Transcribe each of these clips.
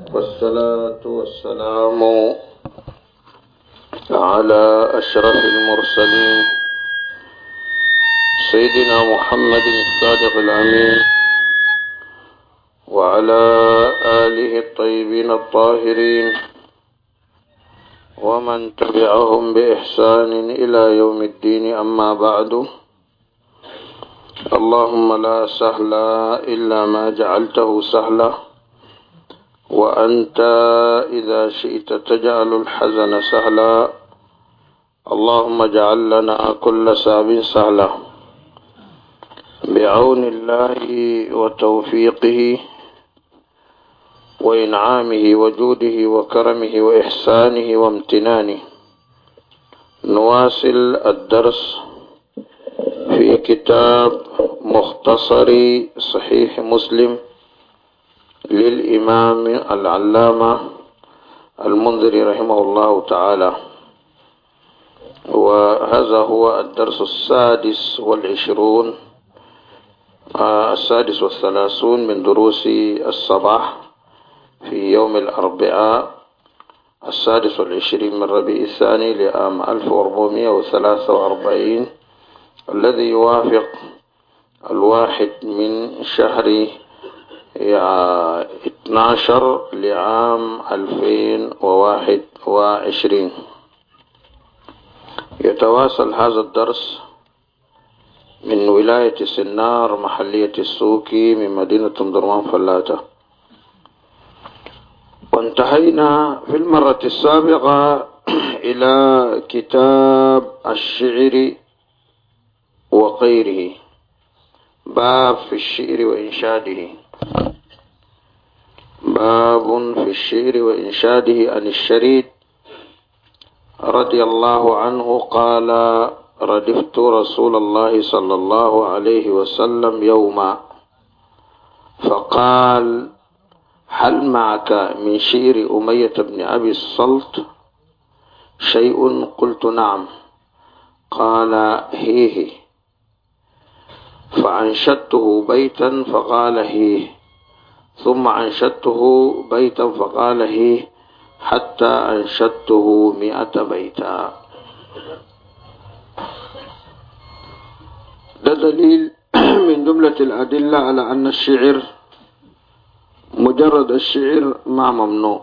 والصلاة والسلام على أشرف المرسلين سيدنا محمد الصادق الأمين وعلى آله الطيبين الطاهرين ومن تبعهم بإحسان إلى يوم الدين. أما بعد، اللهم لا سهل إلا ما جعلته سهلا وأنت إذا شئت تجعل الحزن سهلا. اللهم اجعل لنا كل صعب سهلا بعون الله وتوفيقه وإنعامه وجوده وكرمه وإحسانه وامتنانه. نواصل الدرس في كتاب مختصر صحيح مسلم للإمام العلامة المنذري رحمه الله تعالى، وهذا هو الدرس السادس والثلاثون من دروس الصباح في يوم الأربعاء 26 من ربيع الثاني لعام 1443 الذي يوافق 1 من شهر 12 لعام 2021. يتواصل هذا الدرس من ولاية سنار محلية السوكي من مدينة درمان فلاتة. وانتهينا في المرة السابقة إلى كتاب الشعر وغيره، باب في الشعر وإنشاده. باب في الشعر وإنشاده. عن الشريد رضي الله عنه قال: ردفت رسول الله صلى الله عليه وسلم يوما فقال: هل معك من شعر أمية بن أبي الصلت شيء؟ قلت: نعم. قال: هيه. فأنشدته بيتا فقال: هيه. ثم أنشدته بيتا فقال: هيه، حتى أنشدته 100 بيتا. ده دليل من جملة الأدلة على أن الشعر مجرد الشعر ما ممنوع.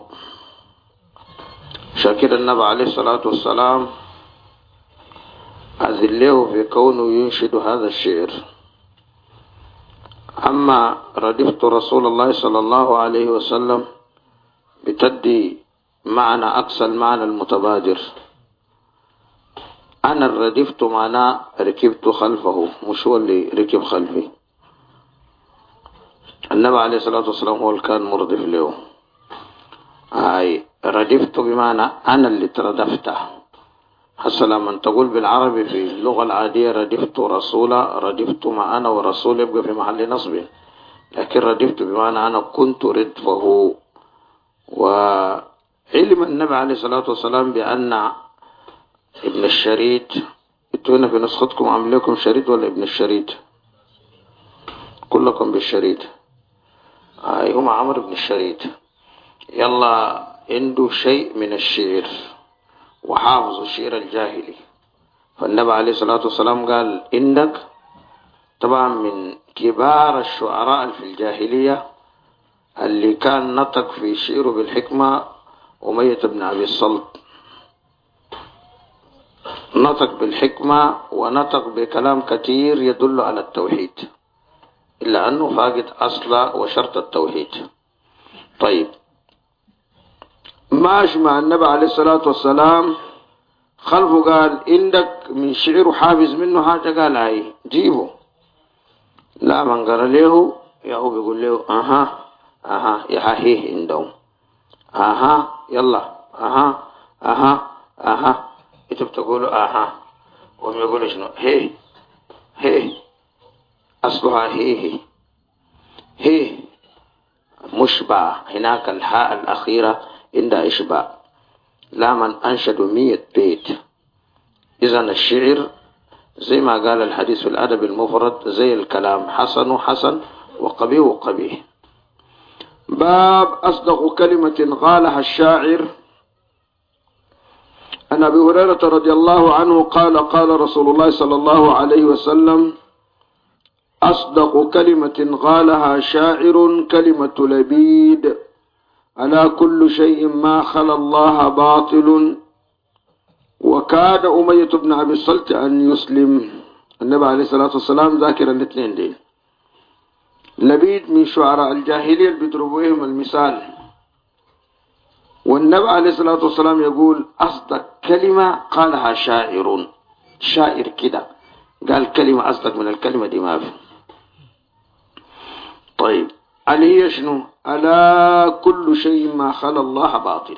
شاكر النبي عليه الصلاة والسلام أذله في كونه ينشد هذا الشعر. أما ردفت رسول الله صلى الله عليه وسلم بتدي معنى أقصى المعنى المتبادر. أنا ردفت معنى ركبت خلفه، مش هو اللي ركب خلفي. النبي عليه الصلاة والسلام هو اللي كان مردف له. ردفت بمعنى أنا اللي تردفته. حتى لما تقول بالعربي في اللغة العادية ردفت رسولا، ردفت مع أنا ورسول يبقى في محل نصب، لكن ردفت بمعنى أنا كنت ردفه. وعلم النبي عليه الصلاة والسلام بأن ابن الشريد، انتوا هنا في نسختكم عامل لكم شريد ولا ابن الشريد؟ كلكم بالشريد. هم عمرو بن الشريد. يلا، عنده شيء من الشعر وحافظ الشعر الجاهلي. فالنبي عليه الصلاة والسلام قال: إنك طبعا من كبار الشعراء في الجاهلية اللي كان نطق في شعره بالحكمة أمية بن أبي الصلت. نطق بالحكمة ونطق بكلام كثير يدل على التوحيد، إلا أنه فاقد أصل وشرط التوحيد. طيب، ماشي مع النبي عليه الصلاة والسلام خلفه، قال: عندك من شعر حافظ منه حاجة؟ قال: هاي جيبه. لا، من قال له يا هو بيقول له: أها يحاهيه عندهم. يلا انت بتقولوا وهم يقولوا شنو؟ هي أصلها هي مشبع. هناك الحاء الأخيرة عند إشباع. لا، من أنشد 100 بيت. إذن الشعر زي ما قال الحديث في الأدب المفرد زي الكلام، حسن حسن وقبيح وقبيح. باب أصدق كلمة قالها الشاعر. عن أبي هريرة رضي الله عنه قال قال رسول الله صلى الله عليه وسلم: أصدق كلمة قالها شاعر كلمة لبيد: على كل شيء ما خلا الله باطل. وكاد أمية بن أبي الصلت أن يسلم. النبي عليه الصلاة والسلام ذاكر الاثنين دي. لبيد من شعراء الجاهلية اللي بيضربوهم المثال، والنبي عليه الصلاة والسلام يقول أصدق كلمة قالها شاعر. شاعر كده قال كلمة أصدق من الكلمة دي ما في. طيب على هي شنو؟ على كل شيء ما خلا الله باطل.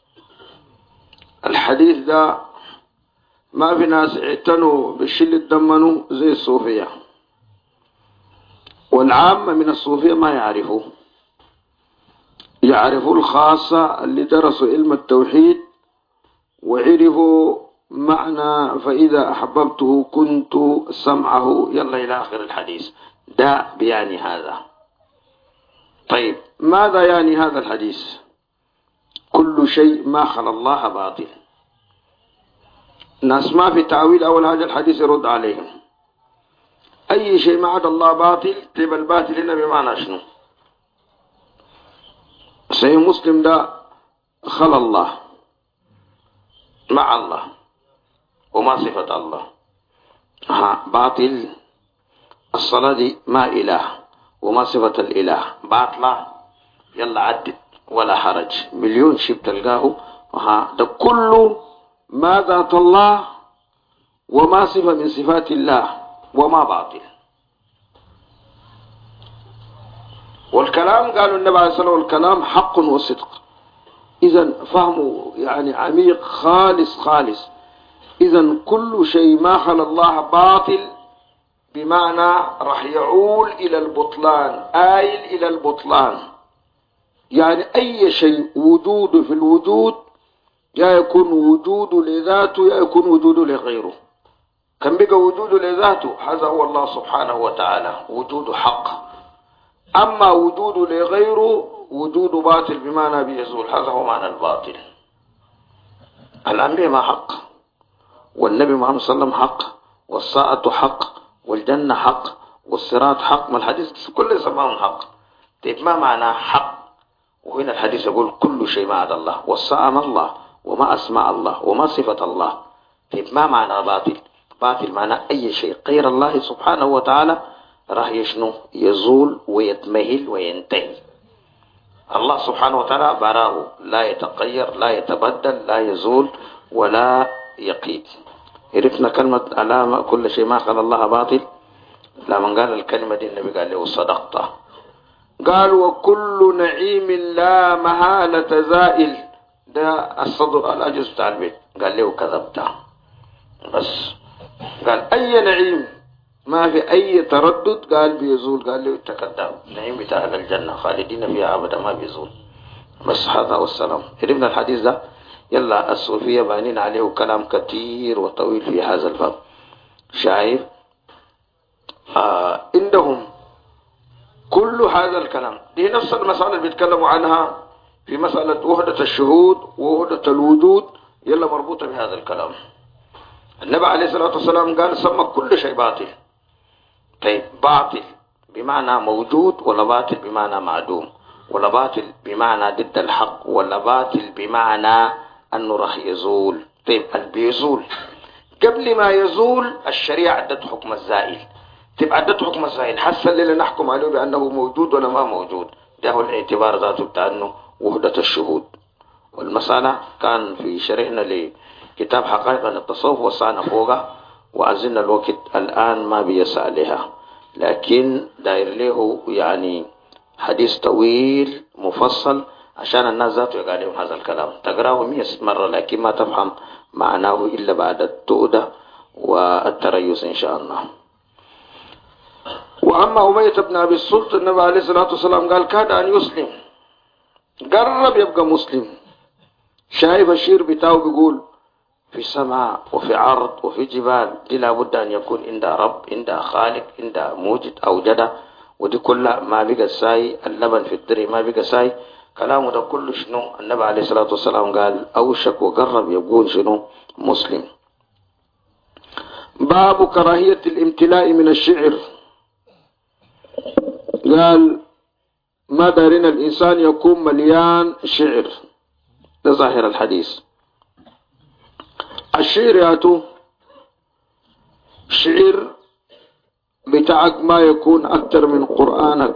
الحديث ده ما في ناس اعتنوا بالشيء اللي تدمنوا زي الصوفية، والعامة من الصوفية ما يعرفوا الخاصة اللي درسوا علم التوحيد وعرفوا معنى فإذا أحببته كنت سمعه يلا إلى آخر الحديث. ده بيعني هذا. طيب ماذا يعني هذا الحديث؟ كل شيء ما خلا الله باطل. الناس ما في تعويل. أول حاجة الحديث يرد عليهم، أي شيء ما عدا الله باطل. تبقى الباطل هنا بمعنى شنو؟ صحيح مسلم ده خلا الله مع الله وما صفة الله. باطل الصلاة دي ما إله وما صفة الإله. باطلة يلا عدت ولا حرج. مليون شيء بتلقاه. ده كله ما ذات الله وما صفة من صفات الله وما باطل. والكلام قالوا النبي عليه الصلاة والسلام الكلام حق وصدق. إذن فهموا يعني عميق خالص. إذن كل شيء ما خلا الله باطل بمعنى راح يعول إلى البطلان، آيل إلى البطلان. يعني أي شيء وجود في الوجود يا يكون وجود لذاته يا يكون وجود لغيره. كان بقى وجود لذاته هذا هو الله سبحانه وتعالى وجود حق. أما وجود لغيره وجود باطل بمعنى بيزول. هذا هو معنى الباطل. الأنبياء ما حق، والنبي محمد صلى الله عليه وسلم حق، والساعة حق، والجنة حق، والصراط حق. ما الحديث كل زمان حق. طيب ما معنى حق؟ وهنا الحديث يقول كل شيء ما عدا الله، والساعة ما الله وما أسمع الله وما صفة الله. طيب ما معنى باطل؟ باطل معنى أي شيء غير الله سبحانه وتعالى راح يشنو يزول ويتمهل وينتهي. الله سبحانه وتعالى براه لا يتغير لا يتبدل لا يزول ولا يقيد. عرفنا كلمة علامة كل شيء ما خلا الله باطل. لما قال الكلمة دي النبي قال له صدقت. قال وكل نعيم لا محالة زائل. ده الصدر الأجز بتاع البيت. قال له كذبت. بس قال أي نعيم ما في أي تردد قال بيزول. قال له تكذب. نعيم بتاع أهل الجنة خالدين فيها أبدا ما بيزول. بس هذا والسلام. عرفنا الحديث ده. يلا الصوفية بانين عليه كلام كثير وطويل في هذا الباب. شايف عندهم كل هذا الكلام. دي نفس المسألة اللي بيتكلموا عنها في مسألة وحدة الشهود ووحدة الوجود. يلا مربوطة بهذا الكلام. النبي عليه الصلاة والسلام قال سمى كل شيء باطل. طيب باطل بمعنى موجود ولا باطل بمعنى معدوم ولا باطل بمعنى ضد الحق ولا باطل بمعنى أنه راح يزول؟ طيب بيزول قبل ما يزول الشريعة عدت حكم الزائل. تبقى عدت حكم الزائل حسن اللي نحكم عليه بأنه موجود ولا ما موجود. ده هو الاعتبار ذاته بتاع أنه وحدة الشهود. والمسألة كان في شرحنا لكتاب حقائق التصوف وسعنا فوقها وأزلنا الوقت الآن ما بيسع لها، لكن داير له يعني حديث طويل مفصل عشان الناس ذاته يقال لهم هذا الكلام. تقرأه 100 مرة لكن ما تفهم معناه إلا بعد التؤدة والتريث إن شاء الله. وأما أمية بن أبي الصلت النبي عليه الصلاة والسلام قال كاد أن يسلم. قرب يبقى مسلم. شايف الشير بتاعه بيقول في سماء وفي عرض وفي جبال. دي لابد أن يكون عند رب عند خالق عند موجد أوجده ودي كلها ما بقى ساي، اللبن في الدري ما بقى ساي. كلامه ده كله شنو؟ النبي عليه الصلاة والسلام قال أوشك وقرب يقول شنو؟ مسلم. باب كراهية الامتلاء من الشعر. قال ما دارين الإنسان يكون مليان شعر، ده ظاهر الحديث. الشعر ياتو شعر بتاعك ما يكون أكتر من قرآنك.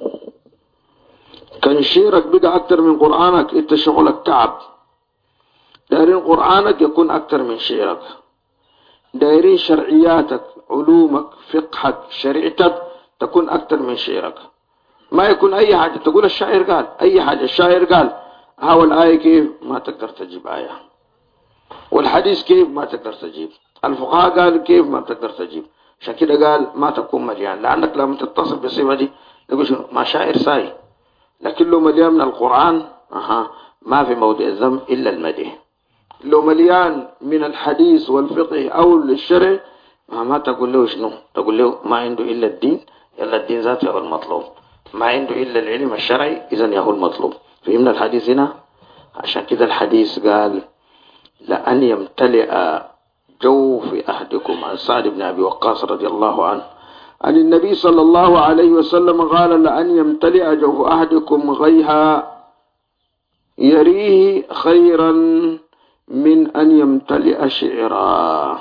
كان شعرك بقى أكتر من قرآنك انت شغلك تعب. دايرين قرآنك يكون أكتر من شعرك، دايرين شرعياتك علومك فقهك شريعتك تكون أكتر من شعرك. ما يكون أي حاجة تقول الشاعر قال، أي حاجة الشاعر قال، هاو الآية كيف ما تقدر تجيب آية، والحديث كيف ما تقدر تجيب، الفقهاء قال كيف ما تقدر تجيب. عشان كده قال ما تكون مليان، لأنك لما تتصل بالصفة دي تقول شنو؟ ما شاعر ساي، لكن لو مليان من القرآن ما في موضع الذم إلا المدح. لو مليان من الحديث والفقه أو الشرع ما تقول له شنو؟ تقول له ما عنده إلا الدين، إلا الدين ذاته هو المطلوب، ما عنده إلا العلم الشرعي إذن هو المطلوب. فهمنا الحديث هنا؟ عشان كده الحديث قال لأن يمتلئ جوف أحدكم، عن سعد بن أبي وقاص رضي الله عنه عن النبي صلى الله عليه وسلم قال لأن يمتلئ جوف أحدكم غيها يريه خيرا من أن يمتلئ شعرا.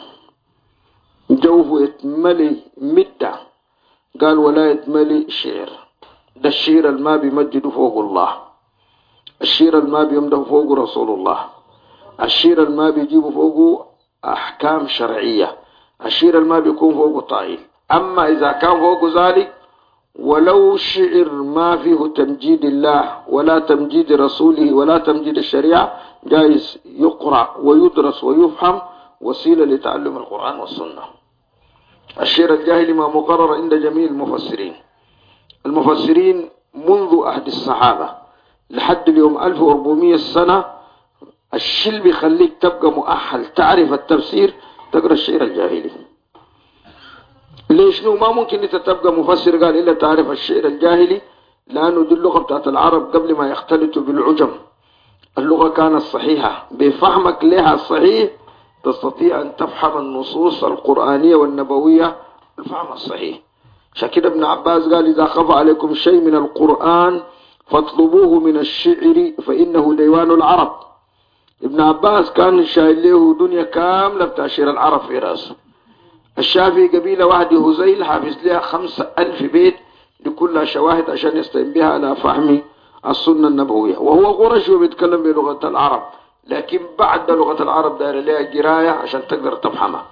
جوف يتملي مدة، قال ولا يتملي شعر. ده الشعر الما بيمجد فوق الله، الشعر الما بيمده فوق رسول الله، الشعر الما بيجيب فوق أحكام شرعية، الشعر الما بيكون فوق طائل. أما إذا كان فوق ذلك ولو شعر ما فيه تمجيد الله ولا تمجيد رسوله ولا تمجيد الشريعة جائز يقرأ ويدرس ويفهم، وسيلة لتعلم القرآن والسنة. الشعر الجاهلي ما مقرر عند جميع المفسرين منذ عهد الصحابة لحد اليوم 1400 سنة. الشيء بيخليك تبقى مؤهل تعرف التفسير تقرأ الشعر الجاهلي. ليش ما ممكن انت تبقى مفسر قال إلا تعرف الشعر الجاهلي؟ لأنه دي اللغة بتاعت العرب قبل ما يختلطوا بالعجم. اللغة كانت صحيحة، بفهمك لها الصحيح تستطيع أن تفهم النصوص القرآنية والنبوية الفهم الصحيح. عشان كده ابن عباس قال إذا خف عليكم شيء من القرآن فاطلبوه من الشعر فإنه ديوان العرب. ابن عباس كان شايل له دنيا كاملة بتاع شعر العرب في رأسه. الشافعي قبيلة واحدة هزيل حافظ لها 5000 بيت لكلها شواهد عشان يستعين بها على فهم السنة النبوية، وهو قرشي وبيتكلم بلغة العرب، لكن بعد لغة العرب داير لها قراية عشان تقدر تفهمها.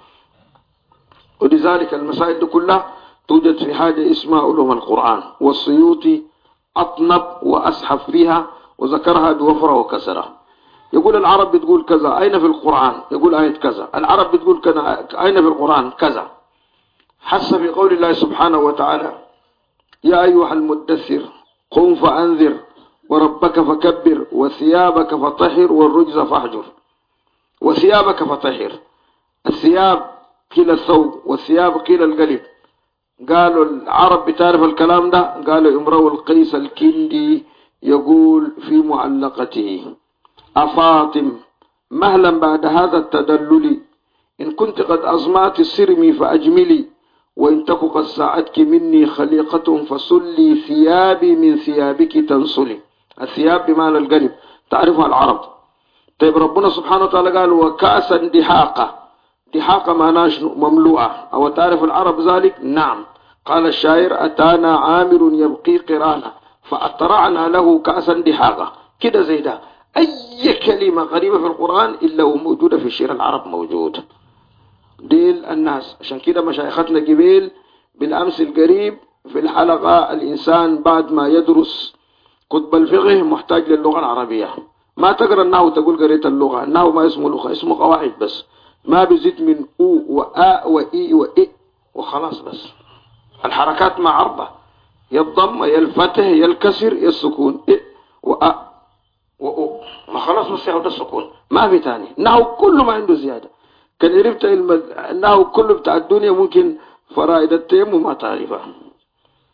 ولذلك المسائل دي كلها توجد في حاجة اسمها علوم القرآن، والسيوطي أطنب وأسحب فيها وذكرها بوفرة وكسرة. يقول العرب بتقول كذا، أين في القرآن؟ يقول آية كذا. العرب بتقول كذا، أين في القرآن؟ كذا. حسب قول الله سبحانه وتعالى يا أيها المدثر قم فأنذر وربك فكبر وثيابك فطهر والرجز فاهجر. وثيابك فطهر، الثياب قيل الثوب والثياب قيل القلب. قالوا العرب بتعرف الكلام ده؟ قالوا امرؤ القيس الكندي يقول في معلقته أفاطم مهلا بعد هذا التدلل إن كنت قد أظمأت سرمي فأجملي وإن تك قد ساعدك مني خليقة فسلي ثيابي من ثيابك تنسلي. الثياب بمعنى القلب تعرفها العرب. طيب ربنا سبحانه وتعالى قال وكأسا دحاقة، دحاقة معناها مملوءة، أو تعرف العرب ذلك؟ نعم. قال الشاعر أتانا عامر يبقي قرانا فأطرعنا له كأسا دحاقة. كده زي ده أي كلمة غريبة في القرآن إلا وموجودة في شعر العرب موجود. ديل الناس. عشان كده مشايختنا قبيل بالأمس القريب في الحلقة الإنسان بعد ما يدرس كتب الفقه محتاج للغة العربية. ما تقرأ النحو تقول قريت اللغة، النحو ما اسمه لغة، اسمه قواعد بس، ما بيزيد من أو وآ وإي وإي وخلاص. بس الحركات مع عرضة، يا الضم يا الفتح يا الكسر يا السكون، إي وآ وأو، ما خلاص بس يعود السكون، ما في تاني. النحو كله ما عنده زيادة. كان عرفت النحو كله بتاع الدنيا ممكن فرائد التيمم ما تعرفها.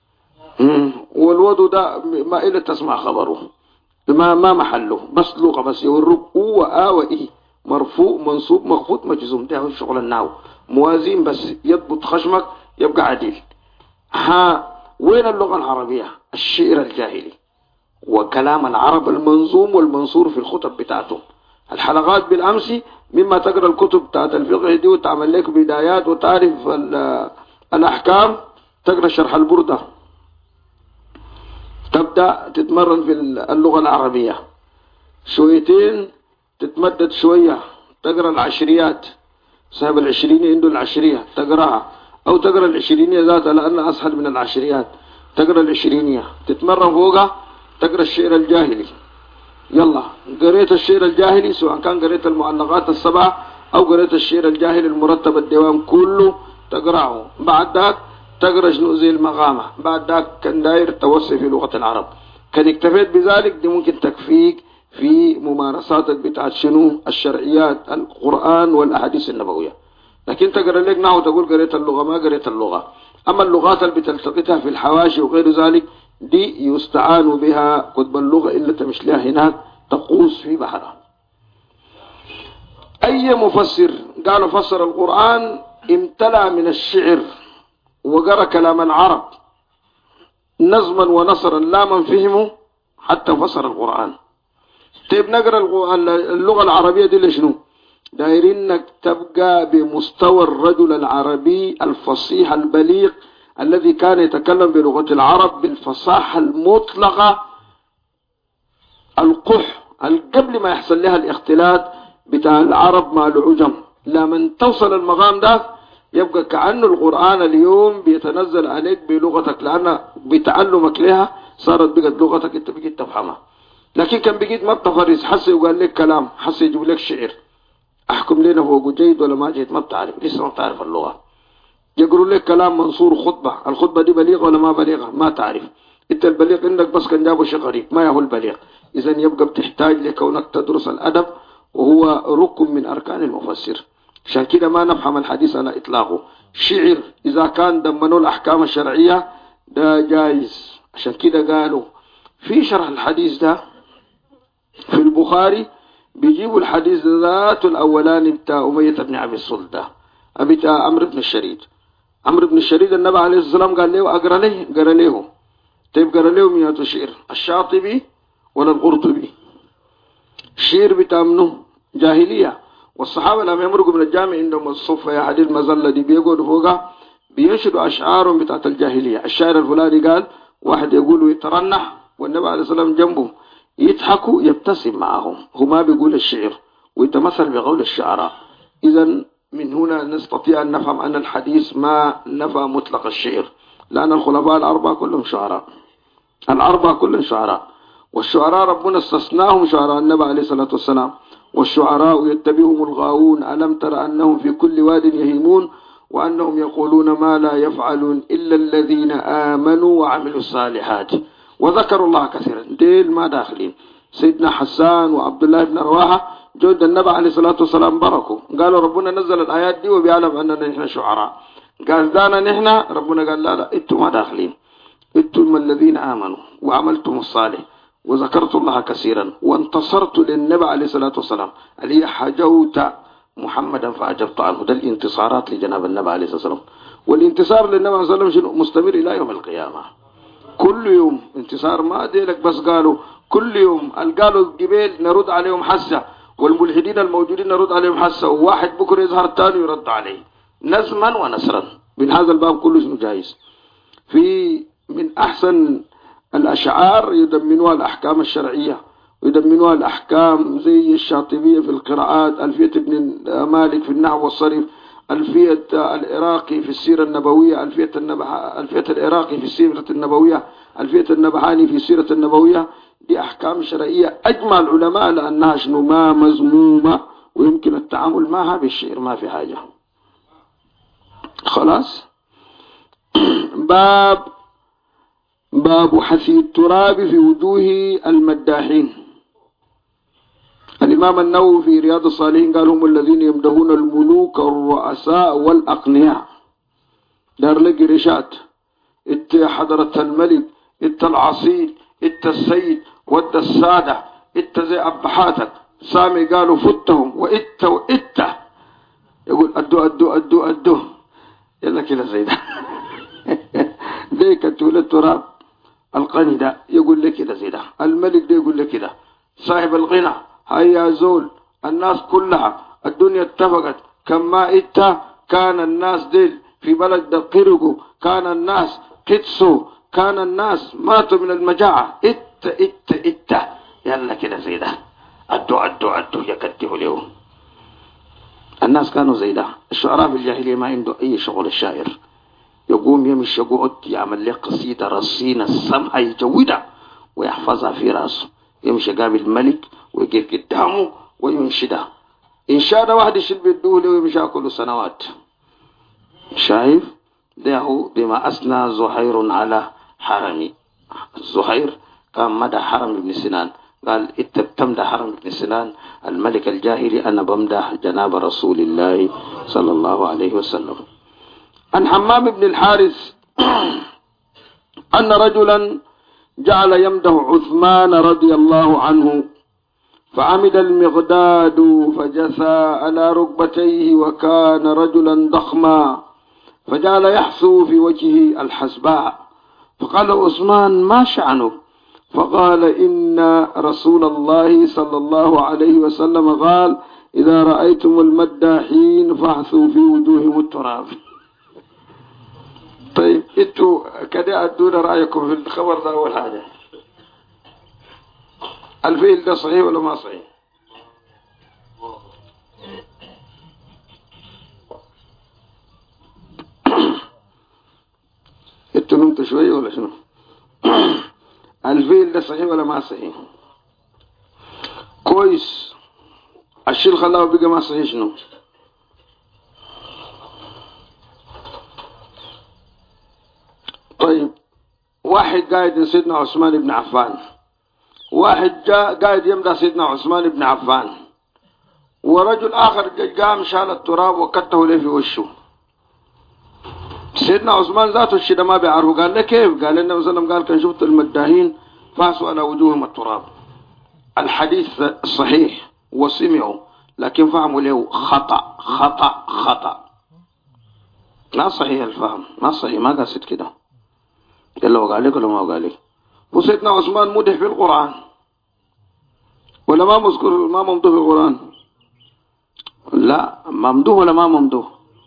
والوضو ده ما إلا تسمع خبره ما محله، بس لغة بس يورك هو وإيه مرفوع منصوب مخفوض مجزوم، ده هو شغل النحو. موازين بس يضبط خشمك يبقى عديل. وين اللغة العربية؟ الشعر الجاهلي وكلام العرب المنظوم والمنصور في الخطب بتاعته. الحلقات بالأمس مما تقرأ الكتب بتاعت الفقه دي وتعمل لك بدايات وتعرف الأحكام، تقرأ شرح البردة، تبدأ تتمرن في اللغة العربية شويتين، تتمدد شوية تقرأ العشريات، صاحب العشرينية عنده العشرية تقرأها، أو تقرأ العشرينية ذاتها لأنها أسهل من العشريات، تقرأ العشرينية تتمرن فوقها تقرأ الشعر الجاهلي. يلا قريت الشعر الجاهلي سواء كان قريت المعلقات السبع أو قريت الشعر الجاهلي المرتب الديوان كله تقرأه. بعد ذاك تقرأ شنو زي المغامة، بعد ذاك كان داير توسع في لغة العرب. كان اكتفيت بذلك دي ممكن تكفيك في ممارساتك بتاعت شنو الشرعيات القرآن والأحاديث النبوية. لكن تقرأ لك نحو تقول قريت اللغة، ما قريت اللغة. أما اللغات اللي بتلتقطها في الحواشي وغير ذلك دي يستعان بها كتب اللغة إلا تمش لها هناك تقوس في بحرها. أي مفسر قال فسر القرآن امتلأ من الشعر وقرأ كلام العرب نظما ونصرا لا من فهمه حتى فسر القرآن. طيب نقرأ اللغة العربية دي لشنو؟ دايرينك تبقى بمستوى الرجل العربي الفصيح البليغ الذي كان يتكلم بلغة العرب بالفصاحة المطلقة القح قبل ما يحصل لها الاختلاط بتاع العرب مع العجم. لمن توصل المقام ده يبقى كأنه القرآن اليوم بيتنزل عليك بلغتك، لأن بتعلمك لها صارت بقت لغتك انت بقيت تفهمها. لكن كان بقيت ما بتفرز، حس يقول لك كلام، حس يجيب لك شعر، احكم لنا هو جيد ولا ما جيد، ما بتعرف، لسه ما بتعرف اللغة. يقولوا لك كلام منصور خطبة، الخطبة دي بليغة ولا ما بليغة ما تعرف، انت البليغ عندك بس كان جابوا شيء غريب ما هو البليغ. اذا يبقى بتحتاج لكونك تدرس الأدب وهو ركن من أركان المفسر. عشان كده ما نفهم الحديث على إطلاقه. شعر إذا كان ضمنوا الأحكام الشرعية ده جائز. عشان كده قالوا في شرح الحديث ده في البخاري بيجيبوا الحديث ذات الأولاني بتاع أمية بن عبد الصلت بتاع عمرو بن الشريد. عمرو بن الشريد النبي عليه الصلاة والسلام قال له أقرأ ليه؟ قرأ له. طيب قرأ له مئة شعر، الشاطبي ولا القرطبي؟ الشعر بتاع منه جاهلية. والصحابة لما يمرقوا من الجامع عندهم الصفة يا حديث المزلة دي بيقعدوا فوقها بينشدوا أشعارهم بتاعت الجاهلية. الشاعر الفلاني قال واحد يقول يترنح والنبي عليه الصلاة والسلام جنبه يضحكوا يبتسم معهم، هو ما بيقول الشعر ويتمثل بقول الشعراء. إذا من هنا نستطيع أن نفهم أن الحديث ما نفى مطلق الشعر، لأن الخلفاء الأربعة كلهم شعراء، الأربعة كلهم شعراء. والشعراء ربنا استثناهم شعراء النبي عليه الصلاة والسلام. والشعراء يتبعهم الغاوون ألم تر أنهم في كل واد يهيمون وأنهم يقولون ما لا يفعلون إلا الذين آمنوا وعملوا الصالحات وذكروا الله كثيرا. ديل ما داخلين. سيدنا حسان وعبد الله بن رواحة جود النبي عليه الصلاة والسلام بركوا قالوا ربنا نزل الآيات دي وبيعلم أننا نحن شعراء. قال دانا نحن، ربنا قال لا لا انتم ما داخلين، انتم الذين آمنوا وعملتم الصالح وذكرت الله كثيرا وانتصرت للنبي عليه الصلاة والسلام اللي حجوت محمدا فأجبت عنه. ده الانتصارات لجناب النبي عليه الصلاة والسلام. والانتصار للنبي عليه الصلاة والسلام مستمر إلى يوم القيامة. كل يوم انتصار، ما ديلك بس قالوا كل يوم قالوا الجبال نرد عليهم حسة والملحدين الموجودين نرد عليهم حسة، وواحد بكرة يظهر تاني يرد عليه نزما ونسرا. من هذا الباب كله شنو جايز. في من أحسن الأشعار يدمنوها الأحكام الشرعية ويدمنوها الأحكام زي الشاطبية في القراءات، ألفية ابن مالك في النحو والصرف، ألفية العراقي في السيرة النبوية، ألفية العراقي في السيرة النبوية، ألفية النبهاني في السيرة النبوية. دي أحكام شرعية أجمع العلماء لأنها شنو ما مذمومة ويمكن التعامل معها بالشعر ما في حاجة. خلاص. باب حثي التراب في وجوه المداحين. الإمام النووي في رياض الصالحين قال هم الذين يمدحون الملوك والرؤساء والأقنياء. دار لك رشات إنت يا حضرة الملك، إنت العصيل، إنت السيد ود السادة، إنت زي أبحاتك. سامي قالوا فتهم وإنت يقول أدو يلا كده زي ده. ديك تقول التراب القني ده يقول لك كده زي ده، الملك ده يقول لك كده، صاحب الغنى هيا زول، الناس كلها الدنيا اتفقت كما إنت كان الناس ديل في بلد ده قرقوا، كان الناس قدسوا، كان الناس ماتوا من المجاعة، إت يلا كده زي ده، أدو يكتبوا اليوم. الناس كانوا زي ده. الشعراء في الجاهلية ما عنده أي شغل. الشاعر يقوم يمشي يقعد يعمل له قصيدة رصينة السمحة يجودها ويحفظها في راسه، يمشي قابل الملك ويقف قدامه وينشدها. إن شاء واحد يشيل بالدولة ويمشي كل سنوات. شايف ده هو بما أثنى زهير على حرمي. زهير كان مدى حرم ابن سنان، قال إنت بتمدح حرم ابن سنان الملك الجاهلي، أنا بمدح جناب رسول الله صلى الله عليه وسلم. عن حمام بن الحارث أن رجلا جعل يمدح عثمان رضي الله عنه، فعمد المغداد فجثى على ركبتيه وكان رجلا ضخما، فجعل يحثو في وجهه الحسباء، فقال عثمان ما شأنه؟ فقال إن رسول الله صلى الله عليه وسلم قال إذا رأيتم المداحين فاحثوا في وجوههم التراب. طيب انتوا كده ادونا رأيكم في الخبر ده. أول حاجة الفيل ده صحيح ولا ما صحيح؟ انتوا نمتوا شوية ولا شنو؟ الفيل ده صحيح ولا ما صحيح؟ كويس. الشيء خلاه بقى ما صحيح شنو؟ طيب واحد قاعد سيدنا عثمان بن عفان، واحد جاء قاعد يمدح سيدنا عثمان بن عفان، ورجل آخر قام شال التراب وكته له في وشه. سيدنا عثمان ذاته الشيء ده ما بيعرفه. قال له كيف؟ قال النبي صلى الله عليه وسلم قال كان شفت المداهين فاسوا على وجوههم التراب. الحديث صحيح وسمعوا، لكن فهموا له خطأ. لا صحيح الفهم، ما صحيح، ما قصد كده. إلا وقال لك ولا ما قال لك. وسيدنا عثمان مدح في القرآن ولا ما مذكر؟ ما ممدوح في القرآن؟ لا ممدوح ولا ما ممدوح؟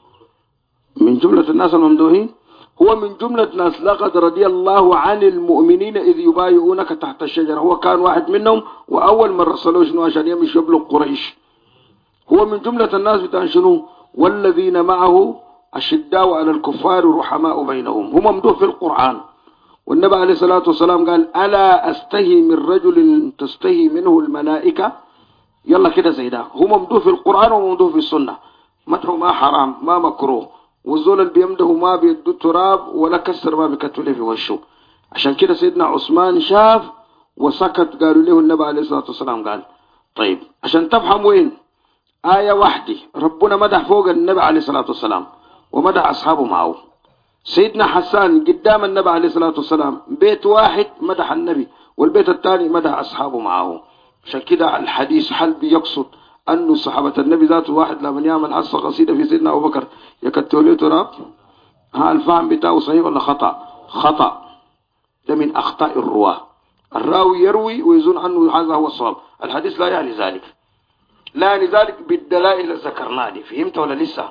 من جملة الناس الممدوحين. هو من جملة ناس لقد رضي الله عن المؤمنين إذ يبايعونك تحت الشجرة. هو كان واحد منهم، وأول من رسلوه شنو عشان يمشي يبلغ قريش. هو من جملة الناس بتاع شنو؟ والذين معه أشداء على الكفار رحماء بينهم. هو ممدوح في القرآن. والنبي عليه الصلاة والسلام قال ألا أستهي من رجل تستهي منه الملائكة. يلا كده زي ده. هو ممدوح في القرآن وممدوح في السنة. مدحه ما حرام ما مكروه، والزول اللي بيمده ما بيدو تراب ولا كسر ما بيكتله في وشه. عشان كده سيدنا عثمان شاف وسكت. قالوا له النبي عليه الصلاة والسلام قال طيب عشان تفهم وين آية واحدة ربنا مدح فوق النبي عليه الصلاة والسلام ومدح أصحابه معه. سيدنا حسان قدام النبي عليه الصلاة والسلام بيت واحد مدح النبي والبيت الثاني مدح أصحابه معه. عشان كده الحديث حلبي يقصد أنه صحابة النبي ذات واحد لما يعمل حصة قصيدة في سيدنا أبو بكر يكتبوا له تراب. ها الفهم بتاعه صحيح ولا خطأ؟ ده من أخطاء الرواة. الراوي يروي ويظن أنه هذا هو الصواب. الحديث لا يعني ذلك، لا يعني ذلك بالدلائل اللي ذكرناها دي. فهمت ولا لسه؟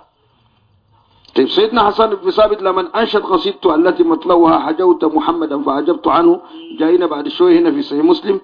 طيب سيدنا حسن بن ثابت لما أنشد قصيدته التي مطلوها حجوت محمدا فعجبت عنه، جاينا بعد شوي هنا في صحيح مسلم،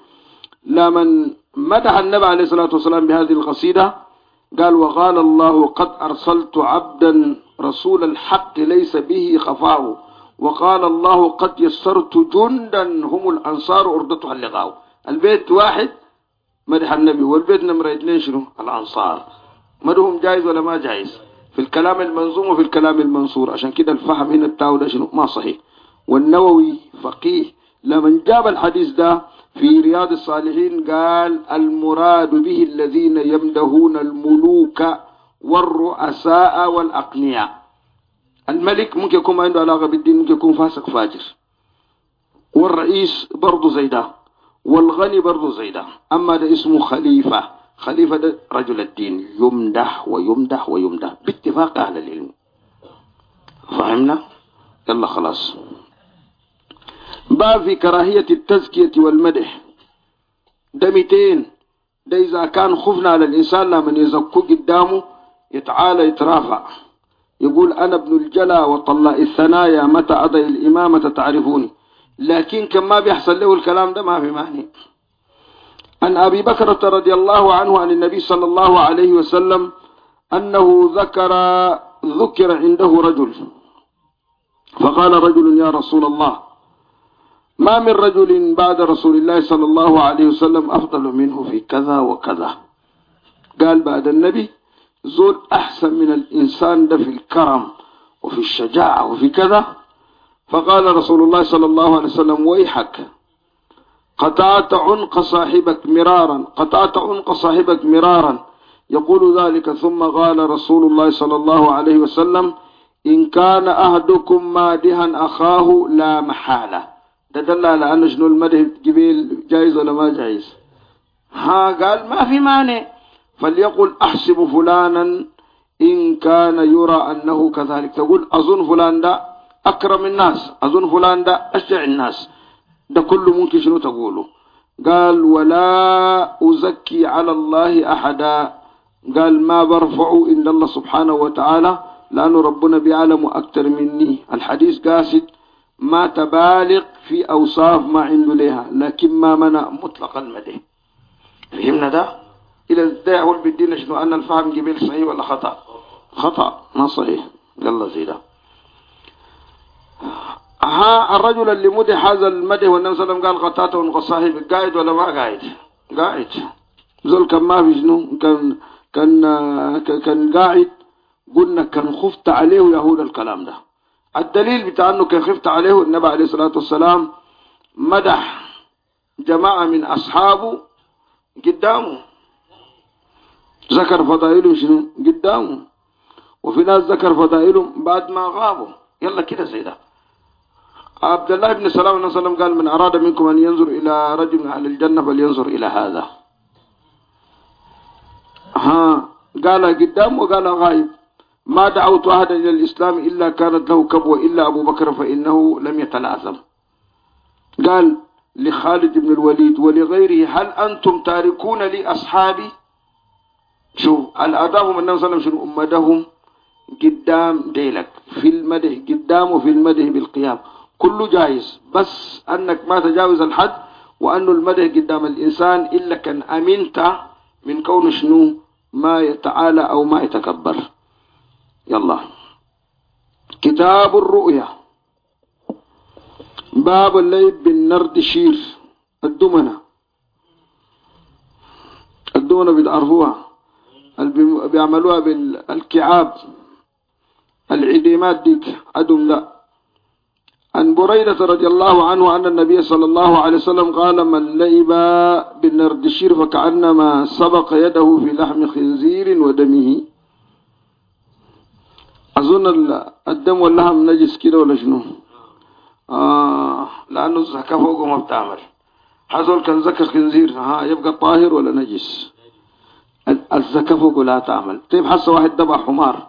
لمن مدح النبي عليه الصلاة والسلام بهذه القصيدة قال وقال الله قد أرسلت عبدا رسول الحق ليس به خفاه، وقال الله قد يسرت جندا هم الأنصار أردتها اللقاء. البيت واحد مدح النبي، والبيت نمرة 2 شنو؟ الأنصار. مدهم جائز ولا ما جائز؟ في الكلام المنظوم وفي الكلام المنصور. عشان كده الفهم هنا بتاعه ده شنو؟ ما صحيح. والنووي فقيه لمن جاب الحديث ده في رياض الصالحين قال المراد به الذين يمدحون الملوك والرؤساء والأقنياء. الملك ممكن يكون ما عنده علاقة بالدين، ممكن يكون فاسق فاجر، والرئيس برضه زي ده، والغني برضه زي ده. أما ده اسمه خليفة. خليفة ده رجل الدين، يمدح ويمدح ويمدح باتفاق أهل العلم. فهمنا؟ يلا خلاص. باب في كراهية التزكية والمدح. ده 200. ده إذا كان خفنا على الإنسان لمن يزكوه قدامه يتعالى يترافع، يقول أنا ابن الجلا وطلاء الثنايا، متى أضي الإمامة تعرفوني. لكن كما بيحصل له الكلام ده ما في معنى. عن أبي بكرة رضي الله عنه عن النبي صلى الله عليه وسلم أنه ذكر عنده رجل، فقال رجل يا رسول الله ما من رجل بعد رسول الله صلى الله عليه وسلم أفضل منه في كذا وكذا. قال بعد النبي زول أحسن من الإنسان ده في الكرم وفي الشجاعة وفي كذا. فقال رسول الله صلى الله عليه وسلم ويحك قطعت عنق صاحبك مرارا، قطعت عنق صاحبك مرارا، يقول ذلك. ثم قال رسول الله صلى الله عليه وسلم إن كان أحدكم مادحا أخاه لا محالة. ده دل على أن شنو المدح جبيل جائز ولا ما جائز؟ قال ما في مانع، فليقل أحسب فلانا إن كان يرى أنه كذلك. تقول أظن فلان ده أكرم الناس، أظن فلان ده أشجع الناس، ده كله ممكن شنو تقوله. قال ولا أزكي على الله أحدا. قال ما برفعه إن الله سبحانه وتعالى، لأنه ربنا بيعلم أكتر مني. الحديث قاسد ما تبالغ في أوصاف ما عنده لها، لكن ما منع مطلق المدح. فهمنا ده؟ إلى الدعوة بالدين شنو أن الفهم جبيل صحيح ولا خطأ؟ خطأ ما صحيح. يلا زي ده. الرجل اللي مدح هذا المدح والنبي صلى الله عليه وسلم قال قطعته من صاحب، قاعد ولا ما قاعد؟ قاعد. زول كان ما في شنو، كان قاعد. قلنا كان خفت عليه يهود الكلام ده. الدليل بتاع انه كان خفت عليه النبي عليه الصلاة والسلام مدح جماعة من أصحابه قدامه، ذكر فضائلهم شنو قدامه، وفي ناس ذكر فضائلهم بعد ما غابوا. يلا كده زي ده. عبد الله بن سلام عليه وسلم قال من أراد منكم أن ينظر إلى رجل من أهل الجنة فلينظر إلى هذا. قال قدام وقال غايب. ما دعوت أحدا إلى الإسلام إلا كانت له كبوة إلا أبو بكر فإنه لم يتلازم. قال لخالد بن الوليد ولغيره هل أنتم تاركون لي أصحابي؟ شوف الأداهم النبي صلى الله عليه وسلم شنو أمدهم قدام ديلك في المدح قدام وفي المدح بالقيام، كله جائز، بس أنك ما تجاوز الحد، وأنه المدح قدام الإنسان إلا كان أمنت من كون شنو ما يتعالى أو ما يتكبر. يلا كتاب الرؤيا. باب الليل بالنرد شير. الدمنة بتعرفوها، بيعملوها بالكعاب العديمات ديك عدم لا. عن بريدة رضي الله عنه أن النبي صلى الله عليه وسلم قال من لعب بالنردشير فكأنما سبق يده في لحم خنزير ودمه. أظن الدم واللحم نجس كده ولا شنو؟ لأنه الزكاة فوقه ما بتعمل. حصل كان زكاة خنزير يبقى طاهر ولا نجس؟ الزكاة فوقه لا تعمل. طيب حصل واحد دبع حمار،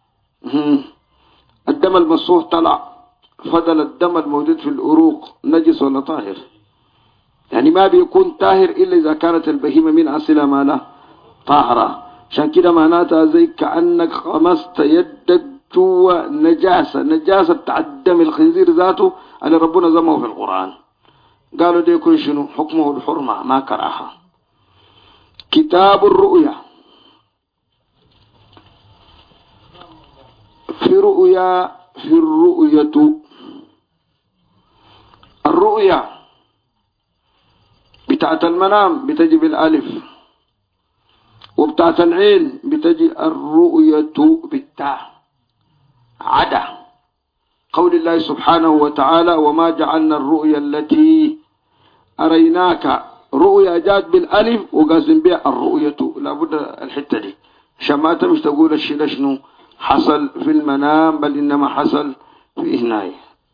الدم المسفوح طلع، فضل الدم الموجود في الأروق نجس ولا طاهر؟ يعني ما بيكون طاهر إلا إذا كانت البهيمة من أصلها ما لا طاهرة. عشان كده معناتها زي كأنك خمست يدك جوا نجاسة بتاع الدم الخنزير ذاته اللي ربنا زمه في القرآن. قالوا ده يكون شنو حكمه الحرمة ما كراها. كتاب الرؤيا. في الرؤيا بتاعت المنام بتجي بالالف، وبتاعت العين بتجي الرؤية بالتاء. عدا قول الله سبحانه وتعالى وما جعلنا الرؤيا التي أريناك. رؤيا جات بالالف وقاسم بها الرؤية، لابد الحتة دي عشان ما تمش تقول الشيء شنو حصل في المنام، بل إنما حصل في هناي.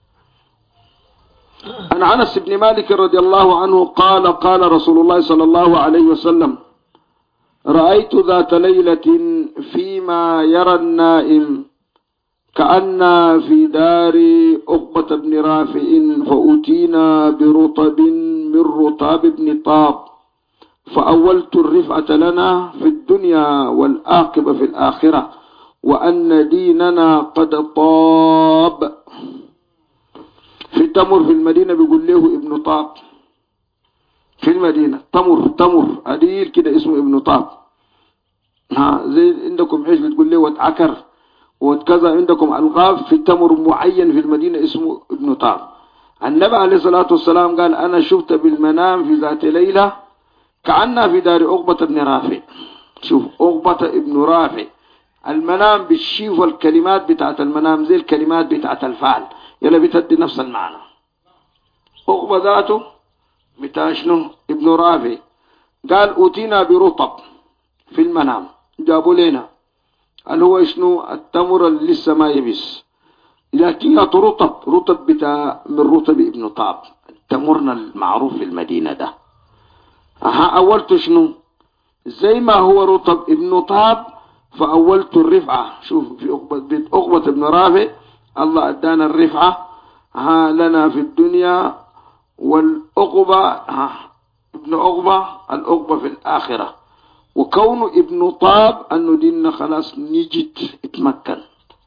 عن أنس بن مالك رضي الله عنه قال قال رسول الله صلى الله عليه وسلم: رأيت ذات ليلة فيما يرى النائم كأن في دار عقبة بن رافع فأتينا برطب من رطاب بن طاب فأولت الرفعة لنا في الدنيا والآقبة في الآخرة وأن ديننا قد طاب. في تمر في المدينة بيقول له ابن طاب، في المدينة تمر عديل كده اسمه ابن طاب. زي عندكم عيش بتقول له واتعكر وكذا، عندكم ألغاب في تمر معين في المدينة اسمه ابن طاب. النبي عليه الصلاة والسلام قال: أنا شفت بالمنام في ذات ليلة كأنها في دار عقبة بن رافع. شوف عقبة ابن رافع، المنام بالشيف والكلمات بتاعت المنام زي الكلمات بتاعت الفعل، يلا بتدي نفس المعنى. عقبة ذاته بتاع شنو؟ ابن رافع. قال: أتينا برطب في المنام، جابوا لنا قال هو شنو؟ التمر اللي لسه ما يبس، لكن رطب بتاع من رطب ابن طاب، التمرنا المعروف في المدينة ده. أولت شنو؟ زي ما هو رطب ابن طاب فأولت الرفعة. شوف في عقبة ابن رافع الله أدانا الرفعة لنا في الدنيا، والعقبة ابن عقبة العقبة في الآخرة، وكون ابن طاب أنه ديننا خلاص نجد اتمكن.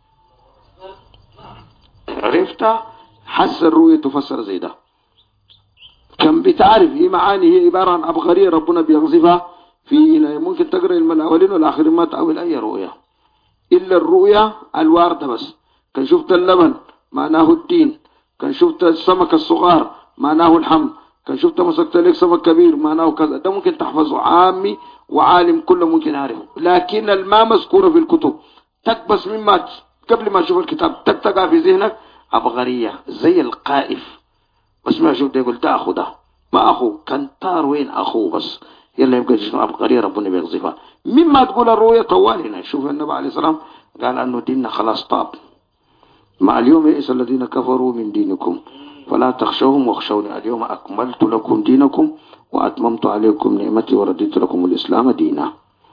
عرفت؟ حس الرؤية تفسر زي ده. كم بتعرف هي معاني، هي عبارة عن أبغارية ربنا بيغزفها في هنا. ممكن تقرأ الأولين والآخرين ما تأول أي رؤية إلا الرؤية الواردة بس. كان شفت اللبن معناه الدين، كان شفت السمك الصغار معناه الحمد، كان شفت مسكت لك سمك كبير معناه كذا. ده ممكن تحفظه عامي وعالم كله ممكن يعرفه، لكن الما مذكورة في الكتب تكبس مما قبل ما تشوف الكتاب تقع في ذهنك أبغارية زي القائف. بس ما شفت يقول ده أخو، ده ما أخو، كان طار وين أخوه بس. يلا يبقى شنو أبغارية ربنا بيغزفها مما تقول الرؤية طوال هنا. شوف النبي عليه السلام قال أنه ديننا خلاص طاب. مع اليوم يئس الذين كفروا من دينكم فلا تخشوهم واخشوني اليوم أكملت لكم دينكم وأتممت عليكم نعمتي ورضيت لكم الإسلام دينا.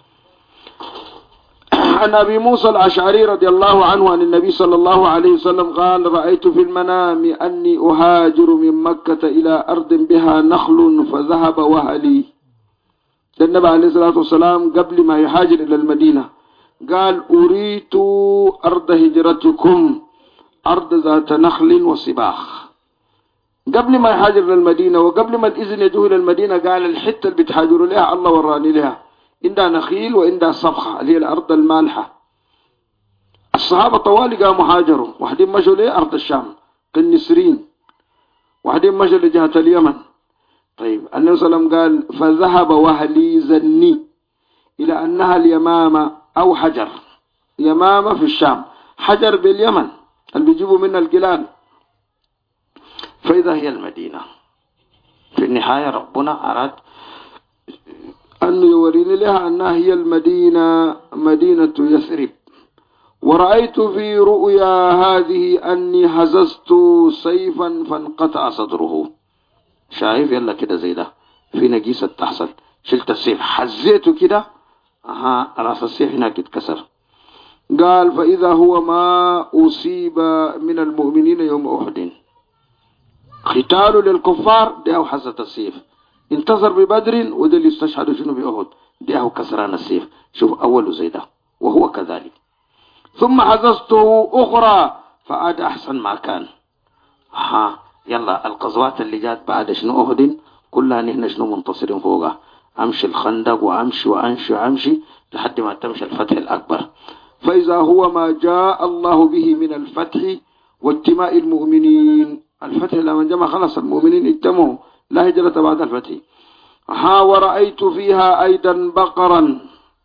عن أبي موسى الأشعري رضي الله عنه عن النبي صلى الله عليه وسلم قال: رأيت في المنام أني أهاجر من مكة إلى أرض بها نخل فذهب وهلي. النبي عليه الصلاة والسلام قبل ما يهاجر إلى المدينة قال: أريت أرض هجرتكم أرض ذات نخل وصباخ. قبل ما يهاجر للمدينة وقبل ما الإذن يجوه إلى المدينة قال: الحتة اللي بتهاجروا لها الله وراني لها، عندها نخيل وعندها صبخة اللي هي الأرض المالحة. الصحابة طوال قاموا هاجروا، واحدين مشوا لأرض الشام كالنسرين، واحدين مشوا لجهة اليمن. طيب النبي صلى الله عليه وسلم قال: فذهب وهلي زني إلى أنها اليمامة أو حجر. يمامة في الشام، حجر باليمن اللي بيجيبوا منها الجلال، فإذا هي المدينة. في النهاية ربنا أراد أن يوريني لها أنها هي المدينة، مدينة يثرب. ورأيت في رؤيا هذه أني هززت سيفا فانقطع صدره. شايف يلا كده زي ده في نجيسة تحصل، شلت السيف حزيته كده راس السيف هناك اتكسر. قال: فإذا هو ما أصيب من المؤمنين يوم أحد. قتال للكفار ده حزة السيف، انتصر ببدر وده اللي استشهدوا شنو بأحد، ده كسران السيف. شوف أوله زي ده وهو كذلك. ثم حززته أخرى فعاد أحسن ما كان. يلا القزوات اللي جات بعد شنو أحد كلها نحن شنو منتصرين فوقها. أمشي الخندق وأمشي لحد ما تمشي الفتح الأكبر. فإذا هو ما جاء الله به من الفتح واجتماع المؤمنين. الفتح لما جمع خلص المؤمنين اجتمعوا، لا هجرة بعد الفتح. ورأيت فيها أيضا بقرا.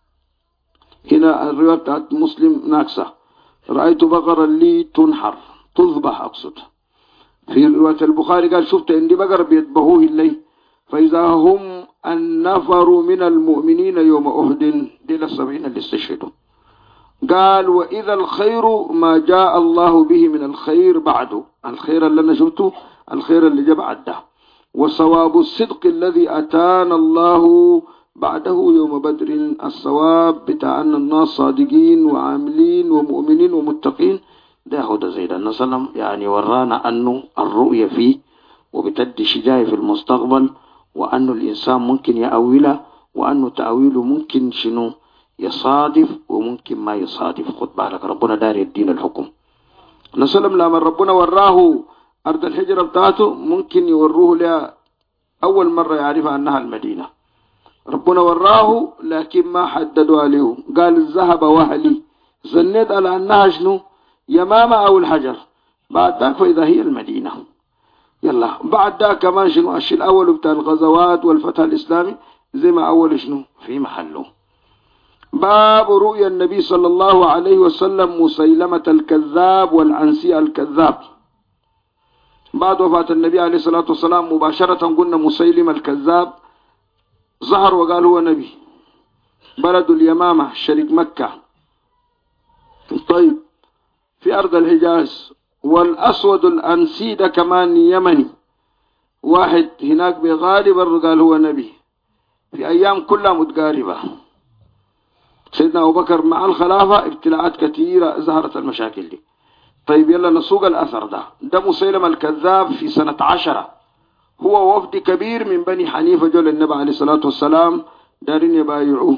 هنا الرواية بتاعت مسلم ناقصة. رأيت بقرا لي تنحر تذبح أقصد. في رواية البخاري قال: شفت عندي بقر بيذبحوه الليل. فإذا هم النفر من المؤمنين يوم أحد، دي 70 اللي استشهدوا. قال وإذا الخير ما جاء الله به من الخير بعده، الخير اللي أنا شفته الخير اللي جاء بعده، وصواب الصدق الذي أتانا الله بعده يوم بدر، الصواب بتاع أن الناس صادقين وعاملين ومؤمنين ومتقين، ده هو ده زيد النبي صلى الله عليه وسلم يعني ورانا أنه الرؤية فيه وبتدي شجاعة في المستقبل، وأنه الإنسان ممكن يأوله، وأنه تأويله ممكن شنو يصادف وممكن ما يصادف. خد بالك ربنا دار يدين الحكم. النبي صلى الله عليه وسلم لما ربنا وراه أرض الحجرة بتاعته ممكن يوروه لها أول مرة يعرفها أنها المدينة، ربنا وراه لكن ما حددوا عليه، قال الذهب وهلي، ظنيت على أنها شنو يمامة أو الحجر، بعد ذاك فإذا هي المدينة. يلا بعد ذاك كمان شنو الشيء الأول بتاع الغزوات والفتح الإسلامي زي ما أول شنو في محله. باب رؤيا النبي صلى الله عليه وسلم مسيلمة الكذاب والعنسي الكذاب. بعد وفاة النبي عليه الصلاة والسلام مباشرة قلنا مسيلم الكذاب ظهر وقال هو نبي، بلد اليمامة شريك مكة، طيب في أرض الحجاز. والأسود الأنسي ده كمان يمني، واحد هناك بغالب قال هو نبي، في أيام كلها متقاربة. سيدنا أبو بكر مع الخلافة ابتلاعات كثيرة ظهرت المشاكل دي. طيب يلا نسوق الأثر ده مسيلم الكذاب في سنة 10، هو وفد كبير من بني حنيفة جول النبي عليه الصلاة والسلام دارين يبايعوه.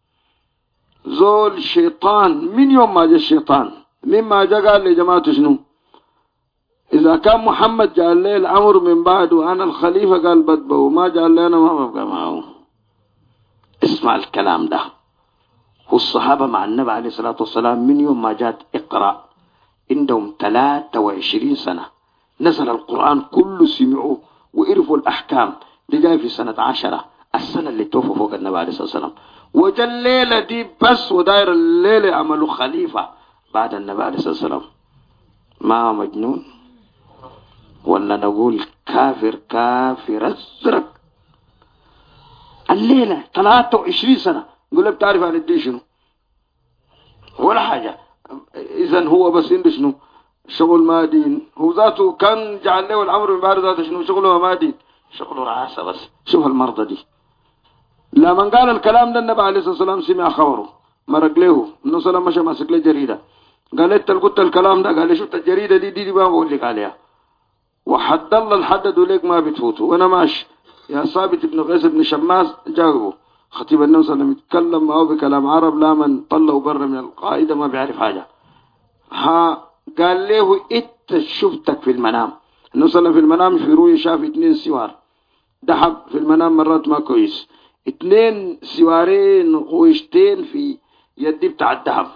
زول شيطان من يوم ما جاء الشيطان مما جاء قال لجماعته شنو إذا كان محمد جاء لي الأمر من بعد وأنا الخليفة قال بدبه، وما جاء لي أنا ما ببقى معه. اسمع الكلام ده. والصحابة مع النبي عليه الصلاة والسلام من يوم ما جاءت اقرأ عندهم 23 سنة نزل القرآن كله سمعوه وعرفوا الأحكام. دي جاي في سنة 10 السنة اللي توفى فوق النبي عليه الصلاة والسلام، وجا الليلة دي بس وداير الليلة عملوا خليفة بعد النبي عليه الصلاة والسلام. ما مجنون ولا نقول كافر أزرق؟ الليلة 23 سنة نقول له بتعرف عن الدين شنو ولا حاجة. إذن هو بس عنده شنو شغل ما دين، هو ذاته كان جعل له الأمر من بعد ذاته شنو شغله ما دين، شغله رعاسة بس. شوف المرضى دي لما قال الكلام ده النبي عليه الصلاة والسلام سمع خبره مرق له. النبي صلى الله عليه وسلم مشى ماسك له جريدة، قال انت قلت الكلام ده، قال لي شفت الجريدة دي ما بقول لك عليها، وحد الله الحدد ليك ما بتفوتوا. وانا ماشي يا ثابت بن قيس بن شماس جاوبه خطيب النبي صلى الله عليه وسلم يتكلم معه بكلام عرب، لا من طلعوا برا من القاعدة ما بيعرف حاجة. قال له انت شفتك في المنام. النبي صلى الله عليه وسلم في المنام في رؤيا شاف 2 سوار دحب في المنام مرات ما كويس، 2 سوارين غويشتين في يدي بتاع الذهب،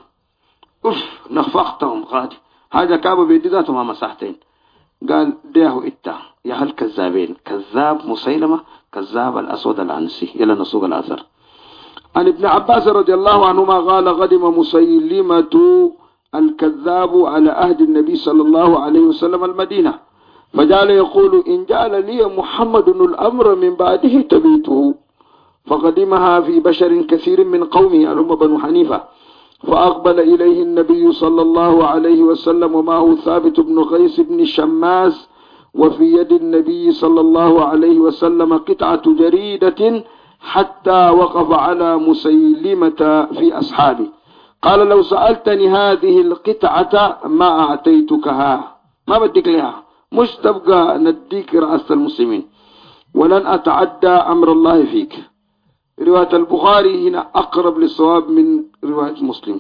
نفختهم غادي حاجة كابوا بيدي ذاتهم ما مساحتين. قال ده إتا يا هل كذابين، كذاب مسيلمة كذاب الأسود العنسي. يلا نسوق الأثر. عن ابن عباس رضي الله عنهما قال قدم مسيلمة الكذاب على عهد النبي صلى الله عليه وسلم المدينة، فجعل يقول إن جعل لي محمد الأمر من بعده تبيته، فقدمها في بشر كثير من قومه الأمة بنو حنيفة، فأقبل إليه النبي صلى الله عليه وسلم ومعه ثابت بن قيس بن شماس، وفي يد النبي صلى الله عليه وسلم قطعة جريدة، حتى وقف على مسيلمة في أصحابه قال لو سألتني هذه القطعة ما أعطيتكها، ما بدك لها، مش تبقى نديك رأس المسلمين، ولن أتعدى أمر الله فيك. رواية البخاري هنا أقرب للصواب من رواية مسلم،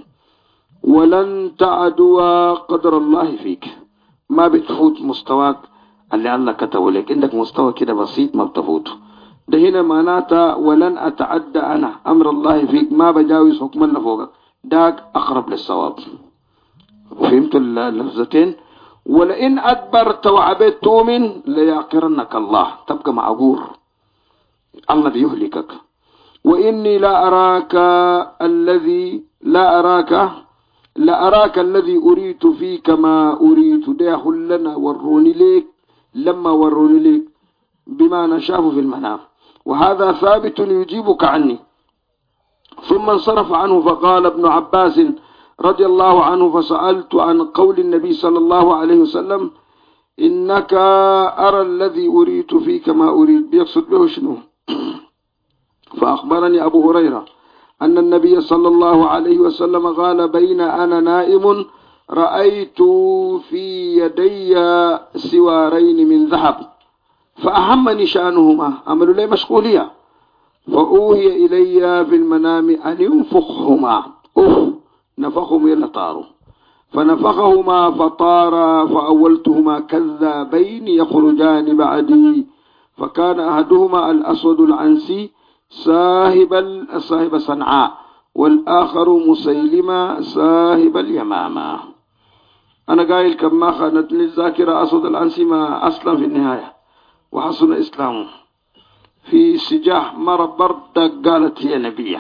ولن تعدوا قدر الله فيك، ما بتفوت مستواك اللي الله كتبه لك، عندك مستوى كده بسيط ما بتفوته. ده هنا معناته ولن أتعدى أنا أمر الله فيك، ما بجاوز حكم الله فوقك، داك أقرب للصواب. فهمتوا اللفظتين؟ ولئن أدبرت وعبيت تؤمن ليعقرنك الله، تبقى معقور الله بيهلكك. وإني لا أراك الذي أريد فيك ما أريد، ده لنا وروني ليك لما وروني ليك بما نشاف في المنام، وهذا ثابت يجيبك عني. ثم انصرف عنه فقال ابن عباس رضي الله عنه فسألت عن قول النبي صلى الله عليه وسلم إنك أرى الذي أريد فيك ما أريد، بيقصد به شنو؟ فأخبرني أبو هريرة أن النبي صلى الله عليه وسلم قال بين أنا نائم رأيت في يدي سوارين من ذهب فأهمني شأنهما، عملوا لي مشغولية، فأوهي إلي في المنام أن ينفخهما، نفخهم إلى طاروا، فنفخهما فطارا، فأولتهما كذابين يخرجان بعدي، فكان أحدهما الأسود العنسي صاحب صنعاء، والآخر مسيلمة صاحب اليمامة. أنا قايل كما خانت لي الذاكرة أسود العنسي ما أسلم في النهاية وحسن إسلامه في سجاح مر برد، قالت هي نبية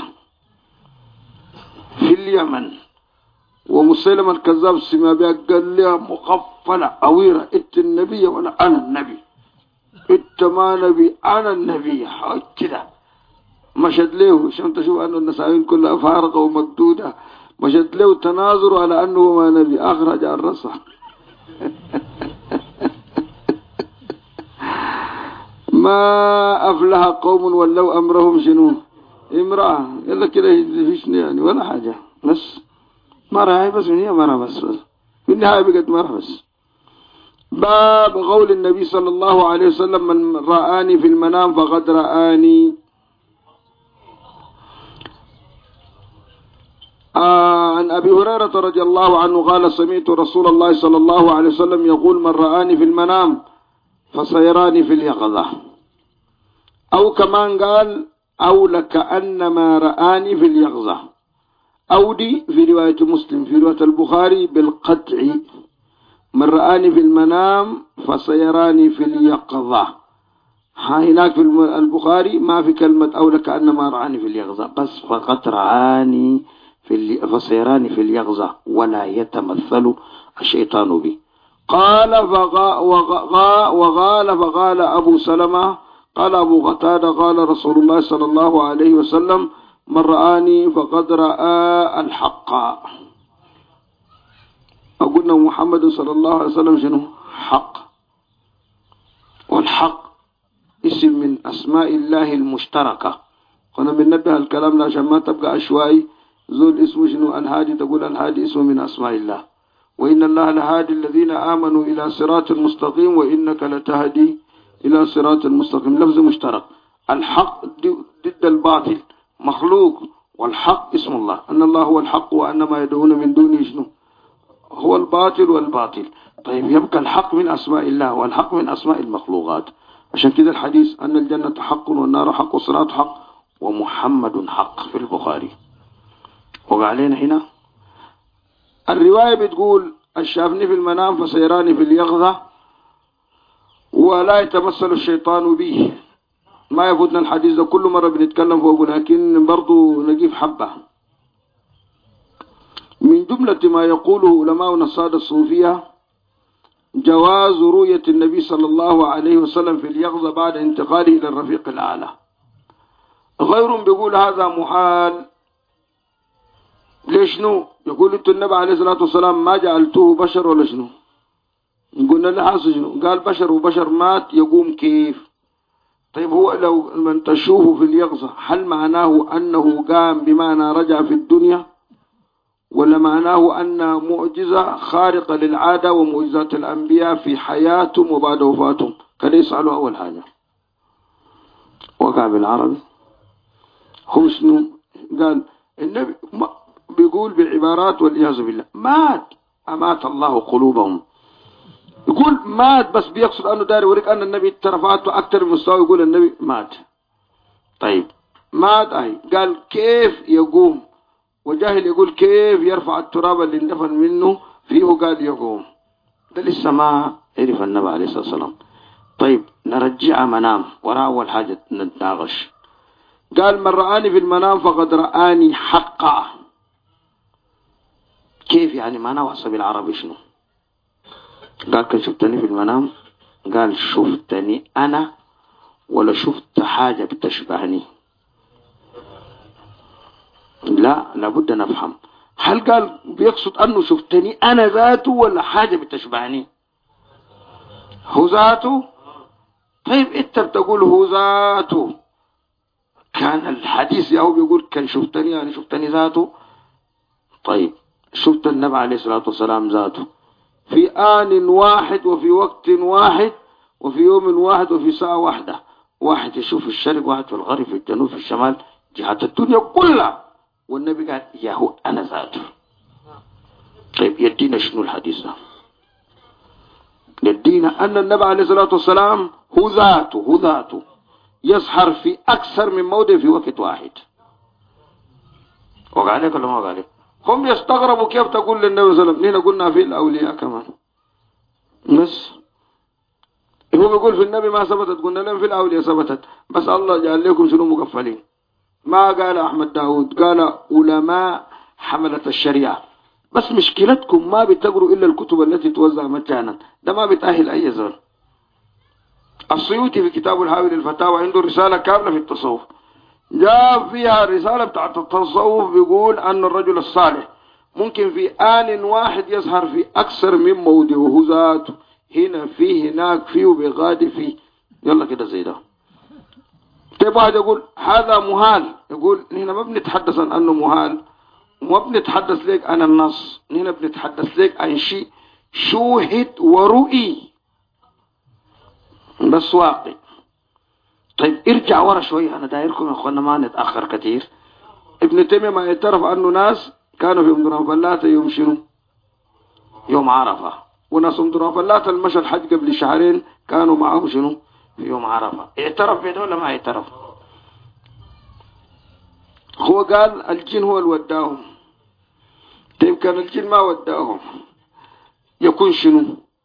في اليمن، ومسيلمة الكذاب سما بها قال لها مقفلة أويرة إنت النبي ولا أنا النبي، إنت ما نبي أنا النبي، كده مشد له. عشان تشوف أنه النسائين كلها فارغة ومقدودة، مشد له تناظر على أنه ما نبي، أخرج الرصة. ما أفلح قوم ولو أمرهم شنو امرأة، يلا كده فيش يعني ولا حاجة، بس مرة هاي بس من هي مرة بس في النهاية بقت مرة بس. باب قول النبي صلى الله عليه وسلم من رآني في المنام فقد رآني. عن أبي هريرة رضي الله عنه قال سمعت رسول الله صلى الله عليه وسلم يقول من رآني في المنام فسيراني في اليقظة، أو كمان قال أو لكأنما رآني في اليقظة، أو دي في رواية مسلم، في رواية البخاري بالقطع من رآني في المنام فسيراني في اليقظة. هناك في البخاري ما في كلمة أو لكأنما رآني في اليقظة، بس فقط رآني فسيراني في اليقظة ولا يتمثل الشيطان بي. قال فقال أبو سلمة قال أبو قتادة قال رسول الله صلى الله عليه وسلم من رآني فقد رأى الحق. أقولنا محمد صلى الله عليه وسلم شنو حق، والحق اسم من أسماء الله المشتركة. قلنا بننبه الكلام عشان ما تبقى عشوائي، زول اسمه شنو الهادي تقول الهادي اسم من أسماء الله، وإن الله لهادي الذين آمنوا إلى صراط مستقيم وإنك لتهدي إلى صراط مستقيم، لفظ مشترك. الحق ضد الباطل مخلوق، والحق اسم الله، أن الله هو الحق وأن ما يدعون من دونه شنو هو الباطل والباطل. طيب يبقى الحق من أسماء الله والحق من أسماء المخلوقات. عشان كده الحديث أن الجنة حق والنار حق والصراط حق ومحمد حق في البخاري. وقالين هنا الرواية بتقول الشافني في المنام فسيراني في اليقظة ولا يتمثل الشيطان به. ما يفوتنا الحديث ده كل مرة بنتكلم فوقه، لكن برضو نجيب حبة. من جملة ما يقوله علماؤنا السادة الصوفية جواز رؤية النبي صلى الله عليه وسلم في اليقظة بعد انتقاله إلى الرفيق الأعلى. غيرهم بيقول هذا محال. ليش نو؟ يقول النبي عليه الصلاة والسلام ما جعلته بشر ولا شنو؟ قلنا له حاصل شنو؟ قال بشر، وبشر مات يقوم كيف؟ طيب هو لو من تشوفه في اليقظة هل معناه أنه قام بمعنى رجع في الدنيا، ولا معناه أن معجزة خارقة للعادة ومعجزات الأنبياء في حياتهم وبعد وفاتهم؟ كان يسألوا أول حاجة. وقع بالعربي هو شنو؟ قال النبي بيقول بالعبارات والعياذ بالله مات، أمات الله قلوبهم. يقول مات بس بيقصد أنه داري يوريك أن النبي ترفعته أكثر من مستوى، يقول النبي مات. طيب مات قال كيف يقوم؟ وجاهل يقول كيف يرفع التراب اللي اندفن منه فيه، قال يقوم. ده لسه ما عرف النبي عليه الصلاة والسلام. طيب نرجع منام وراء أول حاجة نتناقش. قال من رآني في المنام فقد رآني حقا. كيف يعني معناه وصف بالعربي شنو؟ قال كان شفتني في المنام، قال شفتني أنا ولا شفت حاجة بتشبهني؟ لا، لابد نفهم هل قال بيقصد أنه شفتني أنا ذاته ولا حاجة بتشبعني؟ هو ذاته. طيب أنت بتقول هو ذاته، كان الحديث يا هو بيقول كان شفتني يعني شفتني ذاته. طيب شفت النبي عليه الصلاة والسلام ذاته في آن واحد وفي وقت واحد وفي يوم واحد وفي ساعة واحدة، واحد يشوف الشرق واحد في الغرب في الجنوب في الشمال جهات الدنيا كلها، والنبي قال يا هو أنا ذاته. طيب يدينا شنو الحديث ده؟ يدينا أن النبي عليه الصلاة والسلام هو ذاته يظهر في أكثر من موضع في وقت واحد. وقع عليك ولا ما وقع عليك؟ هم يستغربوا كيف تقول للنبي صلى الله عليه وسلم. نحن قلنا في الأولياء كمان، بس هو بيقول في النبي ما ثبتت، قلنا لهم في الأولياء ثبتت، بس الله جعل لكم شنو مقفلين. ما قال أحمد داود، قال علماء حملة الشريعة. بس مشكلتكم ما بتقروا إلا الكتب التي توزع مجانا، ده ما بتأهل أي زول. السيوطي في كتاب الهاوي للفتاوى عنده رسالة كاملة في التصوف، جاء فيها الرسالة بتاعت التصوف بيقول أن الرجل الصالح ممكن في آن واحد يظهر في أكثر من موضع وهو ذاته، هنا فيه هناك فيه وبيغادي فيه. يلا كده زي ده. طيب واحد يقول هذا مهال، يقول هنا ما بنتحدث عن أنه مهال، وما بنتحدث لك عن النص، هنا بنتحدث لك عن شيء شوهد ورؤي بس واقع. طيب ارجع ورا شوية، أنا دايركم يا أخوانا ما نتأخر كثير. ابن تيمية ما يعترف أنه ناس كانوا في أم فلاتة يوم شنو؟ يوم عرفة، وناس أم فلاتة المشى الحج قبل شهرين كانوا معهم شنو؟ في يوم عرفة. اعترف بده ولا ما اعترف؟ هو قال الجن هو اللي وداهم. طيب كان الجن ما وداهم يكون شنو؟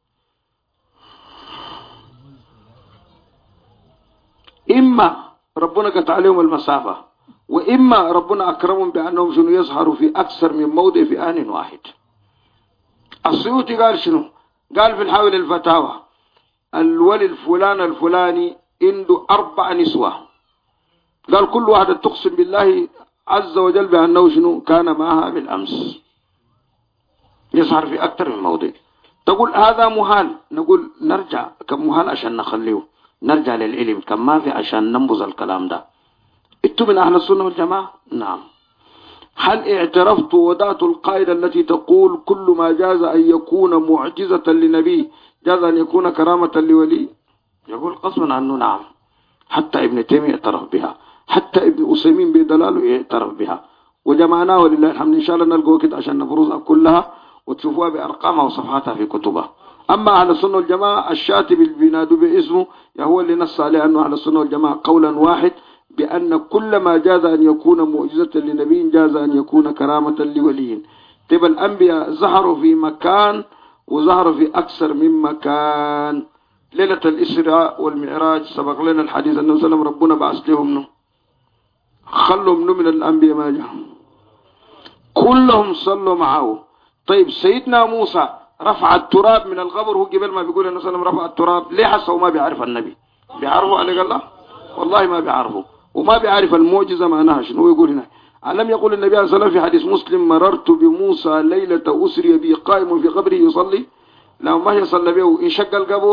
إما ربنا قطع عليهم المسافة، وإما ربنا أكرمهم بأنهم شنو يظهروا في أكثر من موضع في آن واحد. السيوطي قال شنو؟ قال في الحاوي للفتاوى الولي الفلاني عنده 4 نسوة، قال كل واحدة تقسم بالله عز وجل بأنه شنو كان معها بالأمس، يظهر في أكثر من موضع. تقول هذا مهال، نقول نرجع كم مهال عشان نخليه، نرجع للعلم كم ما في عشان ننبذ الكلام ده. انتم من أهل السنة والجماعة؟ نعم. هل اعترفت وضعت القاعدة التي تقول كل ما جاز أن يكون معجزة لنبي جاز أن يكون كرامة لولي؟ يقول قصبا عنه نعم. حتى ابن تيمية اعترف بها، حتى ابن أسيمين بدلاله اعترف بها، وجمعناه ولله الحمد. إن شاء الله نلقوا كده عشان نبرزها كلها وتشوفوها بأرقامها وصفحاتها في كتبها. أما أهل السنة والجماعة الشاتب اللي بينادوا باسمه هو اللي نص عليه أنه أهل السنة والجماعة قولا واحد بأن كل ما جاز أن يكون معجزة لنبي جاز أن يكون كرامة لولي. تبقى الأنبياء ظهروا في مكان وظهروا في أكثر من مكان. ليلة الإسراء والمعراج سبق لنا الحديث أنه سلم ربنا بعث لهم خلوا من الأنبياء ما جاء كلهم صلوا معه. طيب سيدنا موسى رفع التراب من القبر، هو قبل ما بيقول أنه سلم رفع التراب ليه حسه وما بيعرف النبي؟ بيعرفوا عليه الله؟ والله ما بيعرفوا، وما بيعرف المعجزة معناها شنو. هو يقول هنا ألم يقول النبي عليه الصلاة والسلام في حديث مسلم مررت بموسى ليلة أسري بي قائم في قبره يصلي، لما ما يصلي به انشق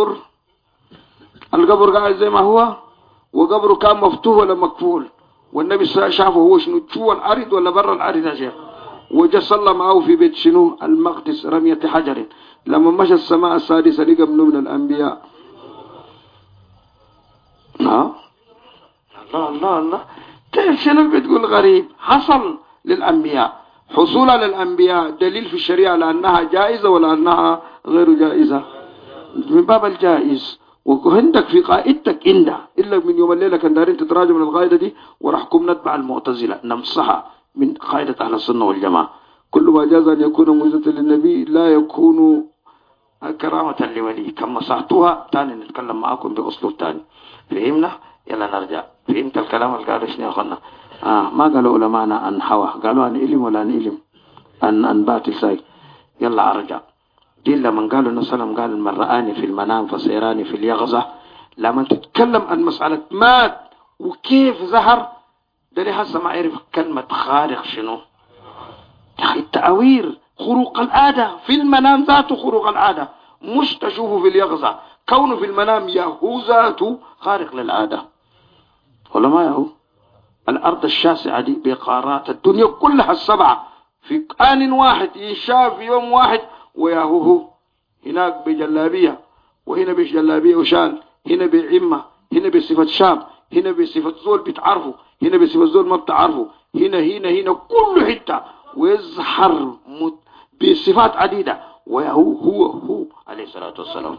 القبر قاعد زي ما هو، وقبره كان مفتوح ولا مقفول، والنبي شافه هو شنو جوا العرض ولا برا العرض يا شيخ، وجا صلى معه في بيت شنو المقدس رمية حجر. لما مشى السماء السادسة لقى من الأنبياء. الله كيف شنو بتقول غريب؟ حصل للأنبياء. حصولها للأنبياء دليل في الشريعة لأنها جائزة ولا أنها غير جائزة؟ من باب الجائز. وعندك في قائدتك إلا من يوم الليلة كان دارين تتراجع من القاعدة دي ورحكم نتبع المعتزلة نمسحها من قاعدة أهل السنة والجماعة. كل ما جاز أن يكون معجزة للنبي لا يكون كرامة لولي. كما مسحتوها تاني نتكلم معاكم بأسلوب تاني. فهمنا؟ يلا نرجع. فهمت الكلام اللي قالوا شنو يا أخوانا؟ ما قالوا علماءنا عن حوا، قالوا عن علم ولا عن علم عن باطل ساي. يلا أرجع. دي لما قالوا النبي صلى الله عليه وسلم قال من رآني في المنام فسيراني في اليقظة، لما تتكلم عن مسألة مات وكيف ظهر ده لي حسب ما عرف كلمة خارق شنو. يا أخي التأوير خروق العادة في المنام ذاته خروق العادة، مش تشوفه في اليقظة. كونه في المنام يهو ذاته خارق للعادة ولا ما يهو؟ الأرض الشاسعة دي بقارات الدنيا كلها السبعة في آن واحد ينشاف في يوم واحد، ويهوه هناك بجلابية وهنا بجلابية وشال، هنا بعمة، هنا بصفة شاب، هنا بصفة زول بتعرفه، هنا بصفة زول ما بتعرفه، هنا كل حتة، ويظهر بصفات عديدة، وهو عليه الصلاة والسلام.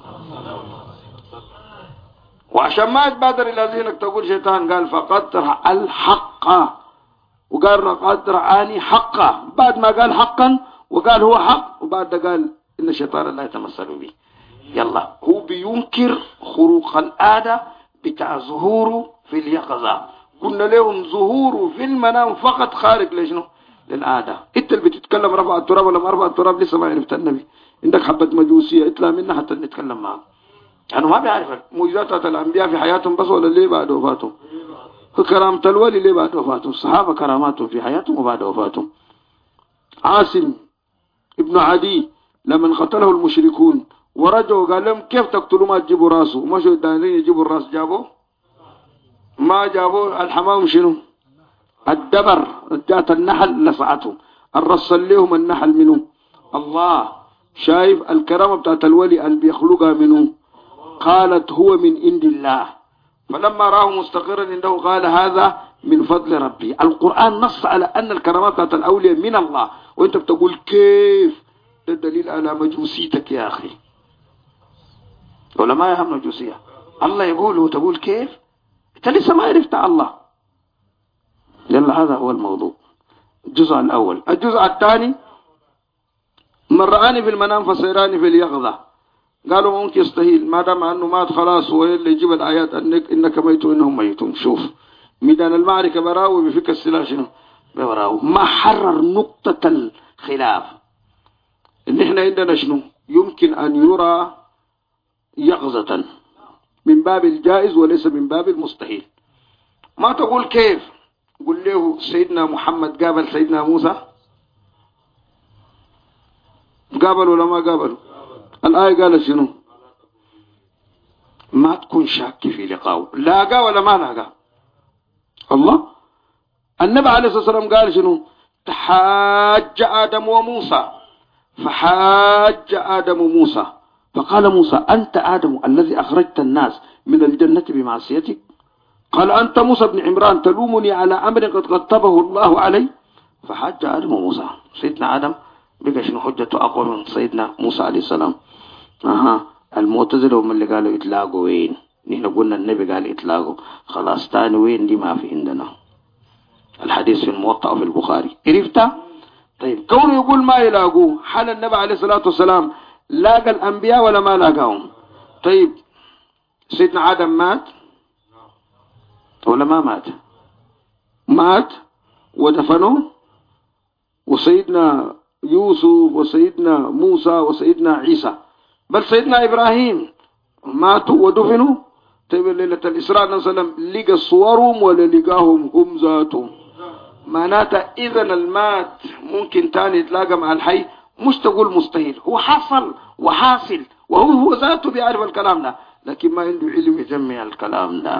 وعشان ما تبادر إلى ذهنك تقول شيطان قال فقد رأى الحق، وقال قد رآني حقا، بعد ما قال حقا وقال هو حق، وبعد قال إن الشيطان لا يتمثل به. يلا هو بينكر خروق العادة بتاع ظهوره في اليقظة. قلنا لهم ظهوره في المنام فقط خارج لشنو؟ للعادة. انت اللي بتتكلم رفع التراب ولا ما رفع التراب لسه ما عرفت النبي. عندك حبة مجوسية اطلع منها حتى نتكلم معه. يعني ما بيعرف معجزات الأنبياء في حياتهم بس ولا اللي بعد وفاتهم. كرامة الولي اللي بعد وفاتهم، الصحابة كراماتهم في حياتهم وبعد وفاتهم. عاصم ابن عدي لما قتله المشركون ورجعوا قال لهم كيف تقتلوا ما تجيبوا راسه؟ مشوا الدانين يجيبوا الراس، جابوه ما جابوه. الحمام شنو؟ الدبر، جات النحل لسعتهم، الرسل لهم النحل منه الله. شايف الكرامة بتاعت الولي اللي بيخلقها منه؟ قالت هو من عند الله، فلما راه مستقرا عنده قال هذا من فضل ربي. القرآن نص على أن الكرامات بتاعت الأولياء من الله، وانت بتقول كيف؟ ده دليل على مجوسيتك يا أخي. علماء يهم مجوسية. الله يقول وتقول كيف؟ انت لسه ما عرفت الله. يلا هذا هو الموضوع. الجزء الأول. الجزء الثاني من رآني في المنام فسيراني في اليقظة. قالوا ممكن يستهيل ما دام أنه مات خلاص، هو اللي يجيب الآيات إنك ميت وإنهم ميتون. شوف ميدان المعركة براوي بفك السلاح شنو براوي. ما حرر نقطة الخلاف إن إحنا عندنا شنو يمكن أن يرى يقظة من باب الجائز وليس من باب المستحيل. ما تقول كيف؟ قل له سيدنا محمد قابل سيدنا موسى؟ قابل ولا ما قابل؟ الآية قالت شنو؟ ما تكون شاك في لقاءه، لاقى ولا ما لاقى؟ الله. النبي عليه الصلاة والسلام قال شنو؟ تحاج آدم وموسى، فحاج آدم موسى فقال موسى أنت آدم الذي أخرجت الناس من الجنة بمعصيتك؟ قال أنت موسى بن عمران تلومني على أمر قد كتبه الله علي؟ فحاج آدم وموسى. سيدنا آدم بقى شنو حجته أقوى من سيدنا موسى عليه السلام. المعتزلة هم اللي قالوا إطلاقوا وين؟ نحن قلنا النبي قال إطلاقوا، خلاص تاني وين دي ما في عندنا. الحديث في الموطأ وفي البخاري. عرفتها؟ طيب كونه يقول ما يلاقوه، حال النبي عليه الصلاة والسلام لاقى الأنبياء ولا ما لاقاهم؟ طيب سيدنا آدم مات ولا ما مات؟ مات ودفنوه، وسيدنا يوسف وسيدنا موسى وسيدنا عيسى بل سيدنا إبراهيم ماتوا ودفنوا. طيب ليلة الإسراء النبي صلى الله عليه وسلم لقى صورهم ولا لقاهم هم ذاتهم؟ معناتها إذن المات ممكن تاني يتلاقى مع الحي، مش تقول مستحيل، هو حصل وحاصل وهو ذاته بيعرف الكلام ده، لكن ما عنده علم يجمع الكلام ده،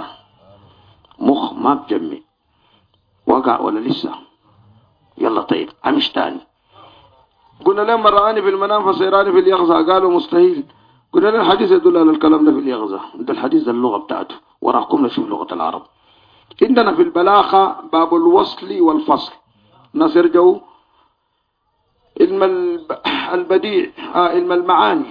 مخ ما بجمع. وقع ولا لسه؟ يلا طيب عمش تاني. قلنا لما رآني في المنام فسيراني في اليقظة، قالوا مستحيل. قلنا له الحديث يدل على الكلام ده في اليقظة، ده الحديث ده اللغة بتاعته، وراكم نشوف لغة العرب. عندنا في البلاغة باب الوصل والفصل، الناس يرجعوا علم البديع علم المعاني،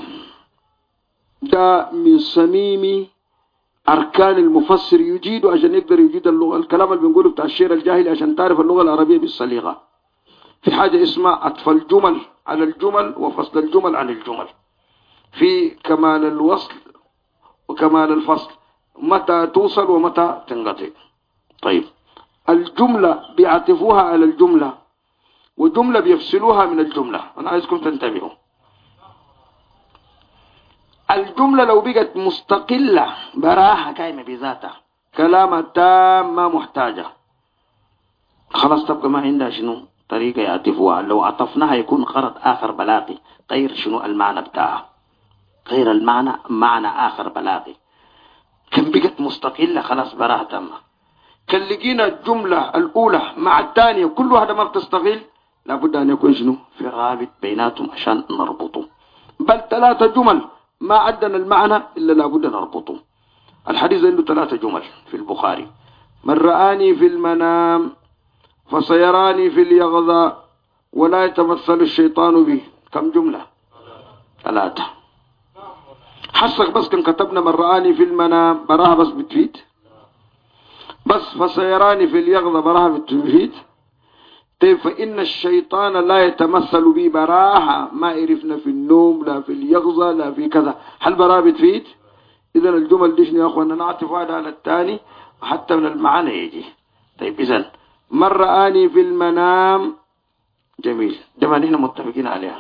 ده من صميم أركان المفسر يجيد عشان يقدر يجيد اللغة. الكلام اللي بنقوله بتاع الشعر الجاهلي عشان تعرف اللغة العربية بالصليغة. في حاجة اسمها عطف الجمل على الجمل وفصل الجمل عن الجمل، في كمال الوصل وكمال الفصل، متى توصل ومتى تنقطع. طيب الجملة بيعطفوها على الجملة، وجملة بيفصلوها من الجملة. أنا عايزكم تنتبهوا. الجملة لو بقت مستقلة براحة قائمة بذاتها، كلامها تام ما محتاجة، خلاص تبقى ما عندها شنو طريقة يعطفوها. لو عطفناها يكون غرض آخر بلاغي غير شنو المعنى بتاعها، غير المعنى، معنى آخر بلاغي. كان بقت مستقلة خلاص براها تامة. كان لقينا الجملة الأولى مع الثانية كل واحدة ما بتستغل، لابد أن يكون شنو في رابط بيناتهم عشان نربطه. بل 3 جمل ما عدنا المعنى إلا لابد نربطه. الحديث عنده 3 جمل في البخاري: من رآني في المنام فسيراني في اليقظة ولا يتمثل الشيطان به. كم جملة؟ 3. حسك بس كان كتبنا من رآني في المنام براها بس بتفيد، بس فسيراني في اليقظة براها بتفيد. طيب فإن الشيطان لا يتمثل بي براها ما عرفنا في النوم لا في اليقظة لا في كذا، هل براها بتفيد؟ إذا الجمل دي شنو يا أخوانا؟ نعطف واحدة على الثاني حتى من المعنى يجي. طيب إذن من رآني في المنام جميل، ده ما نحن متفقين عليها.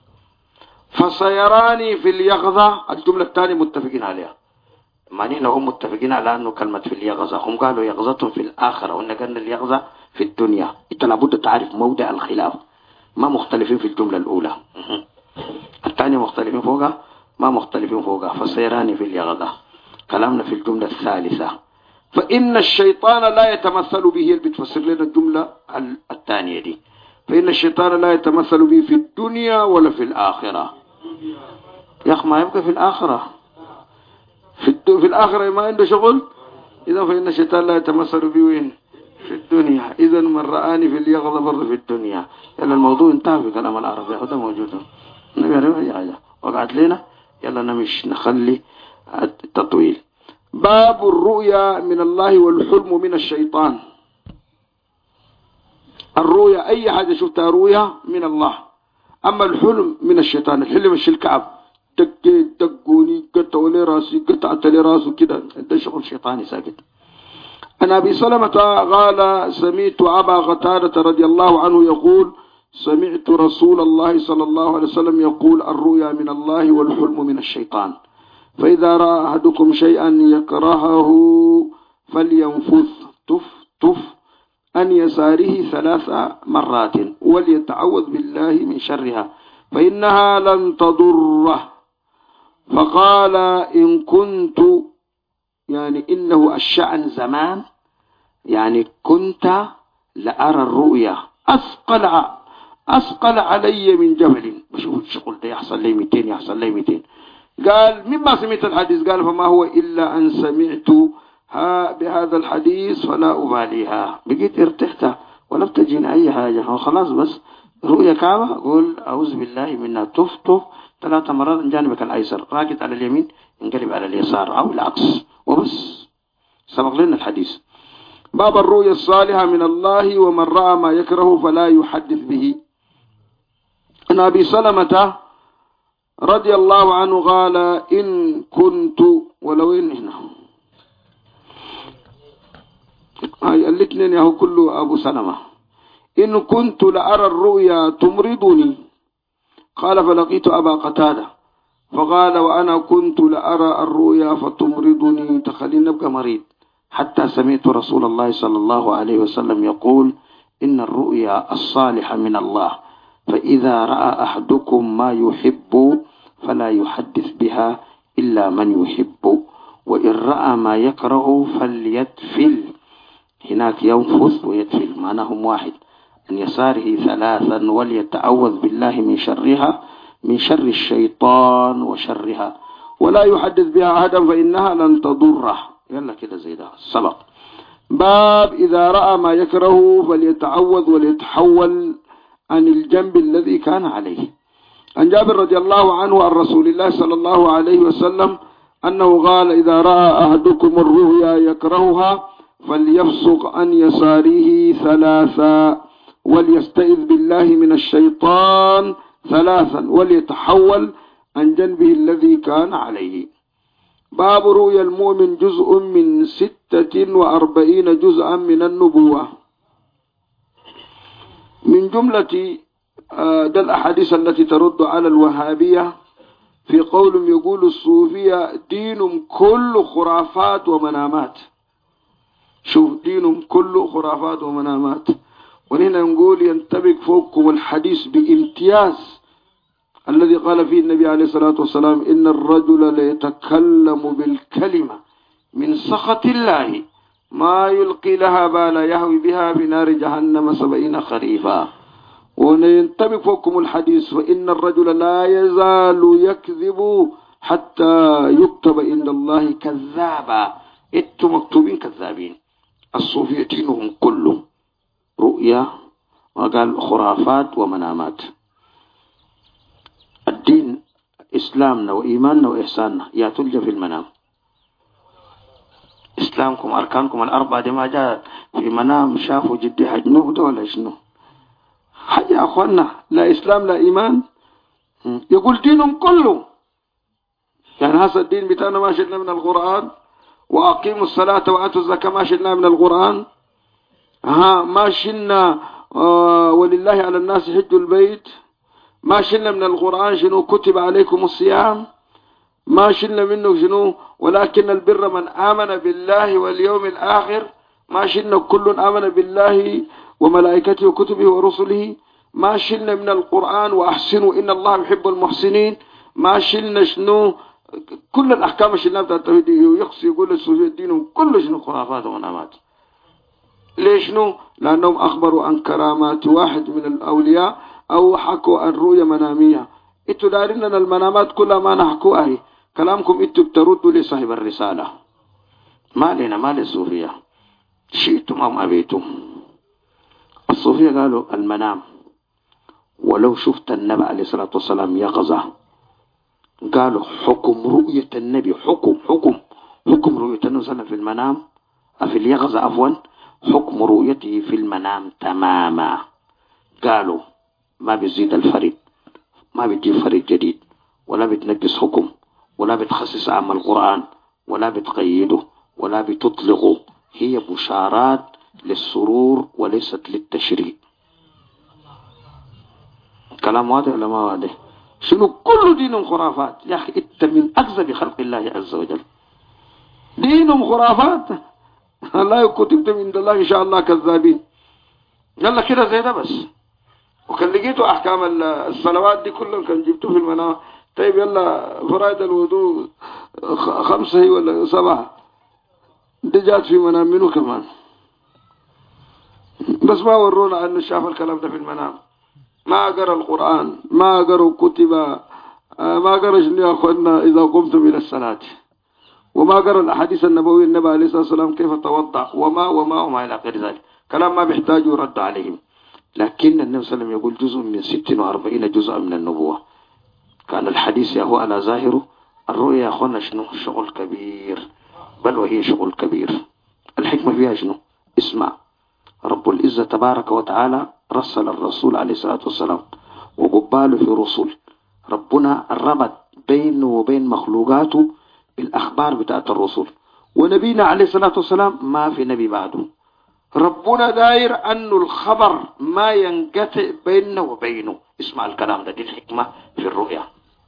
فسيراني في اليقظة الجملة الثانية متفقين عليها. ما نحن هم متفقين على أنه كلمة في اليقظة، هم قالوا يقظة في الآخرة وإن قلنا اليقظة في الدنيا. أنت لابد تعرف موضع الخلاف، ما مختلفين في الجملة الأولى، الثانية مختلفين فوقها ما مختلفين فوقها. فسيراني في اليقظة كلامنا في الجملة الثالثة. فإن الشيطان لا يتمثل به، اللي بتفسر لنا الجملة الثانية دي. فإن الشيطان لا يتمثل به في الدنيا ولا في الآخرة. يا أخي ما يبقى في الآخرة، في الآخرة ما عنده شغل. إذا فإن الشيطان لا يتمثل به وين؟ في الدنيا. إذا من رآني في اليقظة برضه في الدنيا. يلا الموضوع انتهى في كلام العرب، هذا موجود النبي عليه أي حاجة وقعت لنا. يلا نمش نخلي التطويل. باب الرؤيا من الله والحلم من الشيطان. الرؤيا أي حاجة شفتها رؤيا من الله، أما الحلم من الشيطان. الحلم مش الكعب دقوني قطعوا لي راسي قطعت لي راسه كده، ده شغل شيطاني ساكت. عن أبي سلمة قال سمعت أبا قتادة رضي الله عنه يقول سمعت رسول الله صلى الله عليه وسلم يقول الرؤيا من الله والحلم من الشيطان، فإذا رأى أحدكم شيئا يكرهه فلينفث تف عن يساره 3 مرات وليتعوذ بالله من شرها فإنها لن تضره. فقال إن كنت، يعني إنه الشأن زمان، يعني كنت لأرى الرؤيا أثقل علي من جبل. بشوف الشغل ده يحصل لي 200 يحصل لي 200. قال مما سمعت الحديث، قال فما هو إلا أن سمعت بهذا الحديث فلا أباليها. بقيت ارتحت ولا بتجيني أي حاجة، خلاص بس رؤيا كعبة قول أعوذ بالله منها تف 3 مرات من جانبك الأيسر، راكد على اليمين انقلب على اليسار أو العكس وبس. سبق لنا الحديث. باب الرؤيا الصالحة من الله ومن رأى ما يكره فلا يحدث به. عن أبي سلمة رضي الله عنه قال إن كنت، ولو إن هنا الاثنين يهو كله أبو سلمة. إن كنت لأرى الرؤيا تمرضني، قال فلقيت أبا قتادة فقال وأنا كنت لأرى الرؤيا فتمرضني، تخليني أبقى مريض، حتى سمعت رسول الله صلى الله عليه وسلم يقول إن الرؤيا الصالحة من الله، فإذا رأى أحدكم ما يحب فلا يحدث بها إلا من يحب، وإن رأى ما يكره فليتفل. هناك ينفث ويتفل معناهم واحد. عن يساره 3 وليتعوذ بالله من شرها، من شر الشيطان وشرها، ولا يحدث بها أحدا فإنها لن تضره. يلا كده زي ده سبق. باب إذا رأى ما يكره فليتعوذ وليتحول عن الجنب الذي كان عليه. عن جابر رضي الله عنه عن رسول الله صلى الله عليه وسلم أنه قال إذا رأى أحدكم الرؤيا يكرهها فليفسق عن يساره 3 وليستعذ بالله من الشيطان 3 وليتحول عن جنبه الذي كان عليه. باب رؤيا المؤمن جزء من 46 جزءا من النبوة. من جملة ده الأحاديث التي ترد على الوهابية في قول يقول الصوفية دين كل خرافات ومنامات. شوف دين كل خرافات ومنامات. ونحن نقول ينطبق فوقكم الحديث بامتياز الذي قال فيه النبي عليه الصلاة والسلام إن الرجل ليتكلم بالكلمة من سخط الله ما يلقي لها بالا يهوي بها في نار جهنم 70 خريفا. وننطبق فوقكم الحديث وإن الرجل لا يزال يكذب حتى يكتب عند الله كذابا. انتم مكتوبين كذابين. الصوفية دينهم كله رؤيا وقال خرافات ومنامات. الدين إسلامنا وإيماننا وإحساننا يا تلجى في المنام. إسلامكم أركانكم الأربعة دي ما جاء في منام شافوا جدي حجنوه ده ولا شنو حاجة يا أخوانا. لا إسلام لا إيمان. يقول دينهم كله يعني هذا الدين بتاعنا ما شلنا من القرآن. وأقيموا الصلاة وآتوا الزكاة ما شلنا من القرآن. ما شلنا ولله على الناس حج البيت. ما شلنا من القرآن شنو كتب عليكم الصيام. ما شلنا منه شنو ولكن البر من آمن بالله واليوم الآخر. ما شلنا كل آمن بالله وملائكته وكتبه ورسله. ما شلنا من القرآن وأحسنوا إن الله يحب المحسنين. ما شلنا شنو كل الأحكام شلنا بتاعت التوحيد. يقصي يقول الصوفية دينهم كله شنو خرافات ومنامات. ليش نو؟ لأنهم أخبروا عن كرامات واحد من الأولياء أو حكوا عن رؤية منامية. إنتوا دارين أن المنامات كلها ما نحكوها. كلامكم إنتوا بتردوا لصاحب الرسالة. ما لنا ما للصوفية شئتم أم أبيتم. الصوفية قالوا المنام ولو شفت النبي عليه الصلاة والسلام يقظة قالوا حكم رؤية النبي حكم رؤية النبي في المنام في اليقظة عفوا حكم رؤيته في المنام تماما. قالوا ما بيزيد الفريد ما بتجيب فريد جديد ولا بتنقص حكم ولا بتخصص عام القرآن ولا بتقيده ولا بتطلقه. هي بشارات للسرور وليست للتشريع. كلام واضح ولا ما واضح؟ شنو كل دينهم خرافات يا أخي. انت من أكذب خلق الله عز وجل. دينهم خرافات. الله كتبتم عند الله إن شاء الله كذابين. يلا كده زي ده بس. وكان لقيتوا أحكام الصلوات دي كلهم كان جبتوه في المنام. طيب يلا فرائض الوضوء 5 ولا 7 دي جات في منام منه كمان. بس ما ورونا أنه شاف الكلام ده في المنام. ما قرأ القرآن ما قرأ كتب ما قرأ شنو يا أخوانا إذا قمتم إلى الصلاة. وما قرأ الأحاديث النبوية النبي عليه الصلاة والسلام كيف توضأ وما إلى غير ذلك. كلام ما بيحتاج يرد عليهم. لكن النبي صلى الله عليه وسلم يقول جزء من 46 جزء من النبوة. كان الحديث يهو على ظاهره. الرؤيا يا أخوانا شنو شغل كبير. بل وهي شغل كبير. الحكمة فيها شنو؟ اسمع. رب العزة تبارك وتعالى رسل الرسول عليه الصلاة والسلام وقباله في رسول. ربنا ربط بينه وبين مخلوقاته بالأخبار بتاعت الرسول. ونبينا عليه الصلاة والسلام ما في نبي بعده. ربنا داير أنه الخبر ما ينقطع بينه وبينه. اسمع الكلام ده. دي الحكمة في الرؤيا.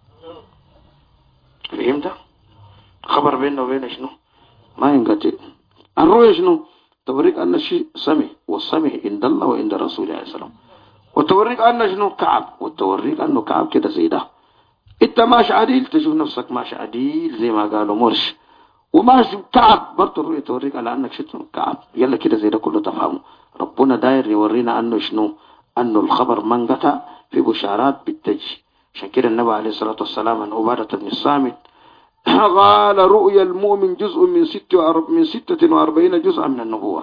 فهمت؟ خبر بينه وبينه شنو ما ينقطع. الرؤيا شنو توريك أن الشيء سمع والسمع عند الله وعند رسوله عليه السلام. وتوريك أن شنو كعب وتوريك أنه كعب كده زي ده. انت ماشي عديل تشوف نفسك ماشي عديل زي ما قالوا مرش. وماشي كعب برضه الرؤية توريك على أنك شنو كعب. يلا كده زي ده كله تفهمه. ربنا داير يورينا أنه شنو أنه الخبر منقطع في بشارات بالتجي. عشان كده النبي عليه الصلاة والسلام عن عبادة بن الصامت قال رؤيا المؤمن جزء من 46 جزءا من النبوة.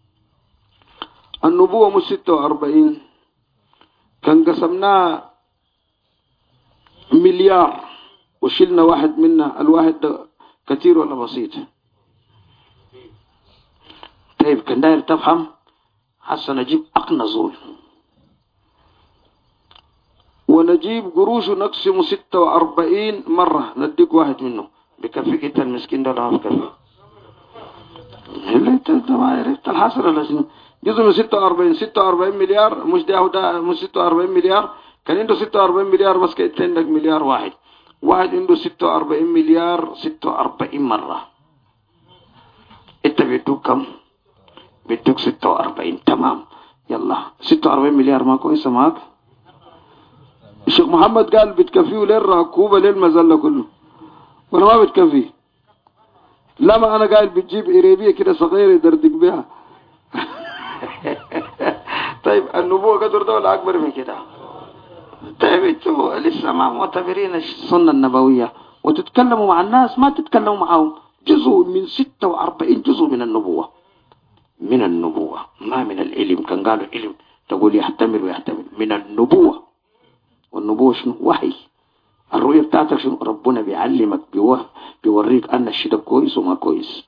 النبوة مش 46 كان قسمناه مليار وشلنا واحد منا. الواحد ده كثير ولا بسيط؟ طيب كان داير تفهم حسنا نجيب أقنزول ونجيب قروش ونقسم 46 مرة نديك واحد منه. بكفيك انت المسكين ده ولا ما بكفيك؟ اللي انت ما عرفت الحصر ولا شنو؟ جزء من 46 مليار مش ده مش 46 مليار. كان عنده 46 مليار بس كنت عندك مليار واحد عنده 46 مليار 46 مرة. انت بيدوك كم؟ بيدوك 46 تمام. يلا 46 مليار ما كويسة معك. الشيخ محمد قال بتكفيه للركوبة للمزلة كله، ولا ما بتكفيه؟ لما انا قال بتجيب قريبية كده صغيرة يدردق بها. طيب النبوة قدر ده ولا اكبر من كده؟ طيب انتوا لسه ما معتبرين السنة النبوية وتتكلموا مع الناس ما تتكلموا معهم. جزء من 46 جزء من النبوة، من النبوة ما من العلم. كان قالوا علم تقول يحتمل ويحتمل، من النبوة. والنبوة شنو؟ وحي. الرؤية بتاعتك شنو؟ ربنا بيعلمك بيوريك أن الشيء ده كويس وما كويس.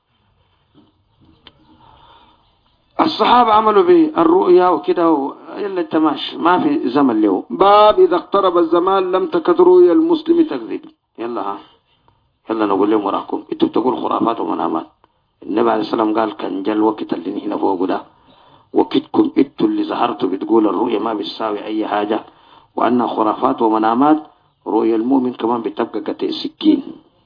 الصحابة عملوا به الرؤيا وكده يلا تماش ما في زمن له. باب إذا اقترب الزمان لم تكد رؤيا المسلم تكذب. يلا نقول لهم وراكم انتوا بتقول خرافات ومنامات. النبي عليه السلام قال كان جا الوقت اللي هنا فوق ده وقتكم انتوا اللي ظهرتوا بتقول الرؤيا ما بتساوي اي حاجة وانها خرافات ومنامات. رؤيا المؤمن كمان بتبقى قطع سكين.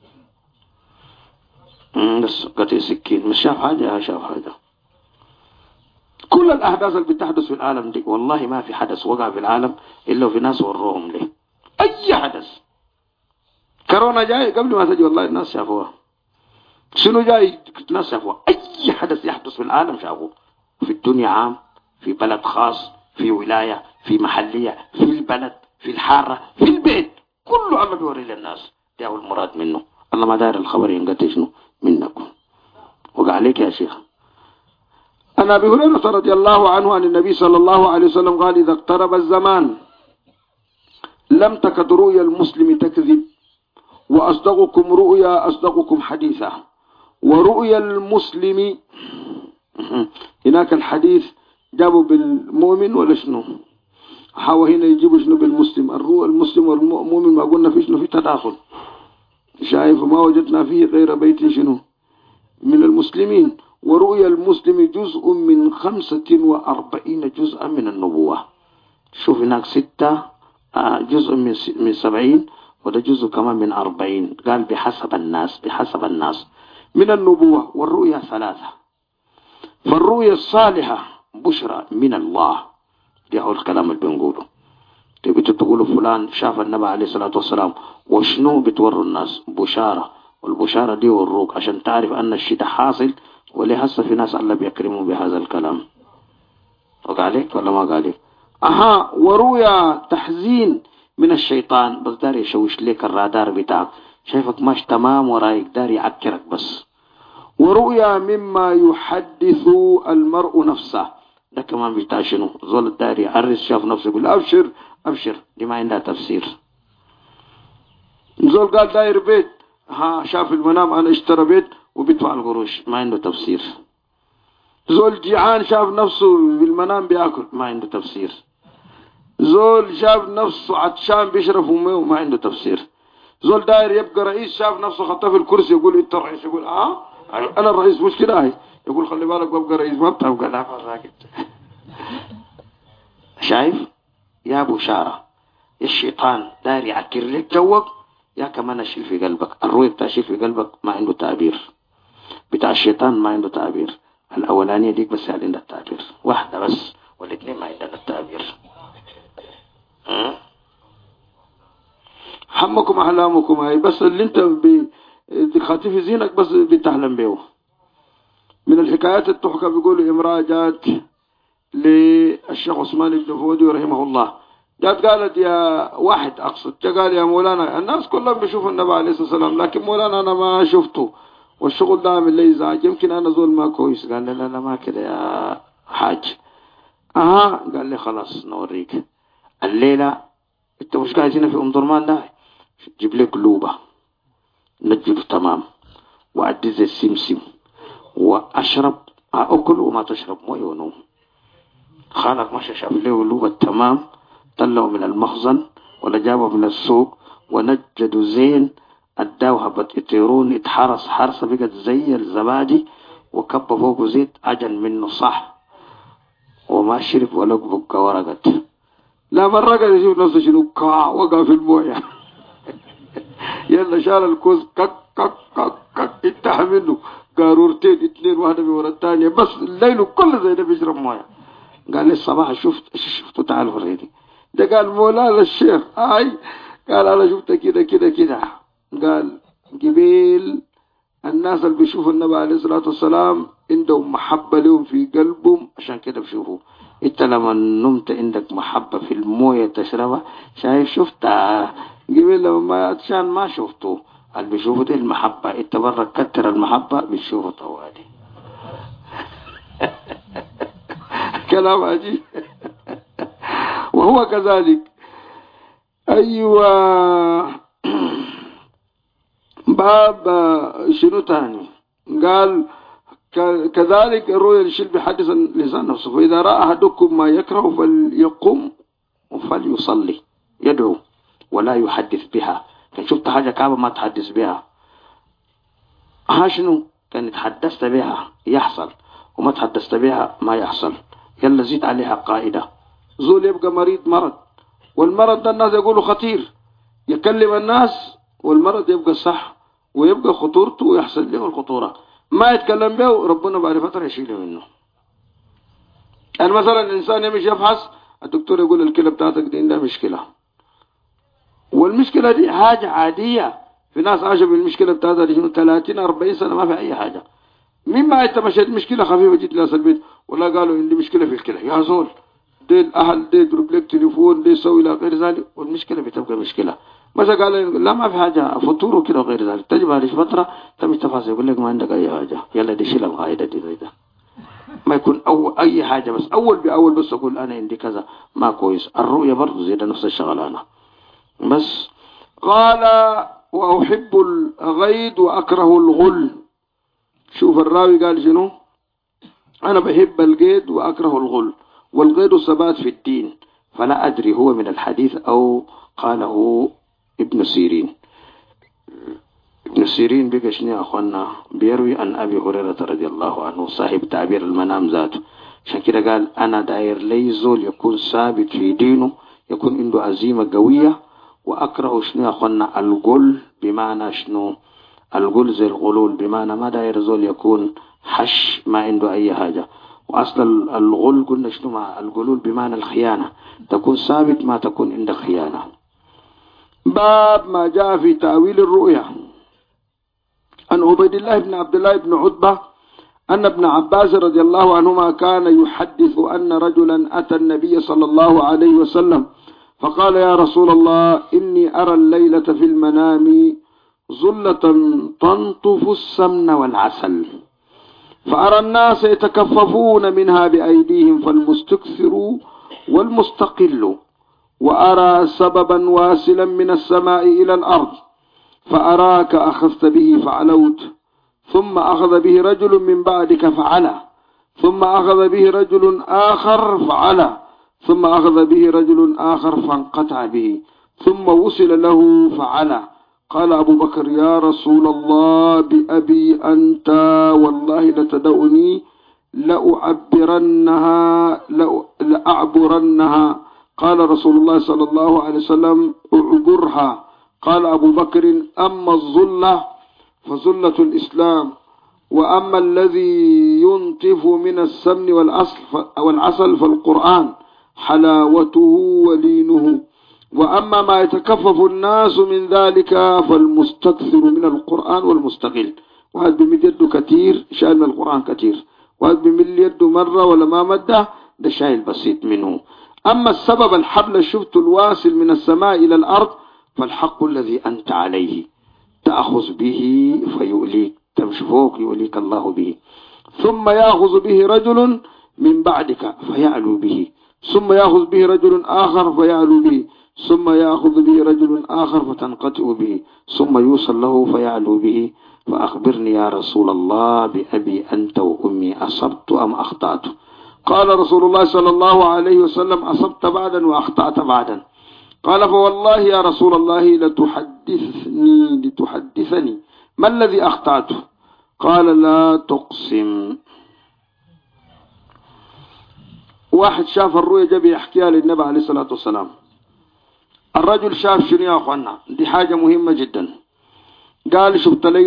بس قطع سكين مش شاف حاجة شاف حاجة. كل الأحداث اللي بتحدث في العالم دي والله ما في حدث وقع في العالم إلا في ناس وروهم له. أي حدث. كورونا جاي قبل ما تجي والله الناس شافوها. شنو جاي الناس شافوها. أي حدث يحدث في العالم شافوه. في الدنيا عام، في بلد خاص، في ولاية، في محلية، في البلد، في الحارة، في البيت، كله الله بيوري للناس. ده هو المراد منه. الله ما داير الخبر ينقطع شنو منكم. وقع عليك يا شيخ. عن أبي هريرة رضي الله عنه عن النبي صلى الله عليه وسلم قال إذا اقترب الزمان لم تكد رؤيا المسلم تكذب وأصدقكم رؤيا أصدقكم حديثا. ورؤيا المسلم هناك الحديث جابوا بالمؤمن ولا شنو؟ حاول هنا يجيبوا شنو بالمسلم. الرؤيا المسلم والمؤمن ما قلنا في شنو في تداخل. شايف ما وجدنا فيه غير بيت شنو من المسلمين. ورؤيا المسلم جزء من 45 جزءا من النبوة. شوف هناك 6 جزء من 70 وده جزء كمان من 40. قال بحسب الناس من النبوة. والرؤيا 3. فالرؤيا الصالحة بشرى من الله. دي هو الكلام اللي بنقوله. تبي تقولوا فلان شاف النبي عليه الصلاة والسلام وشنو بتوروا الناس بشارة. والبشارة دي وروك عشان تعرف أن الشيء ده حاصل. وليه هسه في ناس الله بيكرموا بهذا الكلام. وقع عليك ولا ما قال عليك؟ ورؤيا تحزين من الشيطان بس داري يشوش ليك الرادار بتاعك شايفك ماش تمام ورايك داري يعكرك بس. ورؤيا مما يحدث المرء نفسه. ده كمان بتاع شنو؟ زول الداري يعرس شاف نفسه يقول أبشر دي ما عندها تفسير. زول قال داير بيت شاف المنام أنا اشترى بيت وبيدفع القروش ما عنده تفسير. زول جيعان شاف نفسه بالمنام بياكل ما عنده تفسير. زول شاف نفسه عطشان بيشرب وميه ما عنده تفسير. زول داير يبقى رئيس شاف نفسه خطف في الكرسي يقول انت الرئيس يقول انا الرئيس مش كده هي يقول خلي بالك ببقى رئيس ما بتبقى لا ساكت. شايف يا ابو شارة الشيطان داير يعكر لك جوك يا كمان اشيل في قلبك. الرؤية بتاع شيل في قلبك ما عنده تعبير. بتاع الشيطان ما عنده تعبير. الاولانية ديك بس عندها التعبير واحدة بس والاثنين ما عندنا التعبير. حمكم احلامكم هاي بس اللي انت بتخاطف زينك بس بتحلم بيه. من الحكايات التحكى بيقولوا امرأة جات للشيخ عثمان بن فودي رحمه الله. جات قالت يا واحد اقصد قال يا مولانا الناس كلهم بيشوفوا النبي عليه الصلاة والسلام لكن مولانا انا ما شفته والشغل ده عامل لي ازعاج يمكن انا زول ما كويس. قال لا ما كده يا حاج. قال لي خلاص نوريك الليلة انت مش قاعد هنا في درمان ده جيب لي قلوبة نجده تمام وأدي زي السمسم وأشرب أكل وما تشرب مويه ونوم. خالك ماشي شاف له قلوبة تمام طلعوا من المخزن ولا جابوا من السوق ونجدوا زين أداوها بتيرون اتحرس حرسة بقت زي الزبادي وكب فوقه زيت عجن منه صح وما شرب ولا بقى ورقت. لا مرة قد يشوف نفسه شنو وقع في المويه. يلا شال الكوز كك انتهى منه قارورتين 2 واحدة بورا الثانية بس الليل كله زي ده بيشرب مويه. قال لي الصباح شفت تعال وريني. ده قال مولانا الشيخ قال انا شفت كده كده كده. قال قبيل الناس اللي بيشوفوا النبي عليه الصلاة والسلام عندهم محبة لهم في قلبهم، عشان كده بشوفوا. انت لما نمت عندك محبة في الموية تشربها، شايف شفتها قبيل لما عشان ما شفته اللي بيشوفوا دي المحبة. انت برا كتر المحبة بتشوفه طوالي. كلام عجيب. وهو كذلك. ايوه. باب شنو تاني؟ قال كذلك الرؤيا الشيء بيحدث لسان نفسه. فإذا رأى أحدكم ما يكره فليقم وفليصلي، يدعو ولا يحدث بها. كان شفت حاجة كعبة ما تحدث بها. شنو؟ كان تحدثت بها يحصل، وما تحدثت بها ما يحصل. يلا زيد عليها قائدة. زول يبقى مرض، والمرض ده الناس يقولوا خطير، يكلم الناس والمرض يبقى صح ويبقى خطورته ويحصل له الخطورة، ما يتكلم به ربنا بعد فترة يشيله منه. يعني مثلا الإنسان يمشي يفحص، الدكتور يقول الكلى بتاعتك دي عندها مشكلة، والمشكلة دي حاجة عادية. في ناس عاشوا بالمشكلة بتاعتها دي 30-40 سنة ما في أي حاجة. مما انت مشيت مشكلة خفيفة جيت لها البيت ولا قالوا عندي مشكلة في الكلى، يا زول دي الأهل دي يضرب لك تليفون دي يسوي إلى غير ذلك، والمشكلة بتبقى مشكلة. مش قال لا ما في حاجة فطور وكده وغير ذلك، تجي بعد فترة تمشي تفاصيل يقول لك ما عندك أي حاجة، يلا دي شيل القاعدة دي زي ده. ما يكون أي حاجة، بس أول بأول بس أقول أنا عندي كذا ما كويس. الرؤية برضه زي ده نفس الشغلانة. بس قال وأحب الغيد وأكره الغل. شوف الراوي قال شنو؟ أنا بحب القيد وأكره الغل. والقيد الثبات في الدين، فلا أدري هو من الحديث أو قاله ابن سيرين. ابن سيرين بقى شنو يا أخوانا؟ بيروي عن أبي هريرة رضي الله عنه صاحب تعبير المنام ذاته. عشان كده قال أنا داير لي زول يكون ثابت في دينه، يكون عنده عزيمة قوية. وأكره شنو يا أخوانا؟ الغل. بمعنى شنو الغل؟ زي الغلول، بمعنى ما داير زول يكون حش ما عنده أي حاجة. وأصل الغل قلنا شنو مع الغلول؟ بمعنى الخيانة، تكون ثابت ما تكون عندك خيانة. باب ما جاء في تأويل الرؤيا. عن عبيد الله بن عبد الله بن عتبة أن ابن عباس رضي الله عنهما كان يحدث أن رجلا أتى النبي صلى الله عليه وسلم فقال يا رسول الله إني أرى الليلة في المنام ظلة تنطف السمن والعسل، فأرى الناس يتكففون منها بأيديهم فالمستكثر والمستقل، وأرى سببا واسلا من السماء إلى الأرض، فأراك أخذت به فعلوت، ثم أخذ به رجل من بعدك فعلى، ثم أخذ به رجل آخر فعلى، ثم أخذ به رجل آخر فانقطع به، ثم وصل له فعلى. قال أبو بكر يا رسول الله بأبي أنت والله لتدعني لأعبرنها. قال رسول الله صلى الله عليه وسلم اعبرها. قال أبو بكر أما الظلة فظلة الإسلام، وأما الذي ينطف من السمن والعسل فالقرآن حلاوته ولينه، وأما ما يتكفف الناس من ذلك فالمستكثر من القرآن والمستقل. واحد بمد يده كثير شايل من القرآن كثير، واحد بمد يده مرة ولا ما مده ده شايل بسيط منه. أما السبب الحبل الشفت الواصل من السماء إلى الأرض فالحق الذي أنت عليه تأخذ به فيؤليك، تمشي فوق يؤليك الله به، ثم يأخذ به رجل من بعدك فيعلو به، ثم يأخذ به رجل آخر فيعلو به، ثم يأخذ به رجل آخر فتنقطع به، ثم يوصل له فيعلو به. فأخبرني يا رسول الله بأبي أنت وأمي أصبت أم أخطأت؟ قال رسول الله صلى الله عليه وسلم أصبت بعدا وأخطأت بعدا. قال فوالله يا رسول الله لتحدثني ما الذي أخطأته؟ قال لا تقسم. واحد شاف الرؤيا جاب يحكيها للنبي عليه الصلاة والسلام. الرجل شاف شنو يا أخوانا؟ دي حاجة مهمة جدا. قال شفت لي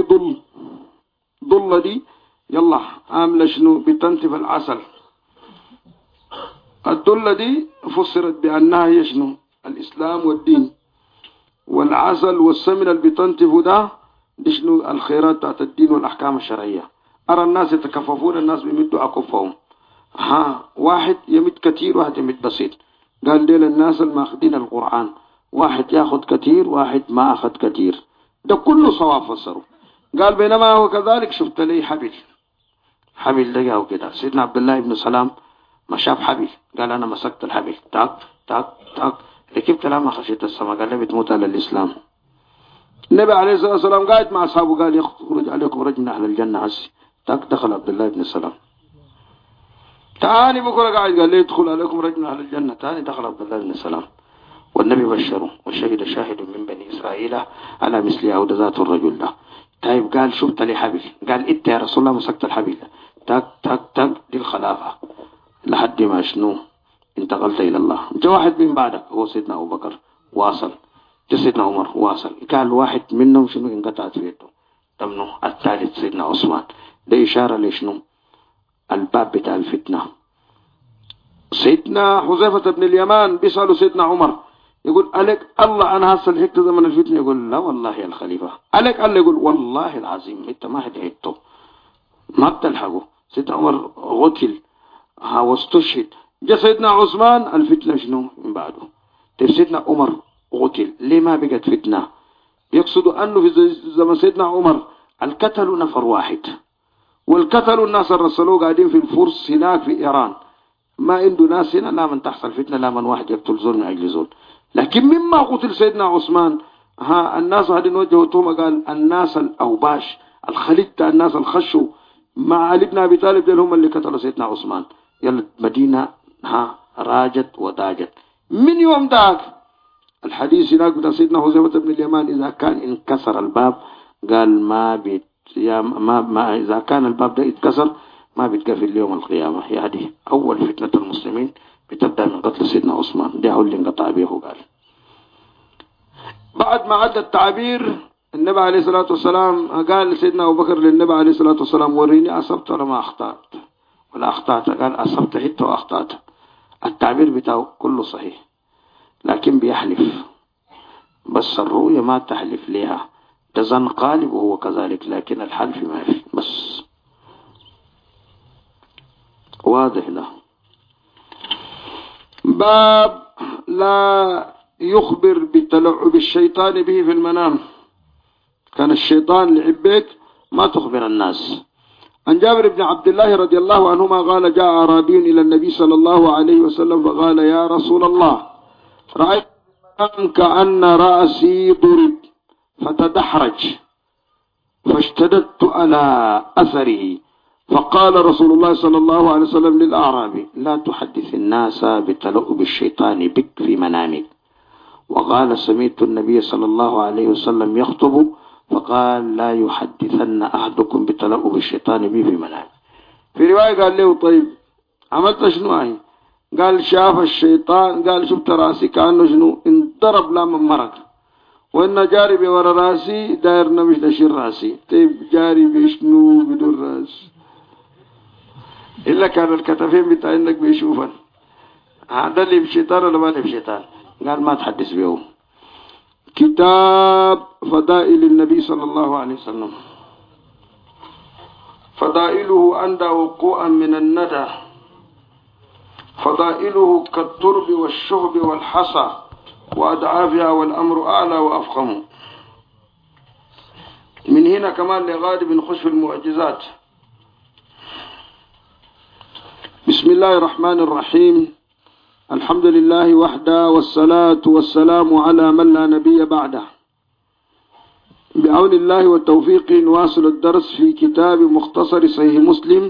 ضل دي يلا عاملة شنو؟ بتنتف العسل. الدلة دي فسرت بأنها يشنو الإسلام والدين، والعسل والسمن اللي بتنتفوا ده دي شنو الخيرات بتاعت الدين والأحكام الشرعية. أرى الناس يتكففون، الناس بيمدوا أكفهم، واحد يمد كتير واحد يمد بسيط. قال ديل الناس الماخدين القرآن، واحد ياخد كتير واحد ما أخد كتير، ده كله صواب فسره. قال بينما هو كذلك شفت لي حبل ده جاء كده سيدنا عبد الله بن سلام ما شاف حبل، قال أنا مسكت الحبل تاك تاك تاك ركبت لما خشيت السماء، قال لي بتموت على الإسلام. النبي عليه الصلاة والسلام قاعد مع أصحابه قال يخرج عليكم رجل من أهل الجنة عسي، تاك دخل عبد الله بن سلام. تاني بكرة قاعد قال لي يدخل عليكم رجل من أهل الجنة، تاني دخل عبد الله بن سلام. والنبي بشره وشهد شاهد من بني إسرائيل على مثل عود ذات الرجل ده. طيب قال شفت لي حبل، قال إنت يا رسول الله مسكت الحبل تاك تاك تاك دي الخلافة لحد ما شنو انتقلت إلى الله. جاء واحد من بعدك هو سيدنا أبو بكر واصل، جاء سيدنا عمر واصل، قال واحد منهم شنو انقطعت في يده تمنه. الثالث سيدنا عثمان. ده إشارة لشنو الباب بتاع الفتنة. سيدنا حذيفة بن اليمان بيسألوا سيدنا عمر يقول ألك الله أنا هسه لحقت زمن الفتنة؟ يقول لا والله يا الخليفة. ألك الله؟ يقول والله العظيم أنت ما هتحطه ما بتلحقه. سيدنا عمر قتل واستشهد. جاء سيدنا عثمان الفتنة شنو من بعده. طيب سيدنا عمر قتل ليه ما بقت فتنة؟ يقصد أنه في زمن سيدنا عمر القتلوا نفر واحد، والقتلوا الناس الرسلوا قاعدين في الفرس هناك في إيران، ما عنده ناس هنا لا من تحصل فتنة لا من واحد يقتل زول من أجل زول. لكن مما قتل سيدنا عثمان الناس هذين وجهوا توما قال الناس الأوباش الخليج الناس الخشوا مع علي بن أبي طالب دول هم اللي قتلوا سيدنا عثمان. يلا مدينة راجت وداجت. من يوم ذاك الحديث هناك بتاع سيدنا حذيفة بن اليمان إذا كان انكسر الباب قال ما إذا كان الباب ده اتكسر ما بيتقفل يوم القيامة. يعني أول فتنة المسلمين بتبدأ من قتل سيدنا عثمان، ده هو اللي انقطع به. قال بعد ما عدى التعبير النبي عليه الصلاة والسلام قال سيدنا أبو بكر للنبي عليه الصلاة والسلام وريني أصبت ولا ما أخطأت ولا أخطأت؟ قال أصبت حتى وأخطأت. التعبير بتاعه كله صحيح لكن بيحلف، بس الرؤية ما تحلف لها، ده ظن قالب وهو كذلك، لكن الحلف ما في. بس واضح له. باب لا يخبر بتلعب الشيطان به في المنام. كان الشيطان لعب بك ما تخبر الناس. عن جابر بن عبد الله رضي الله عنهما قال جاء أعرابي إلى النبي صلى الله عليه وسلم فقال يا رسول الله رأيت كأن رأسي ضرب فتدحرج فاشتددت على أثره، فقال رسول الله صلى الله عليه وسلم للأعرابي لا تحدث الناس بتلؤم الشيطان بك في منامك. وقال سمعت النبي صلى الله عليه وسلم يخطب فقال لا يحدثن أحدكم بتلؤم الشيطان بي في منامك. في رواية قال له طيب عملت شنو هاي؟ قال شاف الشيطان، قال شفت راسي كأنه شنو انضرب لا من مرق، وإن جاري بورا راسي داير نمش دشير راسي. طيب جاري بشنو بدون راس إلا كان الكتفين بتاعينك بيشوفن. هذا اللي بشيطان ولا ما اللي بشيطان؟ قال ما تحدث بيهم. كتاب فضائل النبي صلى الله عليه وسلم. فضائله عند وقوعا من الندى، فضائله كالترب والشهب والحصى وأضعافها والأمر أعلى وأفخم. من هنا كمان لغالب نخش في المعجزات. بسم الله الرحمن الرحيم. الحمد لله وحده والصلاة والسلام على من لا نبي بعده. بعون الله والتوفيق نواصل الدرس في كتاب مختصر صحيح مسلم،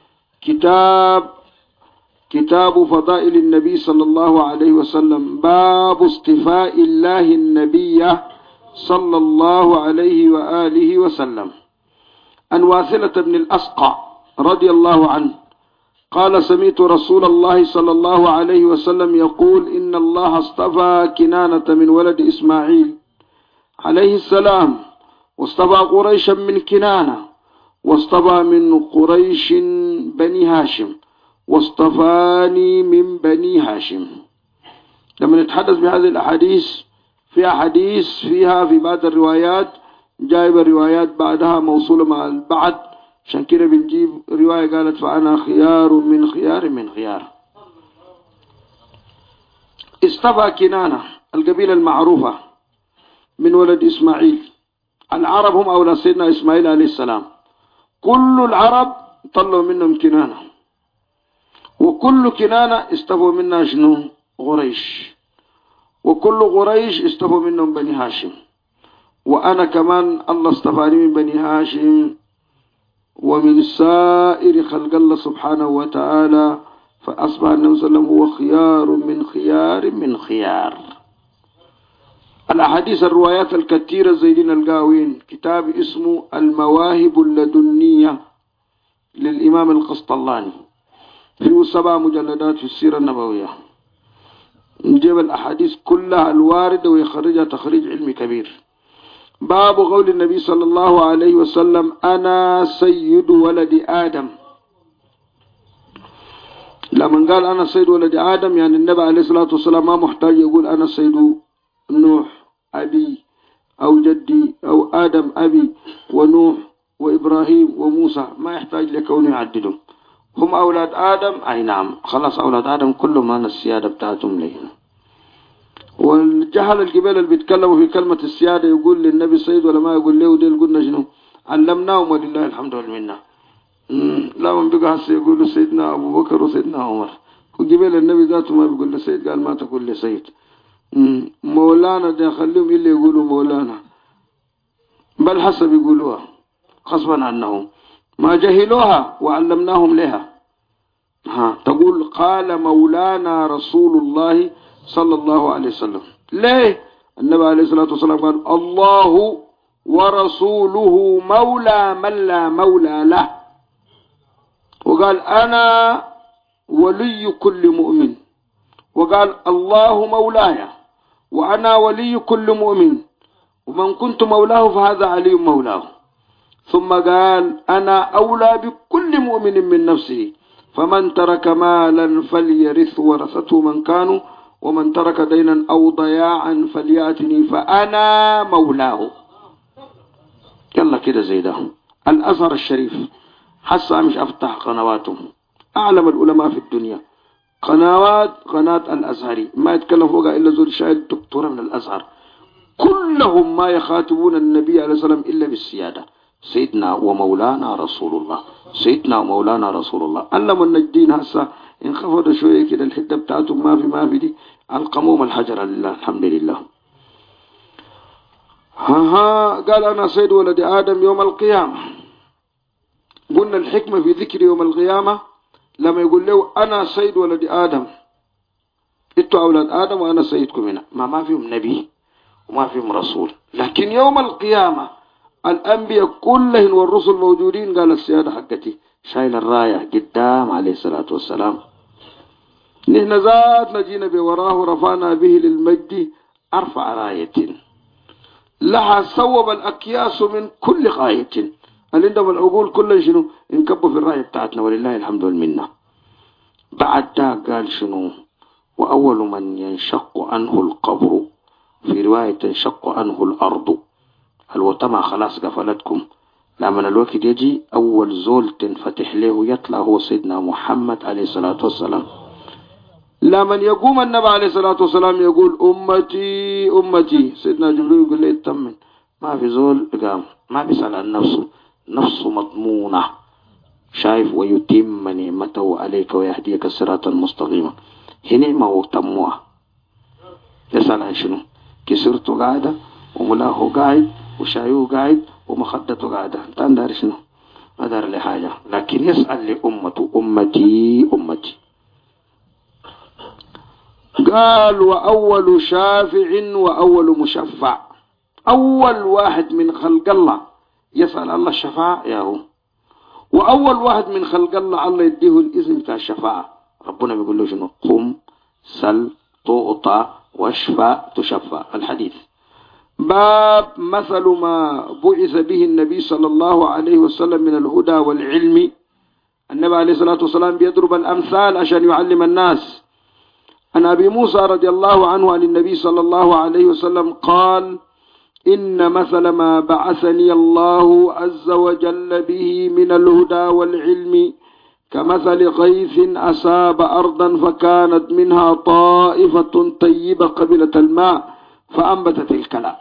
كتاب فضائل النبي صلى الله عليه وسلم. باب اصطفاء الله النبي صلى الله عليه وآله وسلم. عن واثلة بن الأسقع رضي الله عنه قال سمعت رسول الله صلى الله عليه وسلم يقول إن الله اصطفى كنانة من ولد إسماعيل عليه السلام، واصطفى قريشا من كنانة، واصطفى من قريش بني هاشم، واصطفاني من بني هاشم. لما نتحدث بهذه الأحاديث فيها حديث فيها في بعض الروايات جايب الروايات بعدها موصولة مع البعض، عشان كده بنجيب رواية قالت فأنا خيار من خيار من خيار. اصطفى كنانة القبيلة المعروفة من ولد إسماعيل. العرب هم أولاد سيدنا إسماعيل عليه السلام، كل العرب طلعوا منهم كنانة، وكل كنانة استفوا منها شنو؟ قريش، وكل قريش استفوا منهم بني هاشم، وأنا كمان الله اصطفاني من بني هاشم ومن سائر خلق الله سبحانه وتعالى، فأصبح النبي صلى الله عليه وسلم هو خيار من خيار من خيار. الأحاديث الروايات الكثيرة زيدين القاوين كتاب اسمه المواهب اللدنية للإمام القسطلاني، فيه 7 مجلدات في السيرة النبوية، نجيب الأحاديث كلها الواردة ويخرجها تخريج علمي كبير. باب قول النبي صلى الله عليه وسلم أنا سيد ولد آدم. لما قال أنا سيد ولد آدم يعني النبي عليه الصلاة والسلام ما محتاج يقول أنا سيد نوح أبي أو جدي أو آدم أبي ونوح وإبراهيم وموسى، ما يحتاج لكونه يعددهم، هم أولاد آدم. أي نعم خلاص أولاد آدم كل ما السيادة بتاعتهم لينا. والجهل القبيل اللي بيتكلموا في كلمة السيادة يقول للنبي سيد ولا ما يقول له، وديل قلنا شنو علمناهم ولله الحمد والمنة. لا من بقى هسه يقولوا سيدنا أبو بكر وسيدنا عمر، وقبيل النبي ذاته ما بيقول له سيد، قال ما تقول لي سيد. مولانا ده خليهم إلا يقولوا مولانا، بل حسب يقولوها غصبا عنهم، ما جهلوها وعلمناهم لها. تقول قال مولانا رسول الله صلى الله عليه وسلم. ليه؟ النبي عليه الصلاة والسلام قال الله ورسوله مولى من لا مولى له، وقال أنا ولي كل مؤمن، وقال الله مولاي وأنا ولي كل مؤمن، ومن كنت مولاه فهذا علي مولاه. ثم قال أنا أولى بكل مؤمن من نفسه، فمن ترك مالا فليرث ورثته من كانوا، ومن ترك دينا أو ضياعا فليأتني فأنا مولاه. يلا كده زي ده. الأزهر الشريف حسا مش أفتح قنواتهم، أعلم العلماء في الدنيا قناة الأزهري ما يتكلم فوقها إلا زول شاهد دكتورة من الأزهر، كلهم ما يخاطبون النبي عليه الصلاة والسلام إلا بالسيادة، سيدنا ومولانا رسول الله، سيدنا ومولانا رسول الله. علم النجدين هسا انخفضوا شوية كده الحدة بتاعتهم ما في دي القموم الحجر لله الحمد لله. قال أنا سيد ولد آدم يوم القيامة. قلنا الحكمة في ذكر يوم القيامة لما يقول له أنا سيد ولد آدم، انتوا أولاد آدم وأنا سيدكم هنا، ما فيهم نبي وما فيهم رسول، لكن يوم القيامة الأنبياء كلهم والرسل موجودين، قال السيادة حقتي شايل الراية قدام عليه الصلاة والسلام. نحن ذات نجينا بوراه رفعنا به للمجد أرفع راية لها صوب الأكياس من كل غاية. عندما العقول كل شنو انكبوا في الراية بتاعتنا ولله الحمد والمنة. بعد ده قال شنو وأول من ينشق عنه القبر، في رواية تنشق عنه الأرض، الوطمع خلاص قفلتكم، لما الوقت يجي أول زول تنفتح له يطلع هو سيدنا محمد عليه الصلاة والسلام. لما يقوم النبي عليه الصلاة والسلام يقول أمتي أمتي، سيدنا جبريل يقول له اطمن، ما في زول قام ما بيسأل عن نفسه، نفسه مضمونة، شايف ويتم نعمته عليك ويهديك الصراط المستقيم. هنا وتموها يسأل عن شنو؟ كسرته قاعدة وملاه قاعد وشايوه قاعد ومخدته قاعدة، انت دار شنو؟ ما دار لي حاجة، لكن يسأل لأمته أمتي أمتي. قال وأول شافع وأول مشفع، أول واحد من خلق الله يسأل الله الشفاعة ياهو، وأول واحد من خلق الله يديه الإذن بتاع الشفاعة. ربنا بيقول له شنو؟ قم سل تعطى واشفع تشفع. الحديث. باب مثل ما بعث به النبي صلى الله عليه وسلم من الهدى والعلم النبي عليه الصلاة والسلام بيضرب الأمثال عشان يعلم الناس. عن أبي موسى رضي الله عنه عن النبي صلى الله عليه وسلم قال: إن مثل ما بعثني الله عز وجل به من الهدى والعلم كمثل غيث أصاب أرضا فكانت منها طائفة طيبة قبلة الماء فأنبتت الكلام.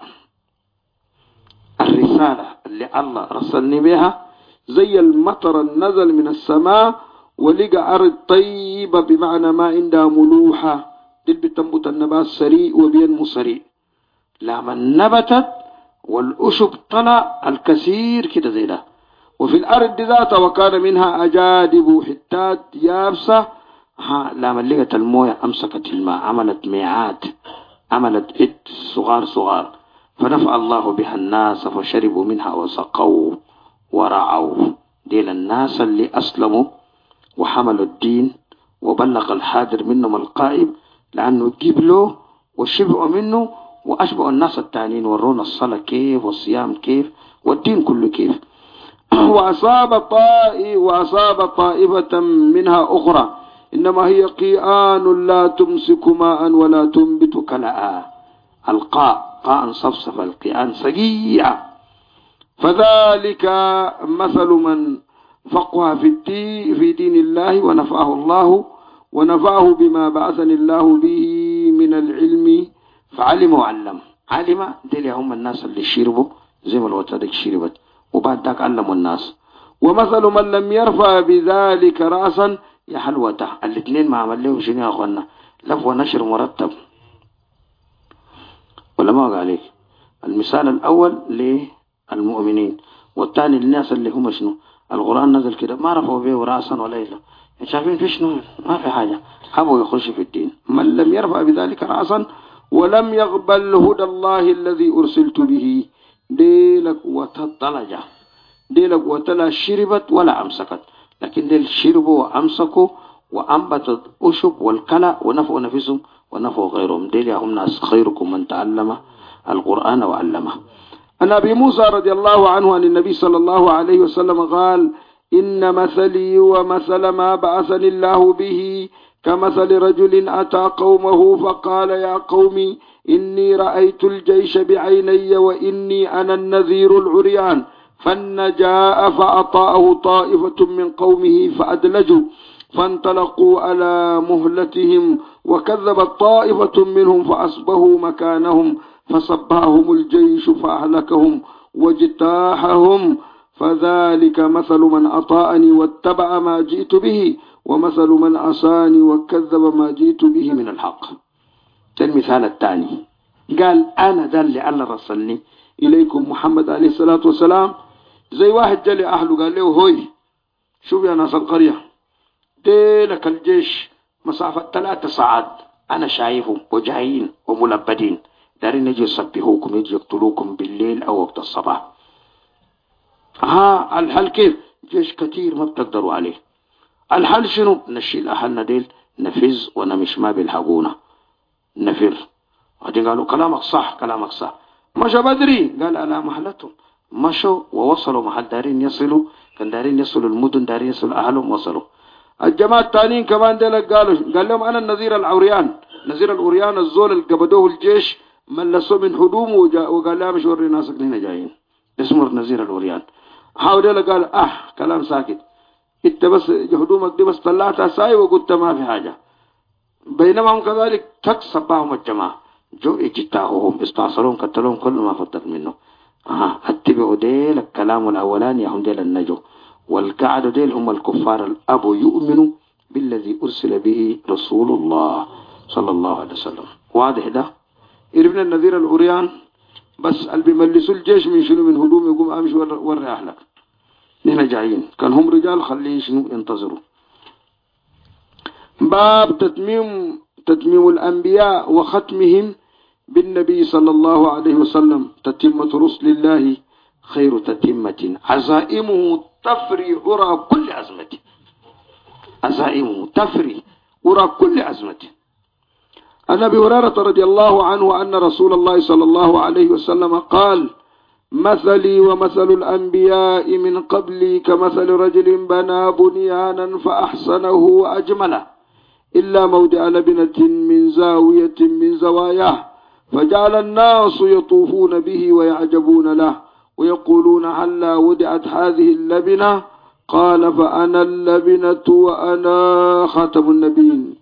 الرسالة اللي الله رسلني بها زي المطر نزل من السماء ولقى أرض طيبة، بمعنى ما عندها ملوحة، دل بتنبت النبات سريع وبينمو سريع. لما نبتت والأشب طلع الكثير كده زي ده. وفي الأرض ذاتها وكان منها أجادب حتات يابسة، لما لقت الموية أمسكت الماء، عملت ميعاد، عملت إد صغار صغار، فنفع الله بها الناس فشربوا منها وسقوا ورعوا. ديل الناس اللي أسلموا وحملوا الدين وبلغ الحاضر منهم القائم، لأنه قبلوا وشبعوا منه وأشبعوا الناس التانيين، ورونا الصلاة كيف والصيام كيف والدين كله كيف. وأصاب طائفة منها أخرى إنما هي قيآن لا تمسك ماء ولا تنبت كلاء. قاء صفصف، القيآن سقيع. فذلك مثل من فقه في دين الله ونفعه بما بعثني الله به من العلم فعلم وعلم. علم ديل هم الناس اللي شربوا زي ما الوتادك شربت وبعد ذاك علموا الناس. ومثل من لم يرفع بذلك رأسا يا حلوته. الاثنين ما عمل لهم شنو يا اخوانا؟ لف ونشر مرتب. ولا ما عليك؟ المثال الأول للمؤمنين، والثاني للناس اللي هم شنو؟ القرآن نزل كده ما رفعوا به رأسا ولا إلا. شايفين في شنو؟ ما في حاجة، حبوا يخش في الدين. من لم يرفع بذلك رأسا ولم يقبل هدى الله الذي أرسلت به ديلك وتطلجة، ديلك وتلا شربت ولا أمسكت، لكن ديل شربوا وأمسكوا وأنبتت أشب والكلى ونفعوا نفسهم ونفعوا غيرهم. ديل يا هم ناس خيركم من تعلم القرآن وعلمه. عن أبي موسى رضي الله عنه عن النبي صلى الله عليه وسلم قال: إن مثلي ومثل ما بعثني الله به كمثل رجل أتى قومه فقال: يا قوم إني رأيت الجيش بعيني وإني أنا النذير العريان، فالنجاء فأطاءه طائفة من قومه فأدلجوا فانطلقوا على مهلتهم، وكذبت طائفة منهم فأصبحوا مكانهم، فصبهم الجيش فأهلكهم واجتاحهم. فذلك مثل من أطاعني واتبع ما جئت به، ومثل من عصاني وكذب ما جئت به من الحق. المثال الثاني قال: أنا ذا اللي الله رسلني إليكم محمد عليه الصلاة والسلام. زي واحد جالي أهله قال له: هوي شوف يا ناس القرية، ديلك الجيش مسافة 3 ساعات أنا شايفهم وجايين وملبدين، دارين يجي يصبحوكم، يجي يقتلوكم بالليل أو وقت الصباح. الحل كيف؟ جيش كتير ما بتقدروا عليه. الحل شنو؟ نشيل أهلنا ديل نفز ونمش ما بيلحقونا نفر. بعدين قالوا: كلامك صح كلامك صح. مشى بدري، قال: ألا محلتهم. مشوا ووصلوا محل دارين يصلوا، كان دارين يصلوا المدن، دارين يصلوا أهلهم، وصلوا. الجماعة التانيين كمان ديلك قال لهم: أنا النذير العريان، نذير العريان الزول اللي قبضوه الجيش ملسوا من هدومه وقال لهم: مش وري ناسك هنا جايين، اسمه النذير العريان. حاول قال: كلام ساكت، انت بس هدومك دي بس طلعتها ساي وقلت ما في حاجة. بينما هم كذلك تكسبهم الجماعة، جو اجتاحوهم استعصرهم قتلوهم كل ما فضل منه. اتبعوا ديل الكلام الأولاني هم ديل النجو، والقعد ديل هم الكفار الأبو يؤمنوا بالذي أرسل به رسول الله صلى الله عليه وسلم. واضح ده؟ ابن النذير العريان بس اللي بيملسوا الجيش من شنو؟ من هدوم، يقوم امشي وري اهلك نحن جايين. كان هم رجال خليه شنو؟ ينتظروا. باب تتميم الأنبياء وختمهم بالنبي صلى الله عليه وسلم. تتمة رسل الله خير تتمة، عزائمه تفري عرى كل عزمة، عزائمه تفري عرى كل عزمة. عن أبي هريرة رضي الله عنه أن رسول الله صلى الله عليه وسلم قال: مثلي ومثل الأنبياء من قبلي كمثل رجل بنى بنيانا فأحسنه وأجمله إلا موضع لبنة من زاوية من زواياه فجعل الناس يطوفون به ويعجبون له ويقولون هلا وضعت هذه اللبنة قال فأنا اللبنة وأنا خاتم النبيين.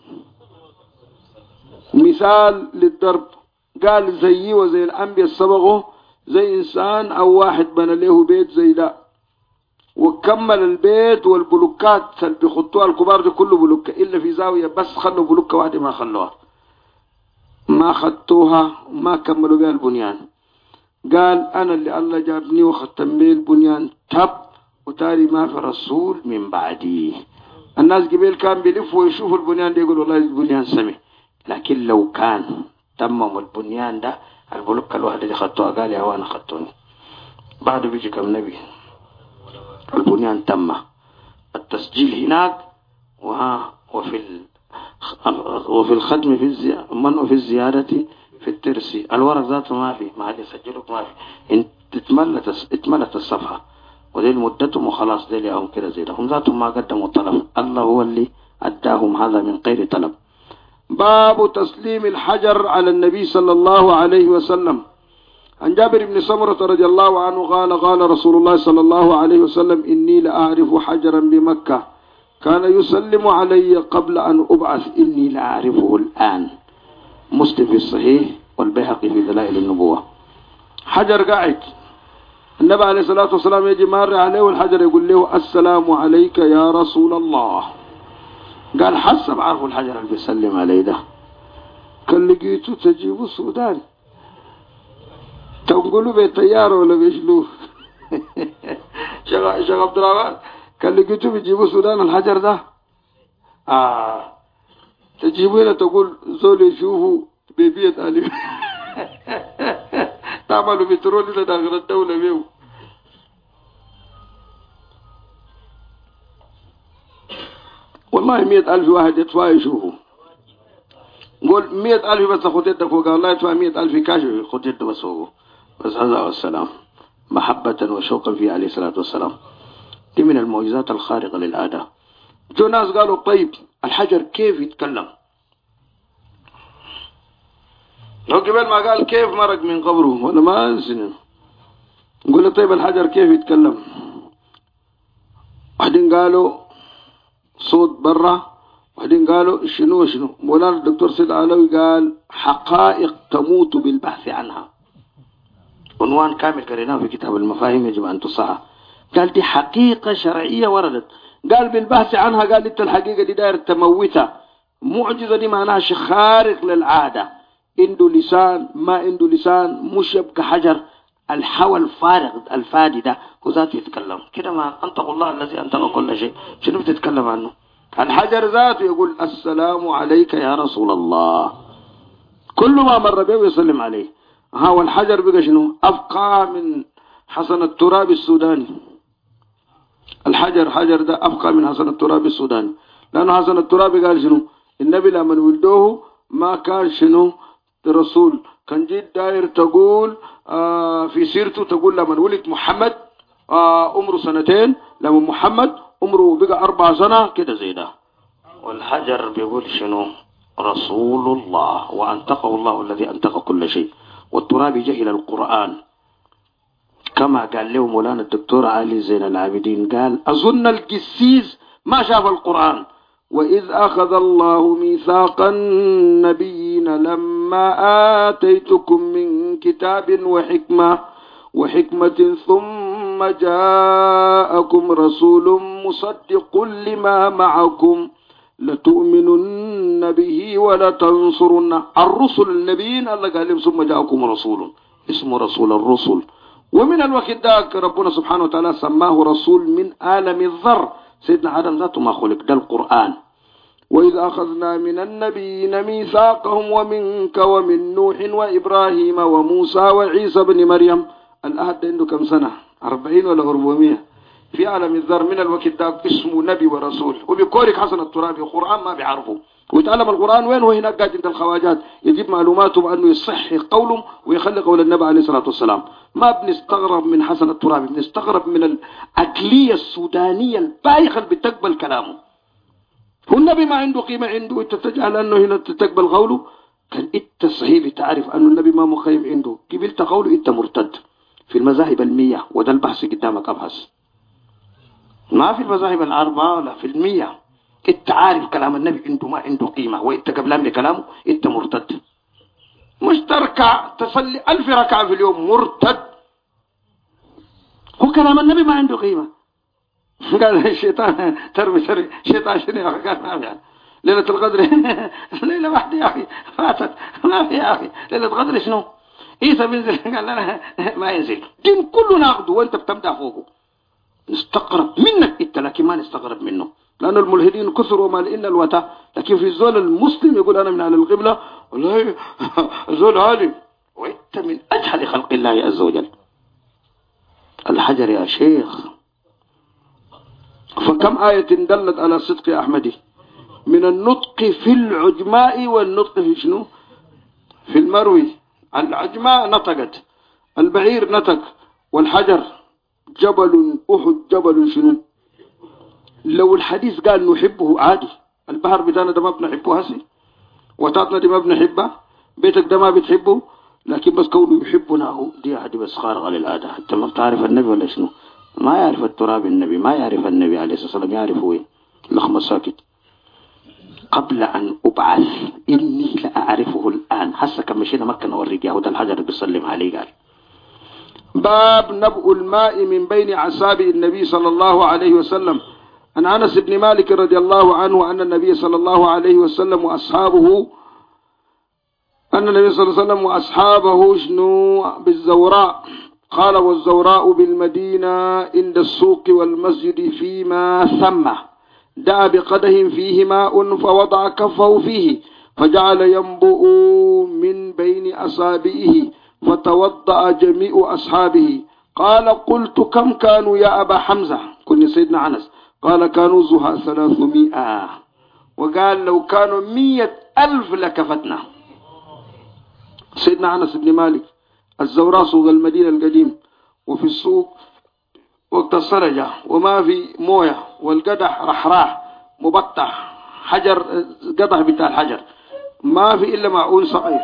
مثال للضرب قال زيي وزي الأنبياء السبقوا زي إنسان أو واحد بنى له بيت زي ده وكمل البيت والبلوكات اللي بيخطوها الكبار دي كله بلوكة إلا في زاوية بس خلوا بلوكة واحدة ما خلوها ما خطوها ما كملوا بها البنيان. قال أنا اللي الله جابني وختم بيه البنيان تب وتاري ما في رسول من بعدي. الناس قبل كان بيلفوا ويشوفوا البنيان دي يقولوا والله البنيان سمي، لكن لو كان تمم البنيان ده البلوكة الواحدة دي خطوها قال يا وانا خطوني بعد بيجي كم نبي البنيان تم التسجيل هناك وفي الختم في الزيادة في الترسي الورق ذاته ما في ما حد يسجلك ما في انت اتملت الصفحة ودي مدتهم وخلاص دي لهم كده زي ده هم ذاتهم ما قدموا طلب الله هو اللي أداهم هذا من غير طلب. باب تسليم الحجر على النبي صلى الله عليه وسلم. عن جابر بن سمرة رضي الله عنه قال رسول الله صلى الله عليه وسلم إني لأعرف حجرا بمكة كان يسلم علي قبل أن أبعث إني لأعرفه الآن. مسلم في الصحيح والبيهقي في دلائل النبوة. حجر قاعد النبي عليه الصلاة والسلام يجي مار عليه والحجر يقول له السلام عليك يا رسول الله. قال حسب عارف الحجر اللي بيسلم عليه ده كان لقيته تجيبه السودان تنقلوا بطيارة ولا بيشلوه شيخ عبد الرحمن كان لقيته بيجيبوا السودان الحجر ده تجيبوا هنا تقول زول يشوفوا بيبيت ألف تعملوا بترول إلى داخل الدولة بيو. والله 100,000 واحد يدفع يشوفوا قول 100,000 بس خد يدك فوق الله يدفع 100,000 كاشف خد يدك بس فوقه بس هذا والسلام محبة وشوقا فيه عليه الصلاة والسلام. دي من المعجزات الخارقة للعادة. جو ناس قالوا طيب الحجر كيف يتكلم؟ لو قبل ما قال كيف مرق من قبره ولا ما أنسنا نقول طيب الحجر كيف يتكلم؟ واحدين قالوا صوت برا واحدين قالوا شنو مولانا الدكتور سيد علوي قال حقائق تموت بالبحث عنها. عنوان كامل قريناه في كتاب المفاهيم يجب أن تصحح. قال دي حقيقة شرعية وردت قال بالبحث عنها قال انت الحقيقة دي داير تموتها. معجزة دي معناها شيء خارق للعادة عنده لسان ما عنده لسان مش يبقى حجر الحوى الفارغ الفادي ده هو ذاته يتكلم كده ما أنطق الله الذي أنطق كل شيء شنو بتتكلم عنه؟ الحجر ذاته يقول السلام عليك يا رسول الله كل ما مر به ويسلم عليه. والحجر بقى شنو؟ أبقى من حسن التراب السوداني. حجر ده أبقى من حسن التراب السوداني لأنه حسن التراب قال شنو؟ النبي لما ولدوه ما كان شنو رسول كان جيد داير تقول في سيرته تقول لما ولد محمد عمره 2 لما محمد عمره بقى 4 سنة كده زي ده. والحجر بيقول شنو؟ رسول الله وأنطقه الله الذي أنطق كل شيء. والتراب جهل القرآن كما قال له مولانا الدكتور علي زين العابدين قال أظن القسيس ما شاف القرآن. وإذ أخذ الله ميثاق النبيين لما آتيتكم من كتاب وحكمة ثم جاءكم رسول مصدق لما معكم لتؤمنن به ولتنصرن. الرسل النبيين الله قال لهم ثم جاءكم رسول اسمه رسول الرسل. ومن الوقت ذاك ربنا سبحانه وتعالى سماه رسول من عالم الذر. سيدنا آدم ذاته ما خلق ده القرآن. وإذ أخذنا من النبيين ميثاقهم ومنك ومن نوح وإبراهيم وموسى وعيسى بن مريم. الأهد عنده كم سنة 40 ولا 400 في عالم الذر. من الوقت ذاك اسمه نبي ورسول وبيكورك حسن الترابي القرآن ما بيعرفه ويتعلم القرآن وين هو هناك قاعد عند الخواجات يجيب معلوماته بأنه يصحح قولهم ويخلي قول النبي عليه الصلاة والسلام. ما بنستغرب من حسن الترابي، بنستغرب من العقلية السودانية البايخة اللي بتقبل كلامه. هو النبي ما عنده قيمة عنده انت تجعل انه هنا تقبل قوله؟ كان انت صحيح تعرف انه النبي ما مخيم عنده، قبلت قوله انت مرتد. في المذاهب 100 وده البحث قدامك ابحث، ما في المذاهب 4 ولا في 100. انت عارف كلام النبي عنده ما عنده قيمة وانت قبلان بكلامه انت مرتد. مش تركع تصلي 1000 ركعة في اليوم مرتد. هو كلام النبي ما عنده قيمة. قال الشيطان ترمي شيطان شنو يا اخي؟ قال ما في ليلة القدر ليلة واحدة يا اخي فاتت ما في يا اخي ليلة القدر شنو؟ عيسى بينزل قال لنا ما ينزل. دين كله ناخده وانت بتمدح فوقه. نستقرب منك انت لكن ما نستقرب منه، لأن الملحدين كثروا وما إلا الوتى. لكن في الزول المسلم يقول أنا من أهل القبلة والله الزول عالم وانت من أجهل خلق الله عز وجل. الحجر يا شيخ. فكم آية دلت على صدق أحمدي من النطق في العجماء والنطق في شنو؟ في المروي. العجماء نطقت، البعير نطق، والحجر جبل أحد جبل شنو؟ لو الحديث قال نحبه عادي. البحر بتاعنا ده ما بنحبه هسي، وتاتنا دي ما بنحبها، بيتك ده ما بتحبه، لكن بس كونه يحبنا هو دي عادي بس خارقة للعادة. حتى ما بتعرف النبي ولا شنو؟ ما يعرف التراب النبي، ما يعرف النبي عليه الصلاة والسلام، يعرف هو لخمة ساكت. قبل أن أبعث إني لأعرفه الآن. حسا كم مشينا مكة نوريك يا هدى الحجر بيسلم عليه. قال باب نبؤ الماء من بين أعصاب النبي صلى الله عليه وسلم. عن أنس بن مالك رضي الله عنه أن النبي صلى الله عليه وسلم وأصحابه شنو بالزوراء. قال والزوراء بالمدينة عند السوق والمسجد فيما ثم. دعا بقده فيه ماء فوضع كفه فيه فجعل ينبؤ من بين أصابعه فتوضأ جميع أصحابه. قال قلت كم كانوا يا أبا حمزة؟ كن سيدنا أنس. قال كانوا زها 300. وقال لو كانوا 100,000 لكفتنا. سيدنا أنس بن مالك الزوراء سوق المدينة القديم، وفي السوق وقت الصرجة وما في موية، والقدح رحراح مبطح حجر، قدح بتاع الحجر ما في إلا معون صغير.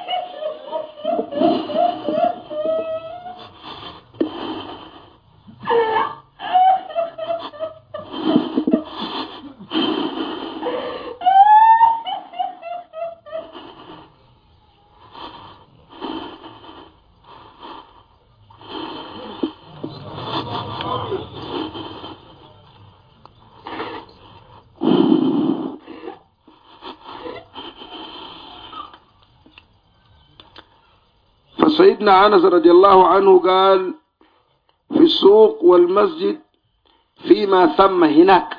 فسيدنا أنس رضي الله عنه قال في السوق والمسجد فيما ثم هناك.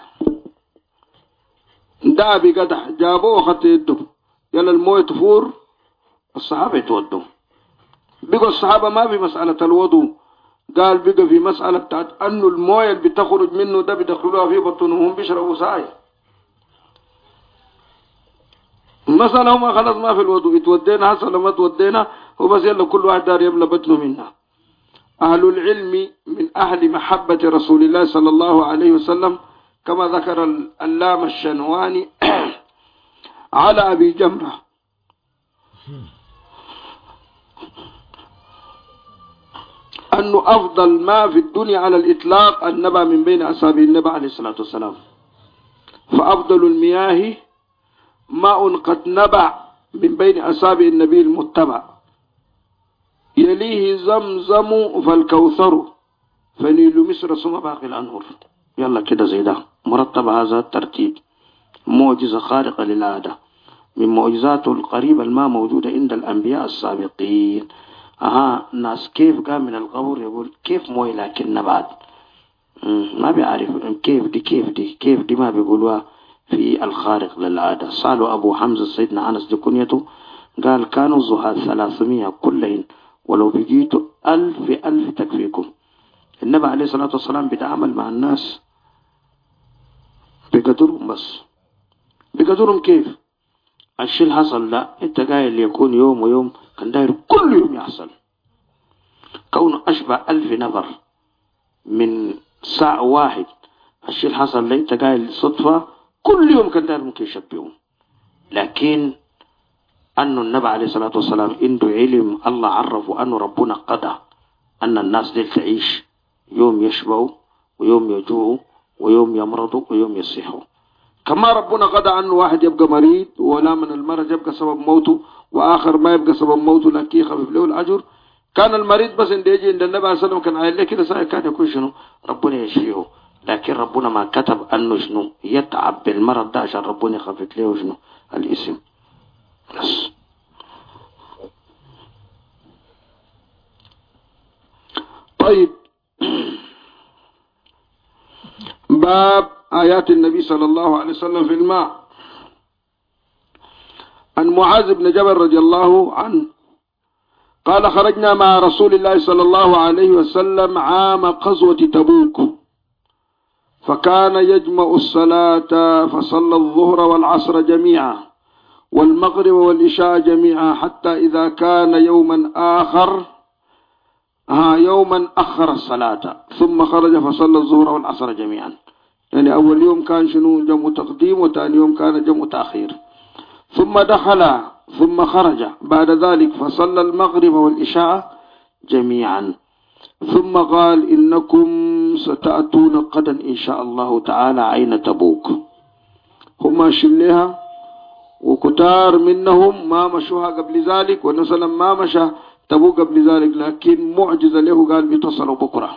دعا بقدح جابوه وخط يده يلا المويه تفور الصحابة يتودوا. بقوا الصحابة ما في مسألة الوضوء، قال بقى في مسألة بتاعت أنه المويه اللي بتخرج منه ده بيدخلوها في بطنهم بيشربوا ساي. مثلا هما خلاص ما في الوضوء، يتودينا حصل ما تودينا وبس يلا كل واحد دار يملى بطنه منها. أهل العلم من أهل محبة رسول الله صلى الله عليه وسلم كما ذكر العلامة الشنواني على أبي جمرة أنه أفضل ما في الدنيا على الإطلاق النبع من بين أصابع النبي عليه الصلاة والسلام. فأفضل المياه ماء قد نبع من بين أصابع النبي المتبع، يليه زمزم فالكوثر فنيل مصر ثم باقي الأنهر. يلا كده زي ده مرتب هذا الترتيب. معجزة خارقة للعادة من معجزاته القريبة الما موجودة عند الأنبياء السابقين. ناس كيف قام من القبر يقول كيف موي لكن بعد ما بيعرف كيف دي ما بيقولوها في الخارق للعادة. سألوا أبو حمزة سيدنا أنس دي كنيته قال كانوا زهاد 300 كلهم ولو بقيتوا 1000 تكفيكم. النبي عليه الصلاة والسلام بيتعامل مع الناس بقدرهم، بس بقدرهم كيف الشيء الحصل لا انت قايل يكون يوم ويوم، كان داير كل يوم يحصل. كونه أشبه 1000 نفر من ساعة واحد، الشيء الحصل لا انت قايل صدفة، كل يوم كان داير ممكن يشبههم. لكن أن النبي عليه الصلاة والسلام عنده علم، الله عرفه أنه ربنا قضى أن الناس دي تعيش يوم يشبعوا ويوم يجوعوا ويوم يمرضوا ويوم يصيحوا. كما ربنا قضى أنه واحد يبقى مريض، ولا من المرض يبقى سبب موته، وآخر ما يبقى سبب موته لكن يخفف له الأجر. كان المريض بس عند يجي عند النبي عليه الصلاة والسلام كان قايل له كده ساعة كان يكون شنو ربنا يشفيه، لكن ربنا ما كتب أنه شنو يتعب بالمرض ده عشان ربنا يخفف له شنو الاسم بس. طيب، باب آيات النبي صلى الله عليه وسلم في الماء. عن معاذ بن جبل رضي الله عنه قال خرجنا مع رسول الله صلى الله عليه وسلم عام غزوة تبوك، فكان يجمع الصلاة فصلى الظهر والعصر جميعا والمغرب والعشاء جميعا، حتى إذا كان يوما أخر الصلاة ثم خرج فصلى الظهر والعصر جميعا. يعني أول يوم كان شنو جمع تقديم، وثاني يوم كان جمع تأخير. ثم دخل ثم خرج بعد ذلك فصلى المغرب والعشاء جميعا، ثم قال إنكم ستأتون غدا إن شاء الله تعالى عين تبوك. هم شليها وكتار منهم ما مشوها قبل ذلك، والنبي ما مشى تبوك قبل ذلك، لكن معجزة له قال بيتصلوا بكرة.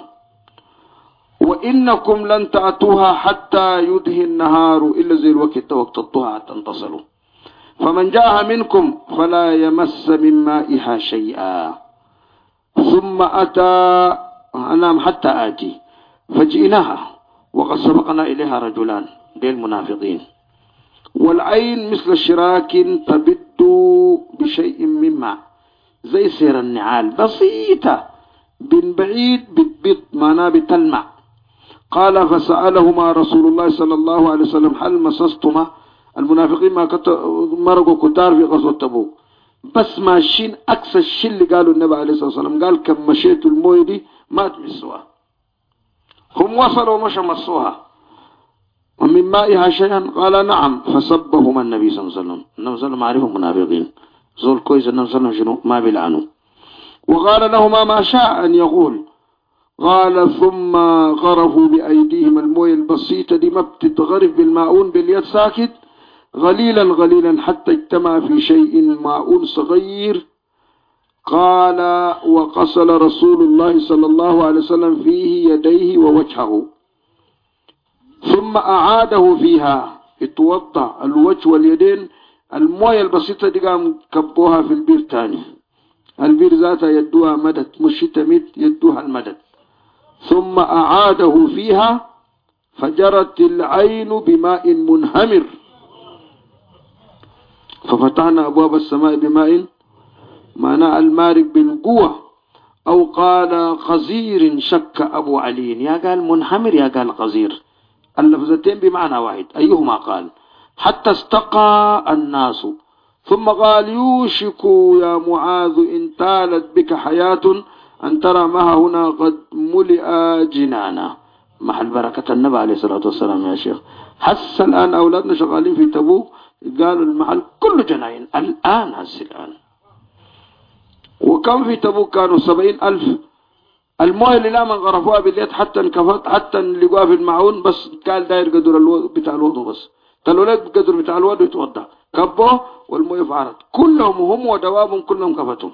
وإنكم لن تأتوها حتى يدهي النهار إلا زي الوقت وقت الضحى حتى انتصلوا، فمن جاء منكم فلا يمس من مائها شيئا. ثم أتى أنام حتى آتي فجئناها وقد سبقنا إليها رجلان دي المنافقين، والعين مثل الشراك تبد بشيء من ماء، زي سير النعال بسيطة بن بعيد بتبط معناه بتلمع. قال فسألهما رسول الله صلى الله عليه وسلم هل مسستما؟ المنافقين ما مرقوا كتار في غزوة تبوك، بس ماشيين أكثر الشيء اللي قالوا النبي عليه الصلاة والسلام، قال كم مشيت المويه دي ما تمسوها. هم وصلوا ومشوا مسوها. ومن مائها شيئا؟ قال نعم. فسبهم النبي صلى الله عليه وسلم. النبي صلى الله عليه وسلم عارفهم منافقين، زول كويس النبي صلى الله عليه وسلم ما بيلعنوا. وقال لهما ما شاء أن يقول. قال ثم غرفوا بأيديهم المويه البسيطة دي ما بتتغرف بالماؤون باليد ساكت غليلا حتى اجتمع في شيء ماؤون صغير. قال وغسل رسول الله صلى الله عليه وسلم فيه يديه ووجهه، ثم أعاده فيها، اتوضع الوجه واليدين. المويه البسيطة دي قام كبوها في البير تاني، البير ذاتها يدوها مدد، مش تمد يدوها المدد. ثم أعاده فيها فجرت العين بماء منهمر، ففتحنا أبواب السماء بماء، معنى المارق بالقوة. أو قال غزير، شك أبو علي، يا قال منهمر يا قال غزير، اللفظتين بمعنى واحد أيهما قال. حتى استقى الناس، ثم قال يوشك يا معاذ إن طالت بك حياة أن ترى ما هنا قد ملئ جنانا. محل بركة النبي عليه الصلاة والسلام يا شيخ. حس الآن أولادنا شغالين في تبوك قالوا المحل كله جناين الآن، هسه الآن. وكم في تبوك كانوا 70,000. المويه اللي لا من غرفوها باليد حتى انكفت، حتى لقوها في المعون، بس قال داير قدر الوضوء بتاع الوضوء، بس تلولد قدر بتاع الوضوء يتوضا، كبوه والمويه فعرت كلهم هم ودوابهم كلهم كفتهم.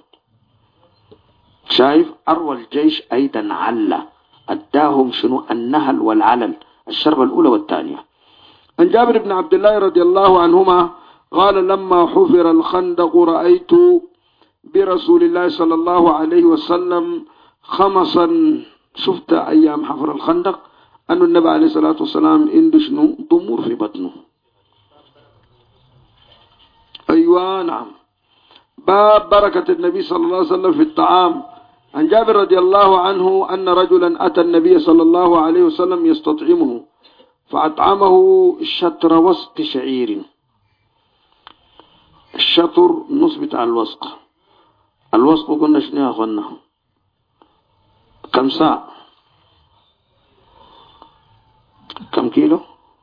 شايف أروى الجيش أيضا علا أداهم شنو النهل والعلل، الشربة الأولى والثانية. عن جابر بن عبد الله رضي الله عنهما قال لما حفر الخندق رأيت برسول الله صلى الله عليه وسلم خمصا. شفت أيام حفر الخندق أن النبي عليه الصلاة والسلام عنده شنو ضمور في بطنه. أيوة نعم. باب بركة النبي صلى الله عليه وسلم في الطعام. عن جابر رضي الله عنه أن رجلا أتى النبي صلى الله عليه وسلم يستطعمه فأطعمه شطر وسط شعير. الشطر نص بتاع الوسق. الوسق قلنا شنو يا أخوانا؟ كم ساعة؟ كم كيلو؟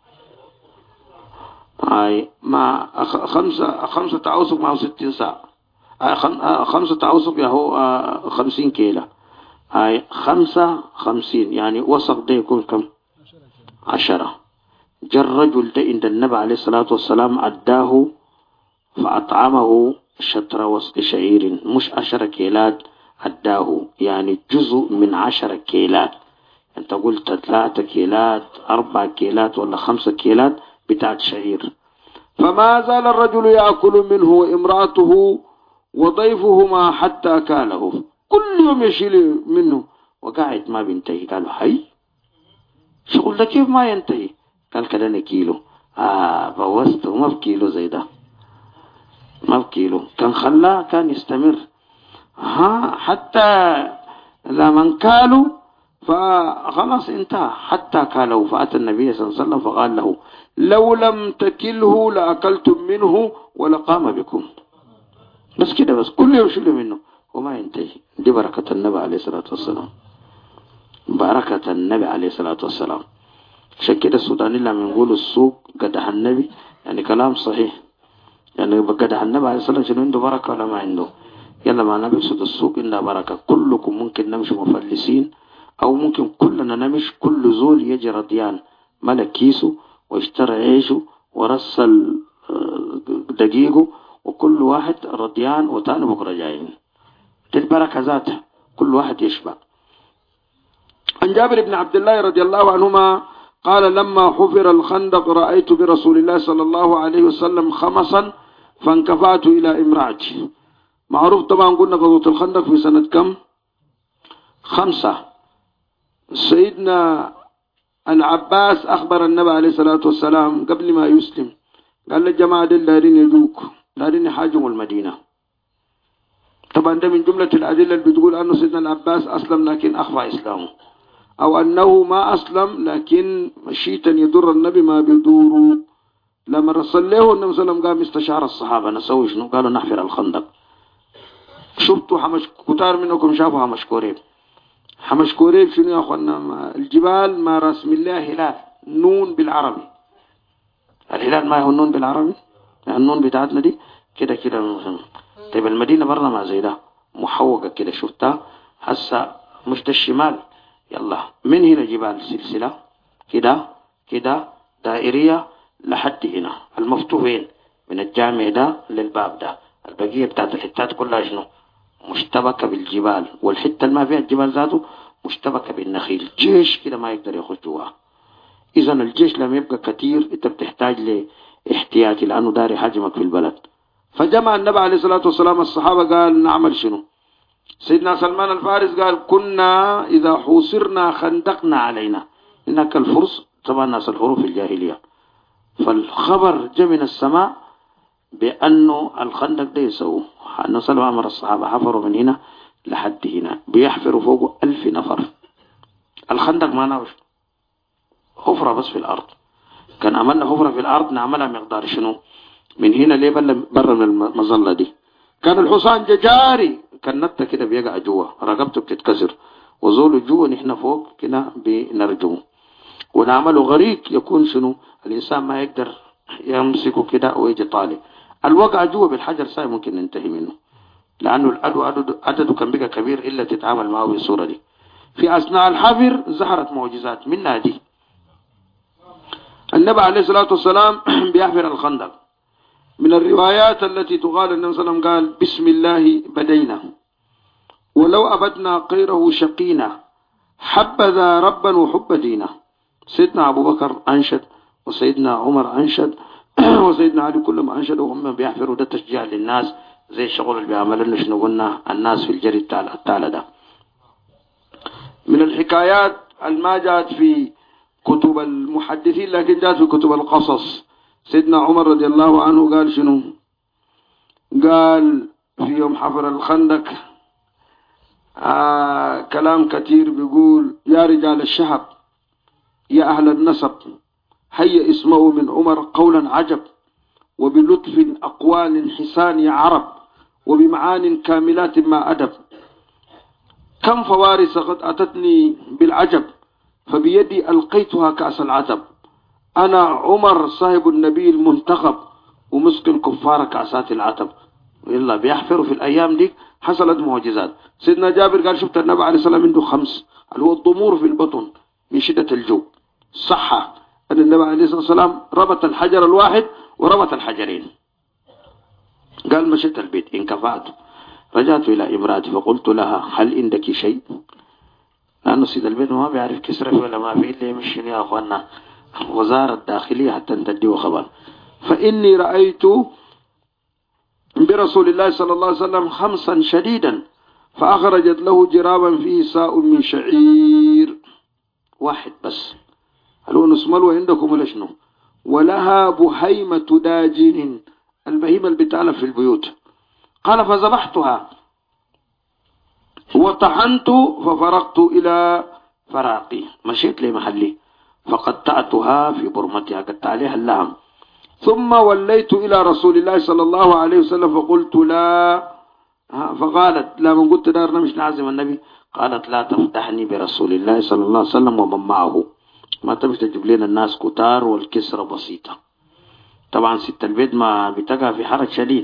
هاي مع خمسة أوسق مع 60 ساعة. خمسة أوسق هو 50 كيلو. هاي 55 يعني وسق ده يكون كم؟ 10. جاء الرجل ده عند النبي عليه الصلاة والسلام أداه فأطعمه شطر وسق شعير، مش 10 كيلات أداه، يعني جزء من 10 كيلات. انت قلت 3 كيلات 4 كيلات ولا 5 كيلات بتاعت شعير. فما زال الرجل يأكل منه وامرأته وضيفهما حتى كاله، كل يوم يشيل منه وقاعد ما بينتهي. قالوا حي شغل ده كيف ما ينتهي؟ قال كده كيلو. بوسته ما بكيلو زي ده، ما بكيلو، كان خلاه كان يستمر. حتى لمن كالوا فخلاص انتهى، حتى كالوا. فأتى النبي صلى الله عليه وسلم فقال له لو لم تكله لأكلتم منه ولقام بكم. بس كده، بس كل يوم شيلوا منه وما ينتهي. دي بركة النبي عليه الصلاة والسلام، بركة النبي عليه الصلاة والسلام. عشان كده السوداني لما يقولوا السوق قدح النبي يعني كلام صحيح، يعني قدح النبي عليه الصلاة والسلام عنده بركة ولا ما عنده؟ يلا ما نبسط السوق إلا بركة. كلكم ممكن نمشي مفلسين، أو ممكن كلنا نمشي كل زول يجي رضيان ملك كيسه واشترى عيشه ورسل دقيقه، وكل واحد رضيان وتاني بكرة جايين. دي البركة ذاتها، كل واحد يشبع. عن جابر بن عبد الله رضي الله عنهما قال لما حفر الخندق رأيت برسول الله صلى الله عليه وسلم خمصا فانكفأت إلى امرأتي. معروف طبعا، قلنا غزوة الخندق في سنة كم؟ 5. سيدنا العباس أخبر النبي عليه الصلاة والسلام قبل ما يسلم، قال للجماعة دي دارين يجوك، دارين يحاجموا المدينة. طبعا ده من جملة الأدلة اللي بتقول أنه سيدنا العباس أسلم لكن أخفى إسلامه، أو أنه ما أسلم لكن مشيتا يضر النبي ما بيضوره. لما رسل له النبي صلى الله عليه وسلم قام استشعر الصحابة نسوي شنو؟ قالوا نحفر الخندق. شفتوا كتار منكم شافوا حمش كوريب. حمش كوريب شنو يا أخوانا؟ الجبال ما رسم الله هلال نون بالعربي. الهلال ما هو النون بالعربي؟ النون بتاعتنا دي كده كده. طيب المدينة برا ما زي ده محوقة كده، شفتها هسا مش ده الشمال. يلا من هنا جبال سلسلة كده كده دائرية لحد هنا المفتوحين من الجامع ده للباب ده. البقية بتاعت الحتات كلها شنو؟ مشتبكة بالجبال، والحتة اللي ما فيها الجبال ذاته مشتبكة بالنخيل. جيش كده ما يقدر يخش جواه. إذا الجيش لما يبقى كتير انت بتحتاج لاحتياطي لأنه داري حجمك في البلد. فجمع النبي عليه الصلاة والسلام الصحابة، قال نعمل شنو؟ سيدنا سلمان الفارس قال كنا إذا حوصرنا خندقنا علينا. إنك الفرس طبعا ناس الحروف الجاهلية، فالخبر جاء من السماء بأنه الخندق ده يسوه. النبي صلى الله عليه وسلم أمر الصحابة حفروا من هنا لحد هنا، بيحفروا فوق 1000 نفر. الخندق ما ناوش حفرة بس في الأرض. كان عملنا حفرة في الأرض نعملها مقدار شنو؟ من هنا ليه برا من المظلة دي. كان الحصان جاري، كان نبتة كده بيقع جوا، رقبته بتتكسر، وزوله جوا نحن فوق كده بنرجمه ونعمله غريق يكون شنو؟ الإنسان ما يقدر يمسكه كده ويجي طالع. الوقع جوا بالحجر ساي ممكن ننتهي منه، لأنه العدو عدده كان بقى كبير إلا تتعامل معه بالصورة دي. في أثناء الحفر ظهرت معجزات منها دي. النبي عليه الصلاة والسلام بيحفر الخندق. من الروايات التي تقال النبي صلى الله عليه وسلم قال بسم الله بدينا ولو أبدنا غيره شقينا حبذا ربا وحب دينا. سيدنا أبو بكر أنشد، وسيدنا عمر أنشد، وسيدنا علي كلهم أنشدوا وهم بيحفروا. ده تشجيع للناس زي الشغل اللي بيعملوا شنو قلنا الناس في الجري التالي ده. من الحكايات ما جاءت في كتب المحدثين لكن جاءت في كتب القصص. سيدنا عمر رضي الله عنه قال شنو؟ قال في يوم حفر الخندق كلام كثير، بيقول يا رجال الشعب يا أهل النسب هيا اسمعوا من عمر قولا عجب وبلطف أقوال حسان عرب وبمعان كاملات ما أدب. كم فوارس قد أتتني بالعجب فبيدي ألقيتها كأس العتب. أنا عمر صاحب النبي المنتخب ومسك الكفار كأسات العتب. إلا بيحفروا في الأيام دي حصلت معجزات. سيدنا جابر قال شفت النبي عليه السلام عنده 5 اللي هو الضمور في البطن من شدة الجوع. صح أن النبي عليه الصلاة والسلام ربط الحجر الواحد وربط الحجرين. قال مشيت البيت انكفأت رجعت إلى امرأتي فقلت لها هل عندك شيء؟ لأنه سيد البيت ما بيعرف كسرة ولا ما في اللي يمشي يا أخوانا وزارة الداخلية حتى تديه خبر. فإني رأيت برسول الله صلى الله عليه وسلم خمسا شديدا فأخرجت له جرابا فيه ساء من شعير واحد بس. هل هو نسمله عندكم ولا شنو؟ ولها بهيمة داجن البهيمة البتالة في البيوت. قال فذبحتها وطحنت ففرقت إلى فراقي مشيت لمحلي فقطعتها في برمتها قطعت عليها اللحم ثم وليت إلى رسول الله صلى الله عليه وسلم فقلت لا فقالت لا من قلت دارنا مش نعزم النبي قالت لا تفتحني برسول الله صلى الله عليه وسلم ومن معه ما تمشي تجيب لنا الناس كتار والكسرة بسيطة. طبعا ست البيت ما بتقع في حرج شديد.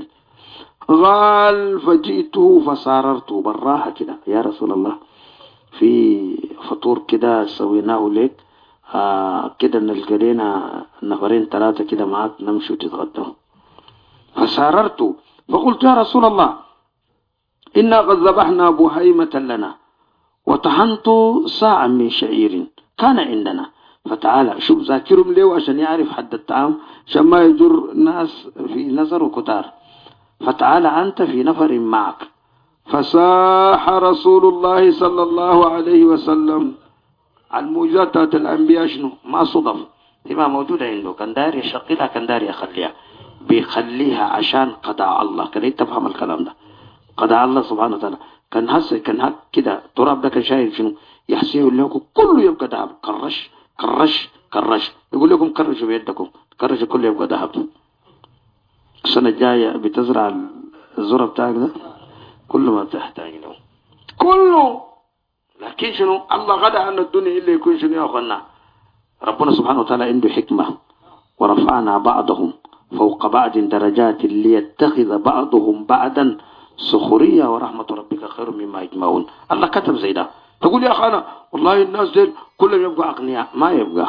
قال فجئته فساررته بالراحة كده يا رسول الله في فطور كده سويناه لك كده نلقى لنا نفرين 3 كده معاك نمشي وتتغدوا. فساررته فقلت يا رسول الله إنا قد ذبحنا بهيمة لنا وطحنت ساعة من شعير كان عندنا فتعالى شوف ذاكرهم ليه عشان يعرف حد الطعام عشان ما يجر ناس في نظر وكتار. فتعالى أنت في نفر معك. فساح رسول الله صلى الله عليه وسلم. الموجودات بتاعت الأنبياء شنو ما صدف دي ما موجودة عنده كان داري يشغلها كان داري يخليها بيخليها عشان قضاء الله. كان انت تفهم الكلام ده قضاء الله سبحانه وتعالى. كان هسه كان هك كده تراب ده كان شايل شنو يحسيه لكم كله يبقى ذهب كرش كرش كرش يقول لكم كرشوا بيدكم كرشوا كله يبقى ذهب. السنة الجاية بتزرع الذرة بتاعك ده كل ما تحتاج له كله. لكن شنو الله غدا أن الدنيا إلا يكون شنو يا أخوانا ربنا سبحانه وتعالى عنده حكمة ورفعنا بعضهم فوق بعض درجات ليتخذ بعضهم بعضا سخرية ورحمة ربك خير مما يجمعون. الله كتب زي ده. تقول يا أخوانا والله الناس دول كلهم يبقى أغنياء ما يبقى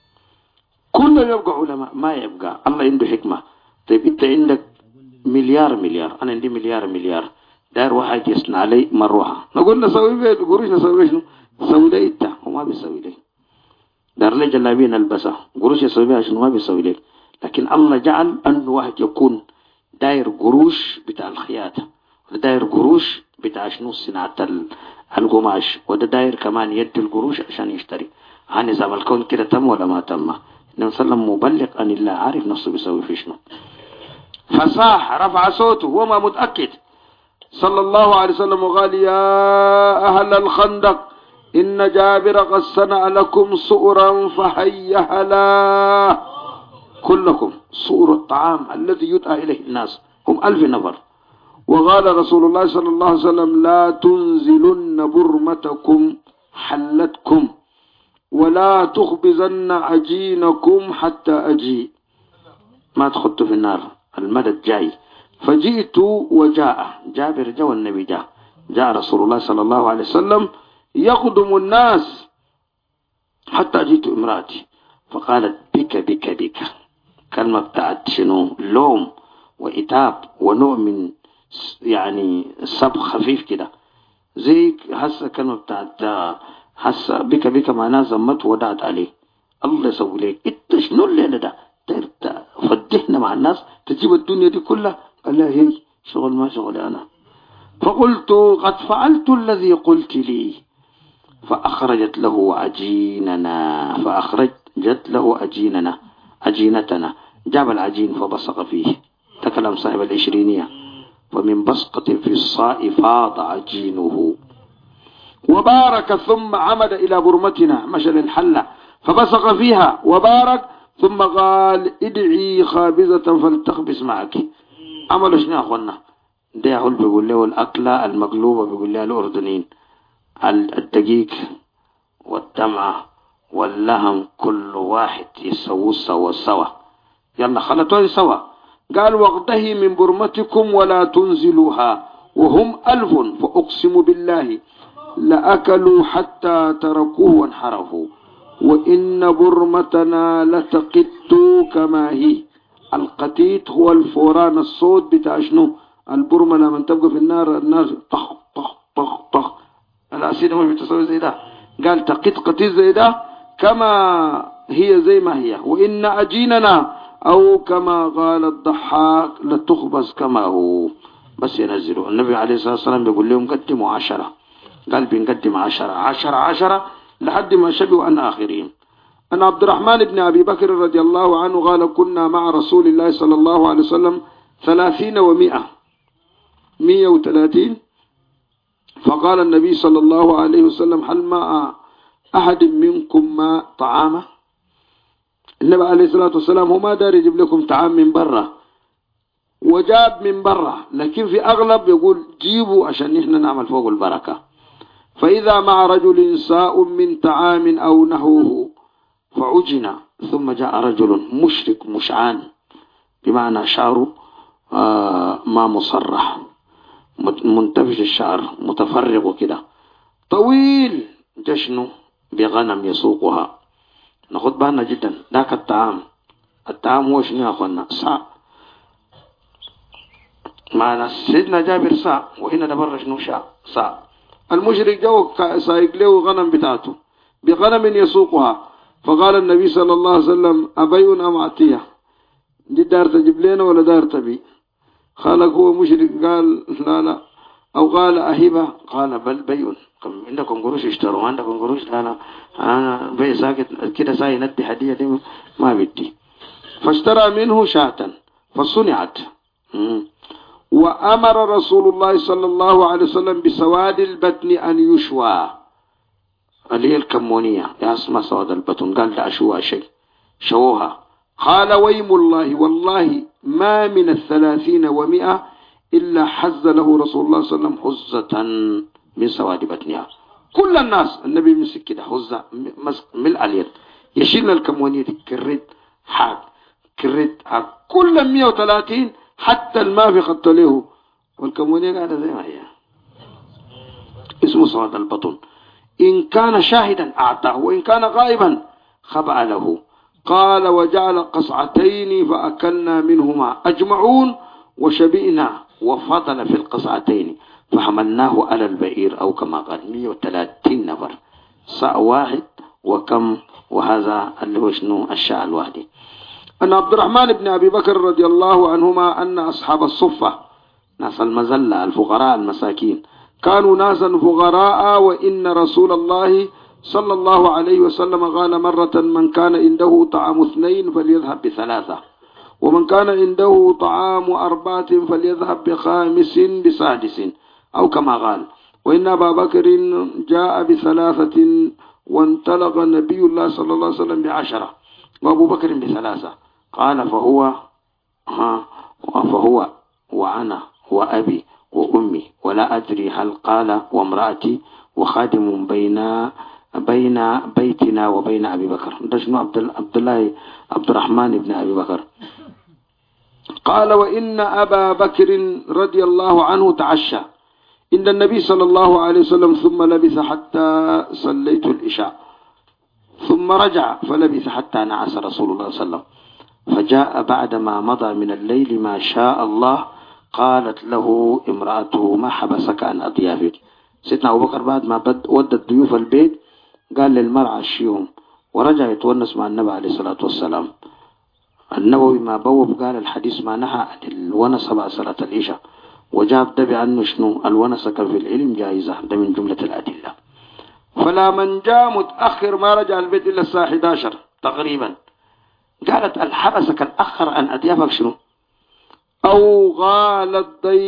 كلهم يبقى علماء ما يبقى. الله عنده حكمة. طيب انت عندك مليار انا عندي مليار دار واحد يصنع لي مروحه نقول نسوي بيه قروش نسوي شنو نسوي لي انت وما بيسوي لي. دار لي جلابيه نلبسها قروش يسوي بيها شنو ما بيسوي لي. لكن الله جعل انه واحد يكون داير قروش بتاع الخياطه وده داير قروش بتاع شنو صناعه القماش وده داير كمان يد القروش عشان يشتري. هاني زي الكون كده تم ولا ما تم؟ النبي صلى الله عليه وسلم مبلغ ان الله عارف نفسه بيسوي في شنو. فصاح رفع صوته وما متأكد صلى الله عليه وسلم وقال يا أهل الخندق إن جابر قد صنع لكم سؤرا فهيا لا كلكم سؤر الطعام الذي يدعى إليه الناس هم 1000 نفر. وقال رسول الله صلى الله عليه وسلم لا تنزلن برمتكم حلتكم ولا تخبزن عجينكم حتى أجي. ما تخطوا في النار المدد جاي. فجئت وجاء جابر جو النبي جاء رسول الله صلى الله عليه وسلم يقدم الناس حتى جئت امرأتي فقالت بك بك بك كلمة بتاعت شنو لوم وإتاب ونوع من يعني سب خفيف كده زي هسه كلمة بتاعت هسه بك بك معناها زمت ودعت عليه. الله يسوي لك انت شنو الليلة ده فدحنا مع الناس تجيب الدنيا دي كلها. قال لها هي شغل ما شغلي أنا. فقلت قد فعلت الذي قلت لي فأخرجت له عجينتنا جاب العجين فبصق فيه. تكلم صاحب العشرينية ومن بصقة في الصاء فاض عجينه وبارك ثم عمد إلى برمتنا مشى للحلة فبصق فيها وبارك ثم قال ادعي خابزة فلتخبز معك. عملوا شنو يا أخوانا؟ ده هو بيقول له الأكلة المقلوبة بيقول لها الأردنيين الدقيق والدمعة واللهم كل واحد يسووا سوا. يلا خلطوا سوا. قال واغتهي من برمتكم ولا تنزلوها وهم 1000 فأقسم بالله لأكلوا حتى تركوه وانحرفوا وإن برمتنا لتقت كما هي. القتيت هو الفوران الصوت بتاع شنو؟ البرمة لما تبقى في النار طخ طخ طخ طخ. الأسئلة مش بتسوي زي ده. قال تقيت قتيت زي ده كما هي زي ما هي. وإن أجيننا أو كما قال الضحاك لتخبز كما هو. بس ينزلوا. النبي عليه الصلاة والسلام بيقول لهم قدموا 10. قال بنقدم 10 لحد ما شبهوا عن آخرين. أن عبد الرحمن بن أبي بكر رضي الله عنه قال كنا مع رسول الله صلى الله عليه وسلم 30 و100 130. فقال النبي صلى الله عليه وسلم هل مع أحد منكم ما طعامه؟ النبي عليه الصلاة والسلام هو ما دار يجيب لكم طعام من برا وجاب من برا، لكن في أغلب يقول جيبوا عشان نحن نعمل فوق البركة. فإذا مع رجل ساء من طعام أو نحوه فعجن ثم جاء رجل مشرك مشعان بمعنى شعره ما مصرح منتفش الشعر متفرغ كده طويل جشنه بغنم يسوقها. ناخد بالنا جدا. ذاك الطعام هو شنو يا اخوانا؟ ساء. معنى سيدنا جابر ساء وهنا نبر شنو ساء. المشرك جو سايق له غنم بتاعته بغنم يسوقها. فقال النبي صلى الله عليه وسلم أبي أم عطية؟ دي دار تجيب لنا ولا دار تبي؟ قال هو مشرك. قال لا. أو قال أهبة؟ قال بل بيء. عندكم قروش اشتروا عندكم قروش؟ لا أنا بي ساكت كده ساي ندي هدية دي ما بدي. فاشترى منه شاة فصنعت. وأمر رسول الله صلى الله عليه وسلم بسواد البطن أن يشوى اللي هي الكمونية يا اسمها سواد البطن. قال لا أشوى شيء شووها. قال ويم الله والله ما من 30 و100 إلا حز له رسول الله صلى الله عليه وسلم حزة من سواد بطنها. كل الناس النبي مسك كده حزة ملء اليد يشيل الكمونية دي كريت حاج كل 130 حتى الماء في خط له والكمونية قاعدة زي ما هي. اسمه سواد البطن. إن كان شاهدا أعطاه وإن كان غائبا خبأ له. قال وجعل قصعتين فأكلنا منهما أجمعون وشبئنا وفضل في القصعتين فحملناه على البئير أو كما قال 130 نفر ساء واحد وكم وهذا اللي هو شنو الشاء الواحد. أن عبد الرحمن بن أبي بكر رضي الله عنهما أن أصحاب الصفة ناس المزلة الفقراء المساكين كانوا ناسا فقراء وإن رسول الله صلى الله عليه وسلم قال مرة من كان عنده طعام 2 فليذهب ب3 ومن كان عنده طعام 4 فليذهب ب5 ب6 أو كما قال. وإن أبا بكر جاء ب3 وانطلق النبي الله صلى الله عليه وسلم ب10 وأبو بكر ب3. قال فهو وأنا وأبي وأمي ولا أدري هل قال وامرأتي وخادم بين بيتنا وبين أبي بكر. ده شنو عبد الرحمن بن أبي بكر. قال وإن أبا بكر رضي الله عنه تعشى عند النبي صلى الله عليه وسلم ثم لبث حتى صليت العشاء ثم رجع فلبث حتى نعس رسول الله صلى الله عليه وسلم فجاء بعدما مضى من الليل ما شاء الله. قالت له امرأته ما حبسك عن أضيافك؟ سيدنا أبو بكر بعد ما ودى الضيوف البيت قال للمرأة عشيهم ورجع يتونس مع النبي عليه الصلاة والسلام. النووي ما بوب قال الحديث ما نهى عن الونس بعد صلاة العشاء وجاب ده بأنه شنو الونس كان في العلم جائزة. ده من جملة الأدلة. فلا من جاء متأخر ما رجع البيت إلا الساعة 11 تقريبا. قالت الحبس كان أخر عن أضيافك شنو؟ أو قال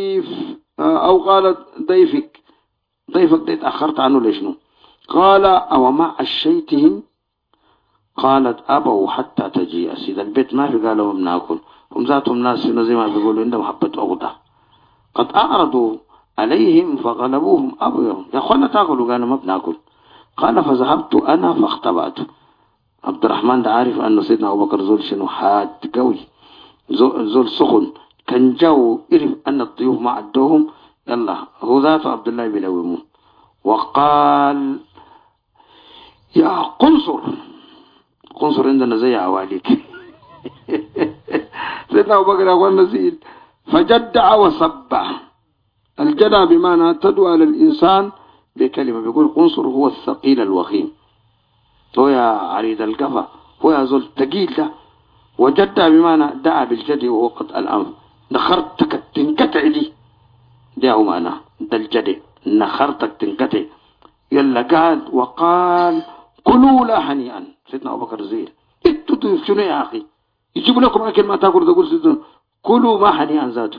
ضيفك دي تأخرت عنه لشنو؟ قال أو ما عشيتهم؟ قالت أبوا حتى تجيء سيد البيت ما في قالوا بناكل هم ذاتهم ناس زي ما بيقولوا عندهم حبة عقدة قد أعرضوا عليهم فغلبوهم أبوا يا أخوانا تاكلوا قالوا ما بناكل قال فذهبت أنا فاختبأت عبد الرحمن ده عارف أنه سيدنا أبو بكر زول شنو حاد قوي زول سخن كان جو يعرف أن الضيوف ما عدوهم يلا هو ذاته عبد الله بيلومون وقال يا قنصر عندنا زي عواليك سيدنا أبو بكر أقول نزيل فجدع وصبع الجدع بمعنى تدعو على الإنسان بكلمة بيقول قنصر هو الثقيل الوخيم هو يا عريض القفا هو يا زول تقيل ده وجدع بمعنى دعا بالجد وهو قطع الأنف نخرتك تنقطع دي هو معنى ده الجد نخرتك تنقطع يلا قال وقال كلوا لا هنيئا سيدنا أبو بكر زيل انتوا شنو يا أخي يجيبوا لكم أكل ما تاكل تقول سيدنا كلوا ما هنيئا ذاته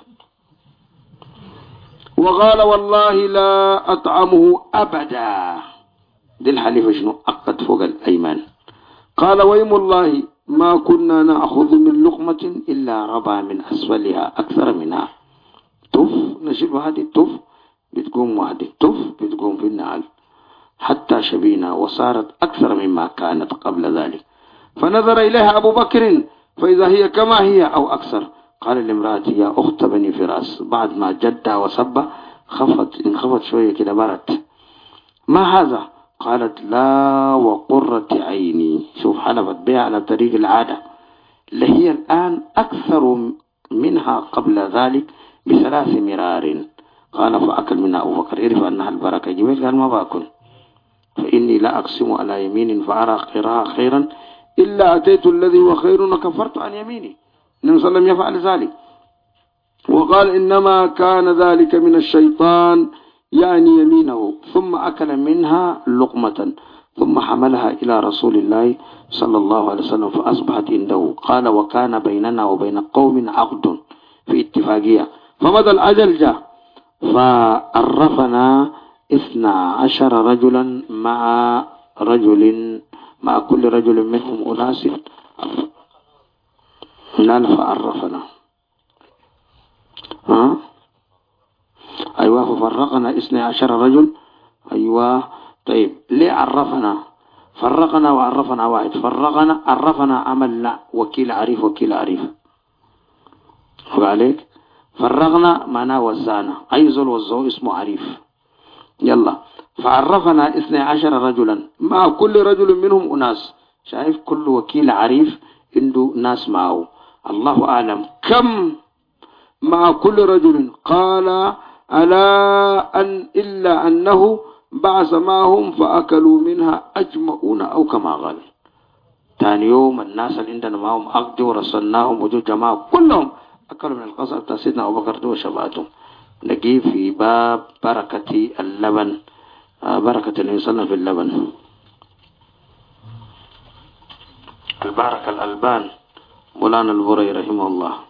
وقال والله لا أطعمه أبدا دي الحليفة شنو أقد فوق الأيمان قال ويم الله ما كنا نأخذ من لقمة إلا ربع من أسفلها أكثر منها تف نشيل هذه تف بتقوم واحدة تف بتقوم في النعل حتى شبينا وصارت أكثر مما كانت قبل ذلك فنظر إليها أبو بكر فإذا هي كما هي أو أكثر قال لامرأتي يا أخت بني فراس بعد ما جدها وصب انخفت شوية كده برت ما هذا قالت لا وقرة عيني شوف حلبت بها على طريق العادة لهي الآن أكثر منها قبل ذلك ب3 مرار قال فأكل منها أبو بكر يعرف أنها البركة جميل قال ما باكل فإني لا أقسم على يمين فأرى خيرها خيرا إلا أتيت الذي هو خير وكفرت عن يميني النبي صلى الله عليه وسلم يفعل ذلك وقال إنما كان ذلك من الشيطان يعني يمينه ثم أكل منها لقمة ثم حملها إلى رسول الله صلى الله عليه وسلم فأصبحت عنده قال وكان بيننا وبين قوم عقد في اتفاقية فمضى الأجل جاء فعرفنا 12 رجلا مع كل رجل منهم أناس فعرفنا أيوة ففرقنا 12 رجل أيوة طيب ليه عرفنا فرقنا وعرفنا واحد فرقنا عرفنا عملنا وكيل عريف وعليك فرقنا معناه وزعنا أي زول وزعه اسمه عريف يلا فعرفنا 12 رجلا مع كل رجل منهم أناس شايف كل وكيل عريف عنده ناس معه الله أعلم كم مع كل رجل قال ألا أن إلا أنه بعث معهم فأكلوا منها أجمعون أو كما قال ثاني يوم الناس اللي عندنا معهم أقد ورسلناهم وجود جماعة كلهم أكلوا من القصب بتاع سيدنا أبو بكر وشبعتهم نجي في باب بركة اللبن بركة الإنسان في اللبن البركة الألبان مولانا البري رحمه الله